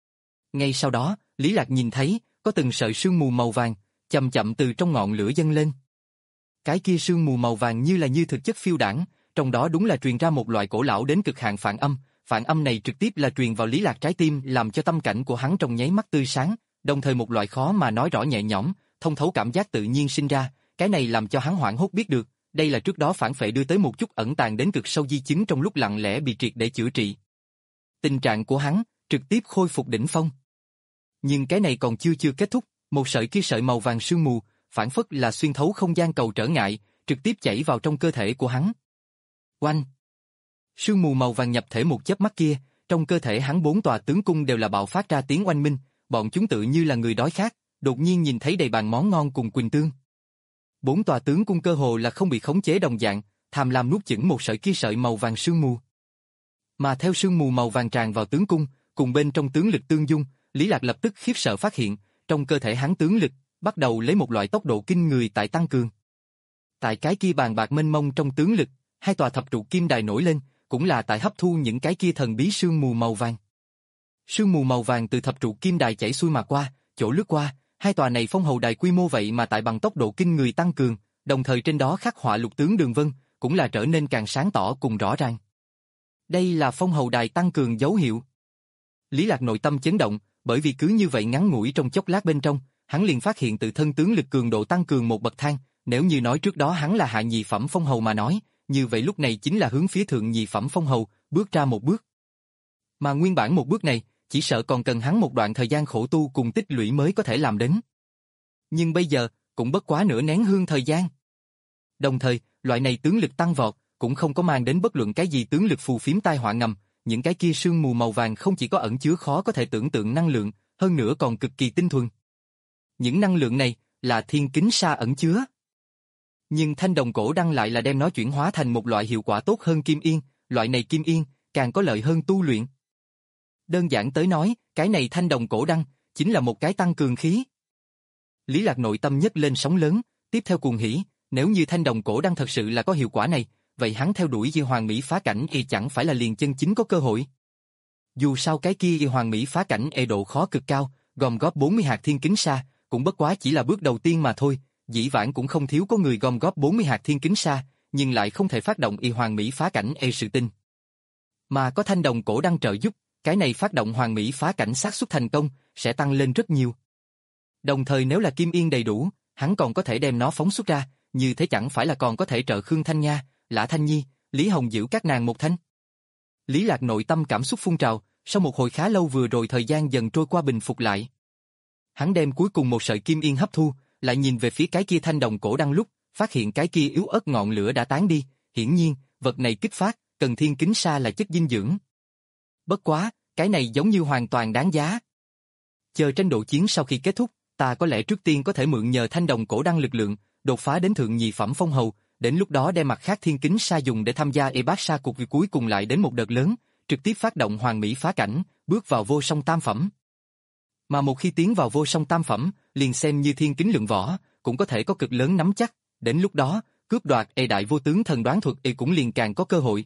Ngay sau đó, Lý Lạc nhìn thấy, có từng sợi sương mù màu vàng, chậm chậm từ trong ngọn lửa dâng lên. Cái kia sương mù màu vàng như là như thực chất phiêu đãng, trong đó đúng là truyền ra một loại cổ lão đến cực hạn phản âm, phản âm này trực tiếp là truyền vào Lý Lạc trái tim, làm cho tâm cảnh của hắn trong nháy mắt tươi sáng, đồng thời một loại khó mà nói rõ nhẹ nhõm, thông thấu cảm giác tự nhiên sinh ra, cái này làm cho hắn hoảng hốt biết được, đây là trước đó phản phệ đưa tới một chút ẩn tàng đến cực sâu di chứng trong lúc lặng lẽ bị triệt để chữa trị. Tình trạng của hắn trực tiếp khôi phục đỉnh phong. Nhưng cái này còn chưa chưa kết thúc, một sợi kia sợi màu vàng sương mù, phản phất là xuyên thấu không gian cầu trở ngại, trực tiếp chảy vào trong cơ thể của hắn. Oanh! Sương mù màu vàng nhập thể một chớp mắt kia, trong cơ thể hắn bốn tòa tướng cung đều là bạo phát ra tiếng oanh minh, bọn chúng tự như là người đói khát, đột nhiên nhìn thấy đầy bàn món ngon cùng quỳnh tương. Bốn tòa tướng cung cơ hồ là không bị khống chế đồng dạng, tham lam nuốt chửng một sợi kia sợi màu vàng sương mù. Mà theo sương mù màu vàng tràn vào tướng cung, cùng bên trong tướng lực tương dung, Lý Lạc lập tức khiếp sợ phát hiện, trong cơ thể hắn tướng lực bắt đầu lấy một loại tốc độ kinh người tại tăng cường. Tại cái kia bàn bạc mênh mông trong tướng lực, hai tòa thập trụ kim đài nổi lên, cũng là tại hấp thu những cái kia thần bí sương mù màu vàng. Sương mù màu vàng từ thập trụ kim đài chảy xuôi mà qua, chỗ lướt qua, hai tòa này phong hầu đài quy mô vậy mà tại bằng tốc độ kinh người tăng cường, đồng thời trên đó khắc họa lục tướng đường vân, cũng là trở nên càng sáng tỏ cùng rõ ràng. Đây là phong hầu đài tăng cường dấu hiệu. Lý Lạc nội tâm chấn động, bởi vì cứ như vậy ngắn ngủi trong chốc lát bên trong, hắn liền phát hiện tự thân tướng lực cường độ tăng cường một bậc thang, nếu như nói trước đó hắn là hạ nhị phẩm phong hầu mà nói, như vậy lúc này chính là hướng phía thượng nhị phẩm phong hầu, bước ra một bước. Mà nguyên bản một bước này, chỉ sợ còn cần hắn một đoạn thời gian khổ tu cùng tích lũy mới có thể làm đến. Nhưng bây giờ, cũng bất quá nửa nén hương thời gian. Đồng thời, loại này tướng lực tăng vọt, cũng không có mang đến bất luận cái gì tướng lực phù phiếm tai họa ngầm, những cái kia sương mù màu vàng không chỉ có ẩn chứa khó có thể tưởng tượng năng lượng, hơn nữa còn cực kỳ tinh thuần. Những năng lượng này, là thiên kính sa ẩn chứa. Nhưng thanh đồng cổ đăng lại là đem nó chuyển hóa thành một loại hiệu quả tốt hơn kim yên, loại này kim yên, càng có lợi hơn tu luyện. Đơn giản tới nói, cái này thanh đồng cổ đăng, chính là một cái tăng cường khí. Lý Lạc nội tâm nhấc lên sóng lớn, tiếp theo cuồng hỉ, nếu như thanh đồng cổ đăng thật sự là có hiệu quả này, vậy hắn theo đuổi Di Hoàng Mỹ phá cảnh y chẳng phải là liền chân chính có cơ hội. Dù sao cái kia Di Hoàng Mỹ phá cảnh e độ khó cực cao, gom góp bốn mươi hạt thiên kính sa, cũng bất quá chỉ là bước đầu tiên mà thôi, dĩ vãng cũng không thiếu có người gom góp bốn mươi hạt thiên kính sa, nhưng lại không thể phát động y Hoàng Mỹ phá cảnh e sự tinh. Mà có thanh đồng cổ đăng trợ giúp, cái này phát động Hoàng Mỹ phá cảnh xác suất thành công sẽ tăng lên rất nhiều. Đồng thời nếu là kim yên đầy đủ, hắn còn có thể đem nó phóng xuất ra, như thế chẳng phải là còn có thể trợ Khương Thanh Nha, Lã Thanh Nhi, Lý Hồng giữ các nàng một thanh. Lý Lạc nội tâm cảm xúc phun trào, sau một hồi khá lâu vừa rồi thời gian dần trôi qua bình phục lại. Hắn đem cuối cùng một sợi kim yên hấp thu, lại nhìn về phía cái kia thanh đồng cổ đăng lúc, phát hiện cái kia yếu ớt ngọn lửa đã tán đi, hiển nhiên, vật này kích phát, cần thiên kính sa là chất dinh dưỡng. Bất quá, cái này giống như hoàn toàn đáng giá. Chờ tranh độ chiến sau khi kết thúc, ta có lẽ trước tiên có thể mượn nhờ thanh đồng cổ đăng lực lượng, đột phá đến thượng nhị phẩm phong hầu, đến lúc đó đem mặt khác thiên kính sa dùng để tham gia e bát sa cuộc cuối cùng lại đến một đợt lớn, trực tiếp phát động Hoàng Mỹ phá cảnh, bước vào vô song tam phẩm. Mà một khi tiến vào vô song tam phẩm, liền xem như thiên kính lượng võ, cũng có thể có cực lớn nắm chắc, đến lúc đó, cướp đoạt e đại vô tướng thần đoán thuật e cũng liền càng có cơ hội.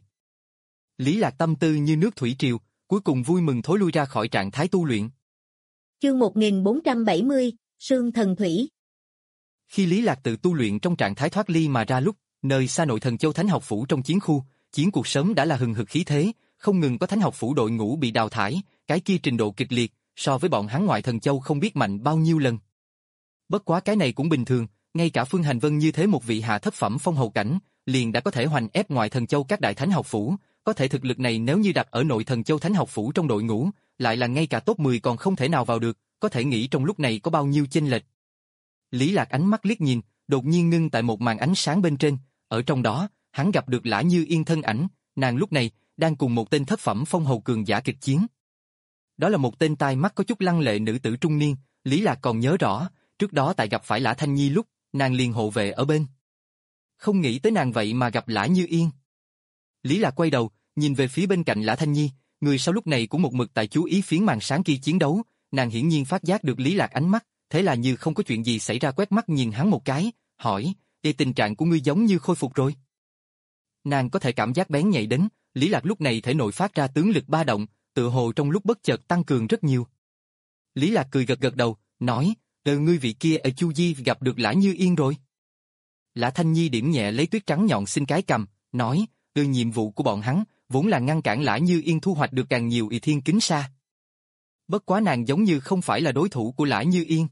Lý Lạc tâm tư như nước thủy triều, cuối cùng vui mừng thối lui ra khỏi trạng thái tu luyện. Chương một nghìn bốn trăm bảy mươi, Sương Thần Thủy. Khi Lý Lạc tự tu luyện trong trạng thái thoát ly mà ra lúc, nơi xa nội Thần Châu Thánh học phủ trong chiến khu, chiến cuộc sớm đã là hừng hực khí thế, không ngừng có Thánh học phủ đội ngũ bị đào thải, cái kia trình độ kịch liệt, so với bọn hắn ngoại Thần Châu không biết mạnh bao nhiêu lần. Bất quá cái này cũng bình thường, ngay cả Phương Hành Vân như thế một vị hạ thất phẩm phong hầu cảnh, liền đã có thể hoành ép ngoại Thần Châu các đại Thánh học phủ, có thể thực lực này nếu như đặt ở nội Thần Châu Thánh học phủ trong đội ngũ, lại là ngay cả top mười còn không thể nào vào được, có thể nghĩ trong lúc này có bao nhiêu chênh lệch. Lý Lạc ánh mắt liếc nhìn, đột nhiên ngưng tại một màn ánh sáng bên trên, ở trong đó, hắn gặp được Lã Như Yên thân ảnh, nàng lúc này đang cùng một tên thất phẩm phong hầu cường giả kịch chiến. Đó là một tên tai mắt có chút lăng lệ nữ tử trung niên, Lý Lạc còn nhớ rõ, trước đó tại gặp phải Lã Thanh Nhi lúc, nàng liền hộ vệ ở bên. Không nghĩ tới nàng vậy mà gặp Lã Như Yên. Lý Lạc quay đầu, nhìn về phía bên cạnh Lã Thanh Nhi, người sau lúc này cũng một mực tại chú ý phiến màn sáng kia chiến đấu, nàng hiển nhiên phát giác được Lý Lạc ánh mắt, thế là như không có chuyện gì xảy ra quét mắt nhìn hắn một cái, hỏi, Ê, tình trạng của ngươi giống như khôi phục rồi. Nàng có thể cảm giác bén nhạy đến, Lý Lạc lúc này thể nội phát ra tướng lực ba động, tự hồ trong lúc bất chợt tăng cường rất nhiều. Lý Lạc cười gật gật đầu, nói, ờ ngươi vị kia ở Chu Di gặp được Lã Như Yên rồi. Lã Thanh Nhi điểm nhẹ lấy tuyết trắng nhọn xin cái cầm, nói, ừ nhiệm vụ của bọn hắn, vốn là ngăn cản Lã Như Yên thu hoạch được càng nhiều y thiên kính sa. Bất quá nàng giống như không phải là đối thủ của Lã Như Yên.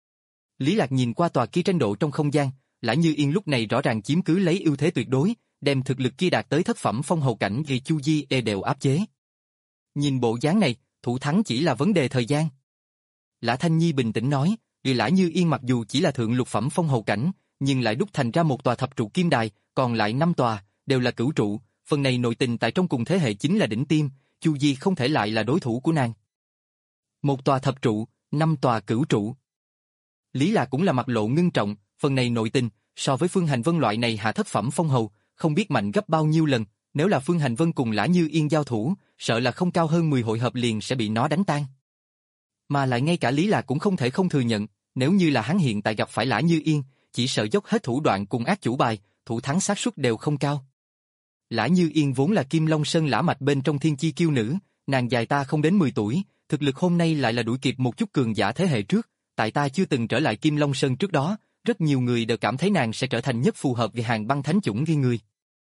Lý Lạc nhìn qua tòa kia tranh độ trong không gian, Lã Như Yên lúc này rõ ràng chiếm cứ lấy ưu thế tuyệt đối, đem thực lực kia đạt tới thất phẩm phong hầu cảnh vì Chu Di e đều áp chế. Nhìn bộ dáng này, thủ thắng chỉ là vấn đề thời gian. Lã Thanh Nhi bình tĩnh nói, vì Lã Như Yên mặc dù chỉ là thượng lục phẩm phong hầu cảnh, nhưng lại đúc thành ra một tòa thập trụ kim đài, còn lại năm tòa, đều là cửu trụ, phần này nội tình tại trong cùng thế hệ chính là đỉnh tiêm, Chu Di không thể lại là đối thủ của nàng. Một tòa thập trụ, năm tòa cửu trụ. Lý Lạc cũng là mặt lộ ngưng trọng, phần này nội tình, so với Phương Hành Vân loại này hạ thất phẩm phong hầu, không biết mạnh gấp bao nhiêu lần, nếu là Phương Hành Vân cùng Lã Như Yên giao thủ, sợ là không cao hơn mười hội hợp liền sẽ bị nó đánh tan. Mà lại ngay cả Lý Lạc cũng không thể không thừa nhận, nếu như là hắn hiện tại gặp phải Lã Như Yên, chỉ sợ dốc hết thủ đoạn cùng ác chủ bài, thủ thắng xác suất đều không cao. Lã Như Yên vốn là Kim Long Sơn lã mạch bên trong thiên chi kiêu nữ, nàng dài ta không đến mười tuổi, thực lực hôm nay lại là đuổi kịp một chút cường giả thế hệ trước, tại ta chưa từng trở lại Kim Long Sơn trước đó, rất nhiều người đều cảm thấy nàng sẽ trở thành nhất phù hợp với hàng băng thánh chủng ghi người.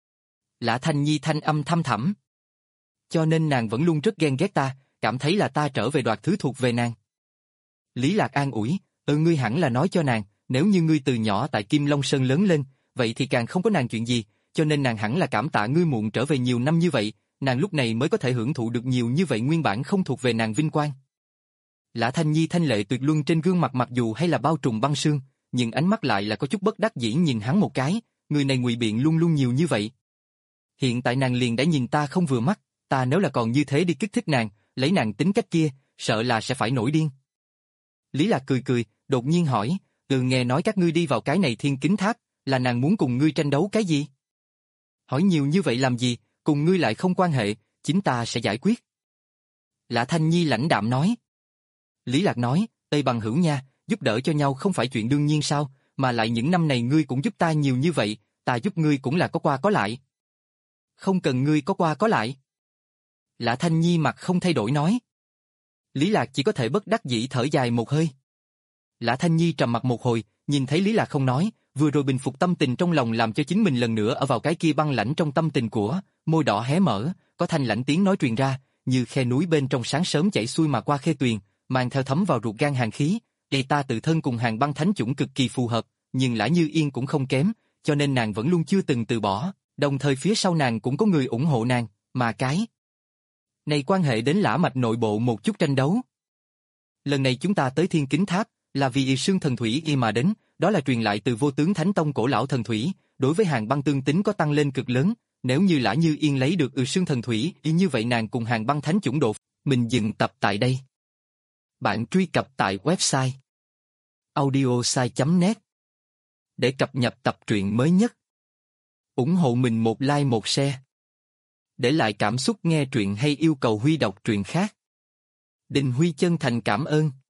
Lã Thanh Nhi thanh âm thăm thẳm. Cho nên nàng vẫn luôn rất ghen ghét ta, cảm thấy là ta trở về đoạt thứ thuộc về nàng. Lý Lạc an ủi, ừ ngươi hẳn là nói cho nàng, nếu như ngươi từ nhỏ tại Kim Long Sơn lớn lên, vậy thì càng không có nàng chuyện gì, cho nên nàng hẳn là cảm tạ ngươi muộn trở về nhiều năm như vậy, nàng lúc này mới có thể hưởng thụ được nhiều như vậy nguyên bản không thuộc về nàng vinh quang. Lã Thanh Nhi thanh lệ tuyệt luân trên gương mặt mặc dù hay là bao trùm băng sương, nhưng ánh mắt lại là có chút bất đắc dĩ nhìn hắn một cái, người này ngụy biện luôn luôn nhiều như vậy. Hiện tại nàng liền đã nhìn ta không vừa mắt, ta nếu là còn như thế đi kích thích nàng, lấy nàng tính cách kia, sợ là sẽ phải nổi điên. Lý Lạc cười cười, đột nhiên hỏi, từ nghe nói các ngươi đi vào cái này thiên kính tháp, là nàng muốn cùng ngươi tranh đấu cái gì? Hỏi nhiều như vậy làm gì, cùng ngươi lại không quan hệ, chính ta sẽ giải quyết. Lã Thanh Nhi lãnh đạm nói. Lý Lạc nói, Tây bằng hữu nha, giúp đỡ cho nhau không phải chuyện đương nhiên sao, mà lại những năm này ngươi cũng giúp ta nhiều như vậy, ta giúp ngươi cũng là có qua có lại. Không cần ngươi có qua có lại. Lã Thanh Nhi mặt không thay đổi nói. Lý Lạc chỉ có thể bất đắc dĩ thở dài một hơi. Lã Thanh Nhi trầm mặt một hồi, nhìn thấy Lý Lạc không nói, vừa rồi bình phục tâm tình trong lòng làm cho chính mình lần nữa ở vào cái kia băng lãnh trong tâm tình của, môi đỏ hé mở, có thanh lãnh tiếng nói truyền ra, như khe núi bên trong sáng sớm chảy xuôi mà qua khê tuyền, mang theo thấm vào ruột gan hàn khí. Đây ta tự thân cùng hàng băng thánh chủng cực kỳ phù hợp, nhưng Lã Như Yên cũng không kém, cho nên nàng vẫn luôn chưa từng từ bỏ, đồng thời phía sau nàng cũng có người ủng hộ nàng, mà cái này quan hệ đến lã mạch nội bộ một chút tranh đấu. Lần này chúng ta tới Thiên Kính Tháp, là vì Y Sương Thần Thủy y mà đến, đó là truyền lại từ Vô Tướng Thánh Tông cổ lão thần thủy, đối với hàng băng tương tính có tăng lên cực lớn, nếu như Lã Như Yên lấy được Y Sương Thần Thủy, y như vậy nàng cùng hàng băng thánh chủng độ. Mình dừng tập tại đây. Bạn truy cập tại website audiosai chấm net để cập nhật tập truyện mới nhất. Ủng hộ mình một like một share. Để lại cảm xúc nghe truyện hay yêu cầu Huy đọc truyện khác. Đình Huy chân thành cảm ơn.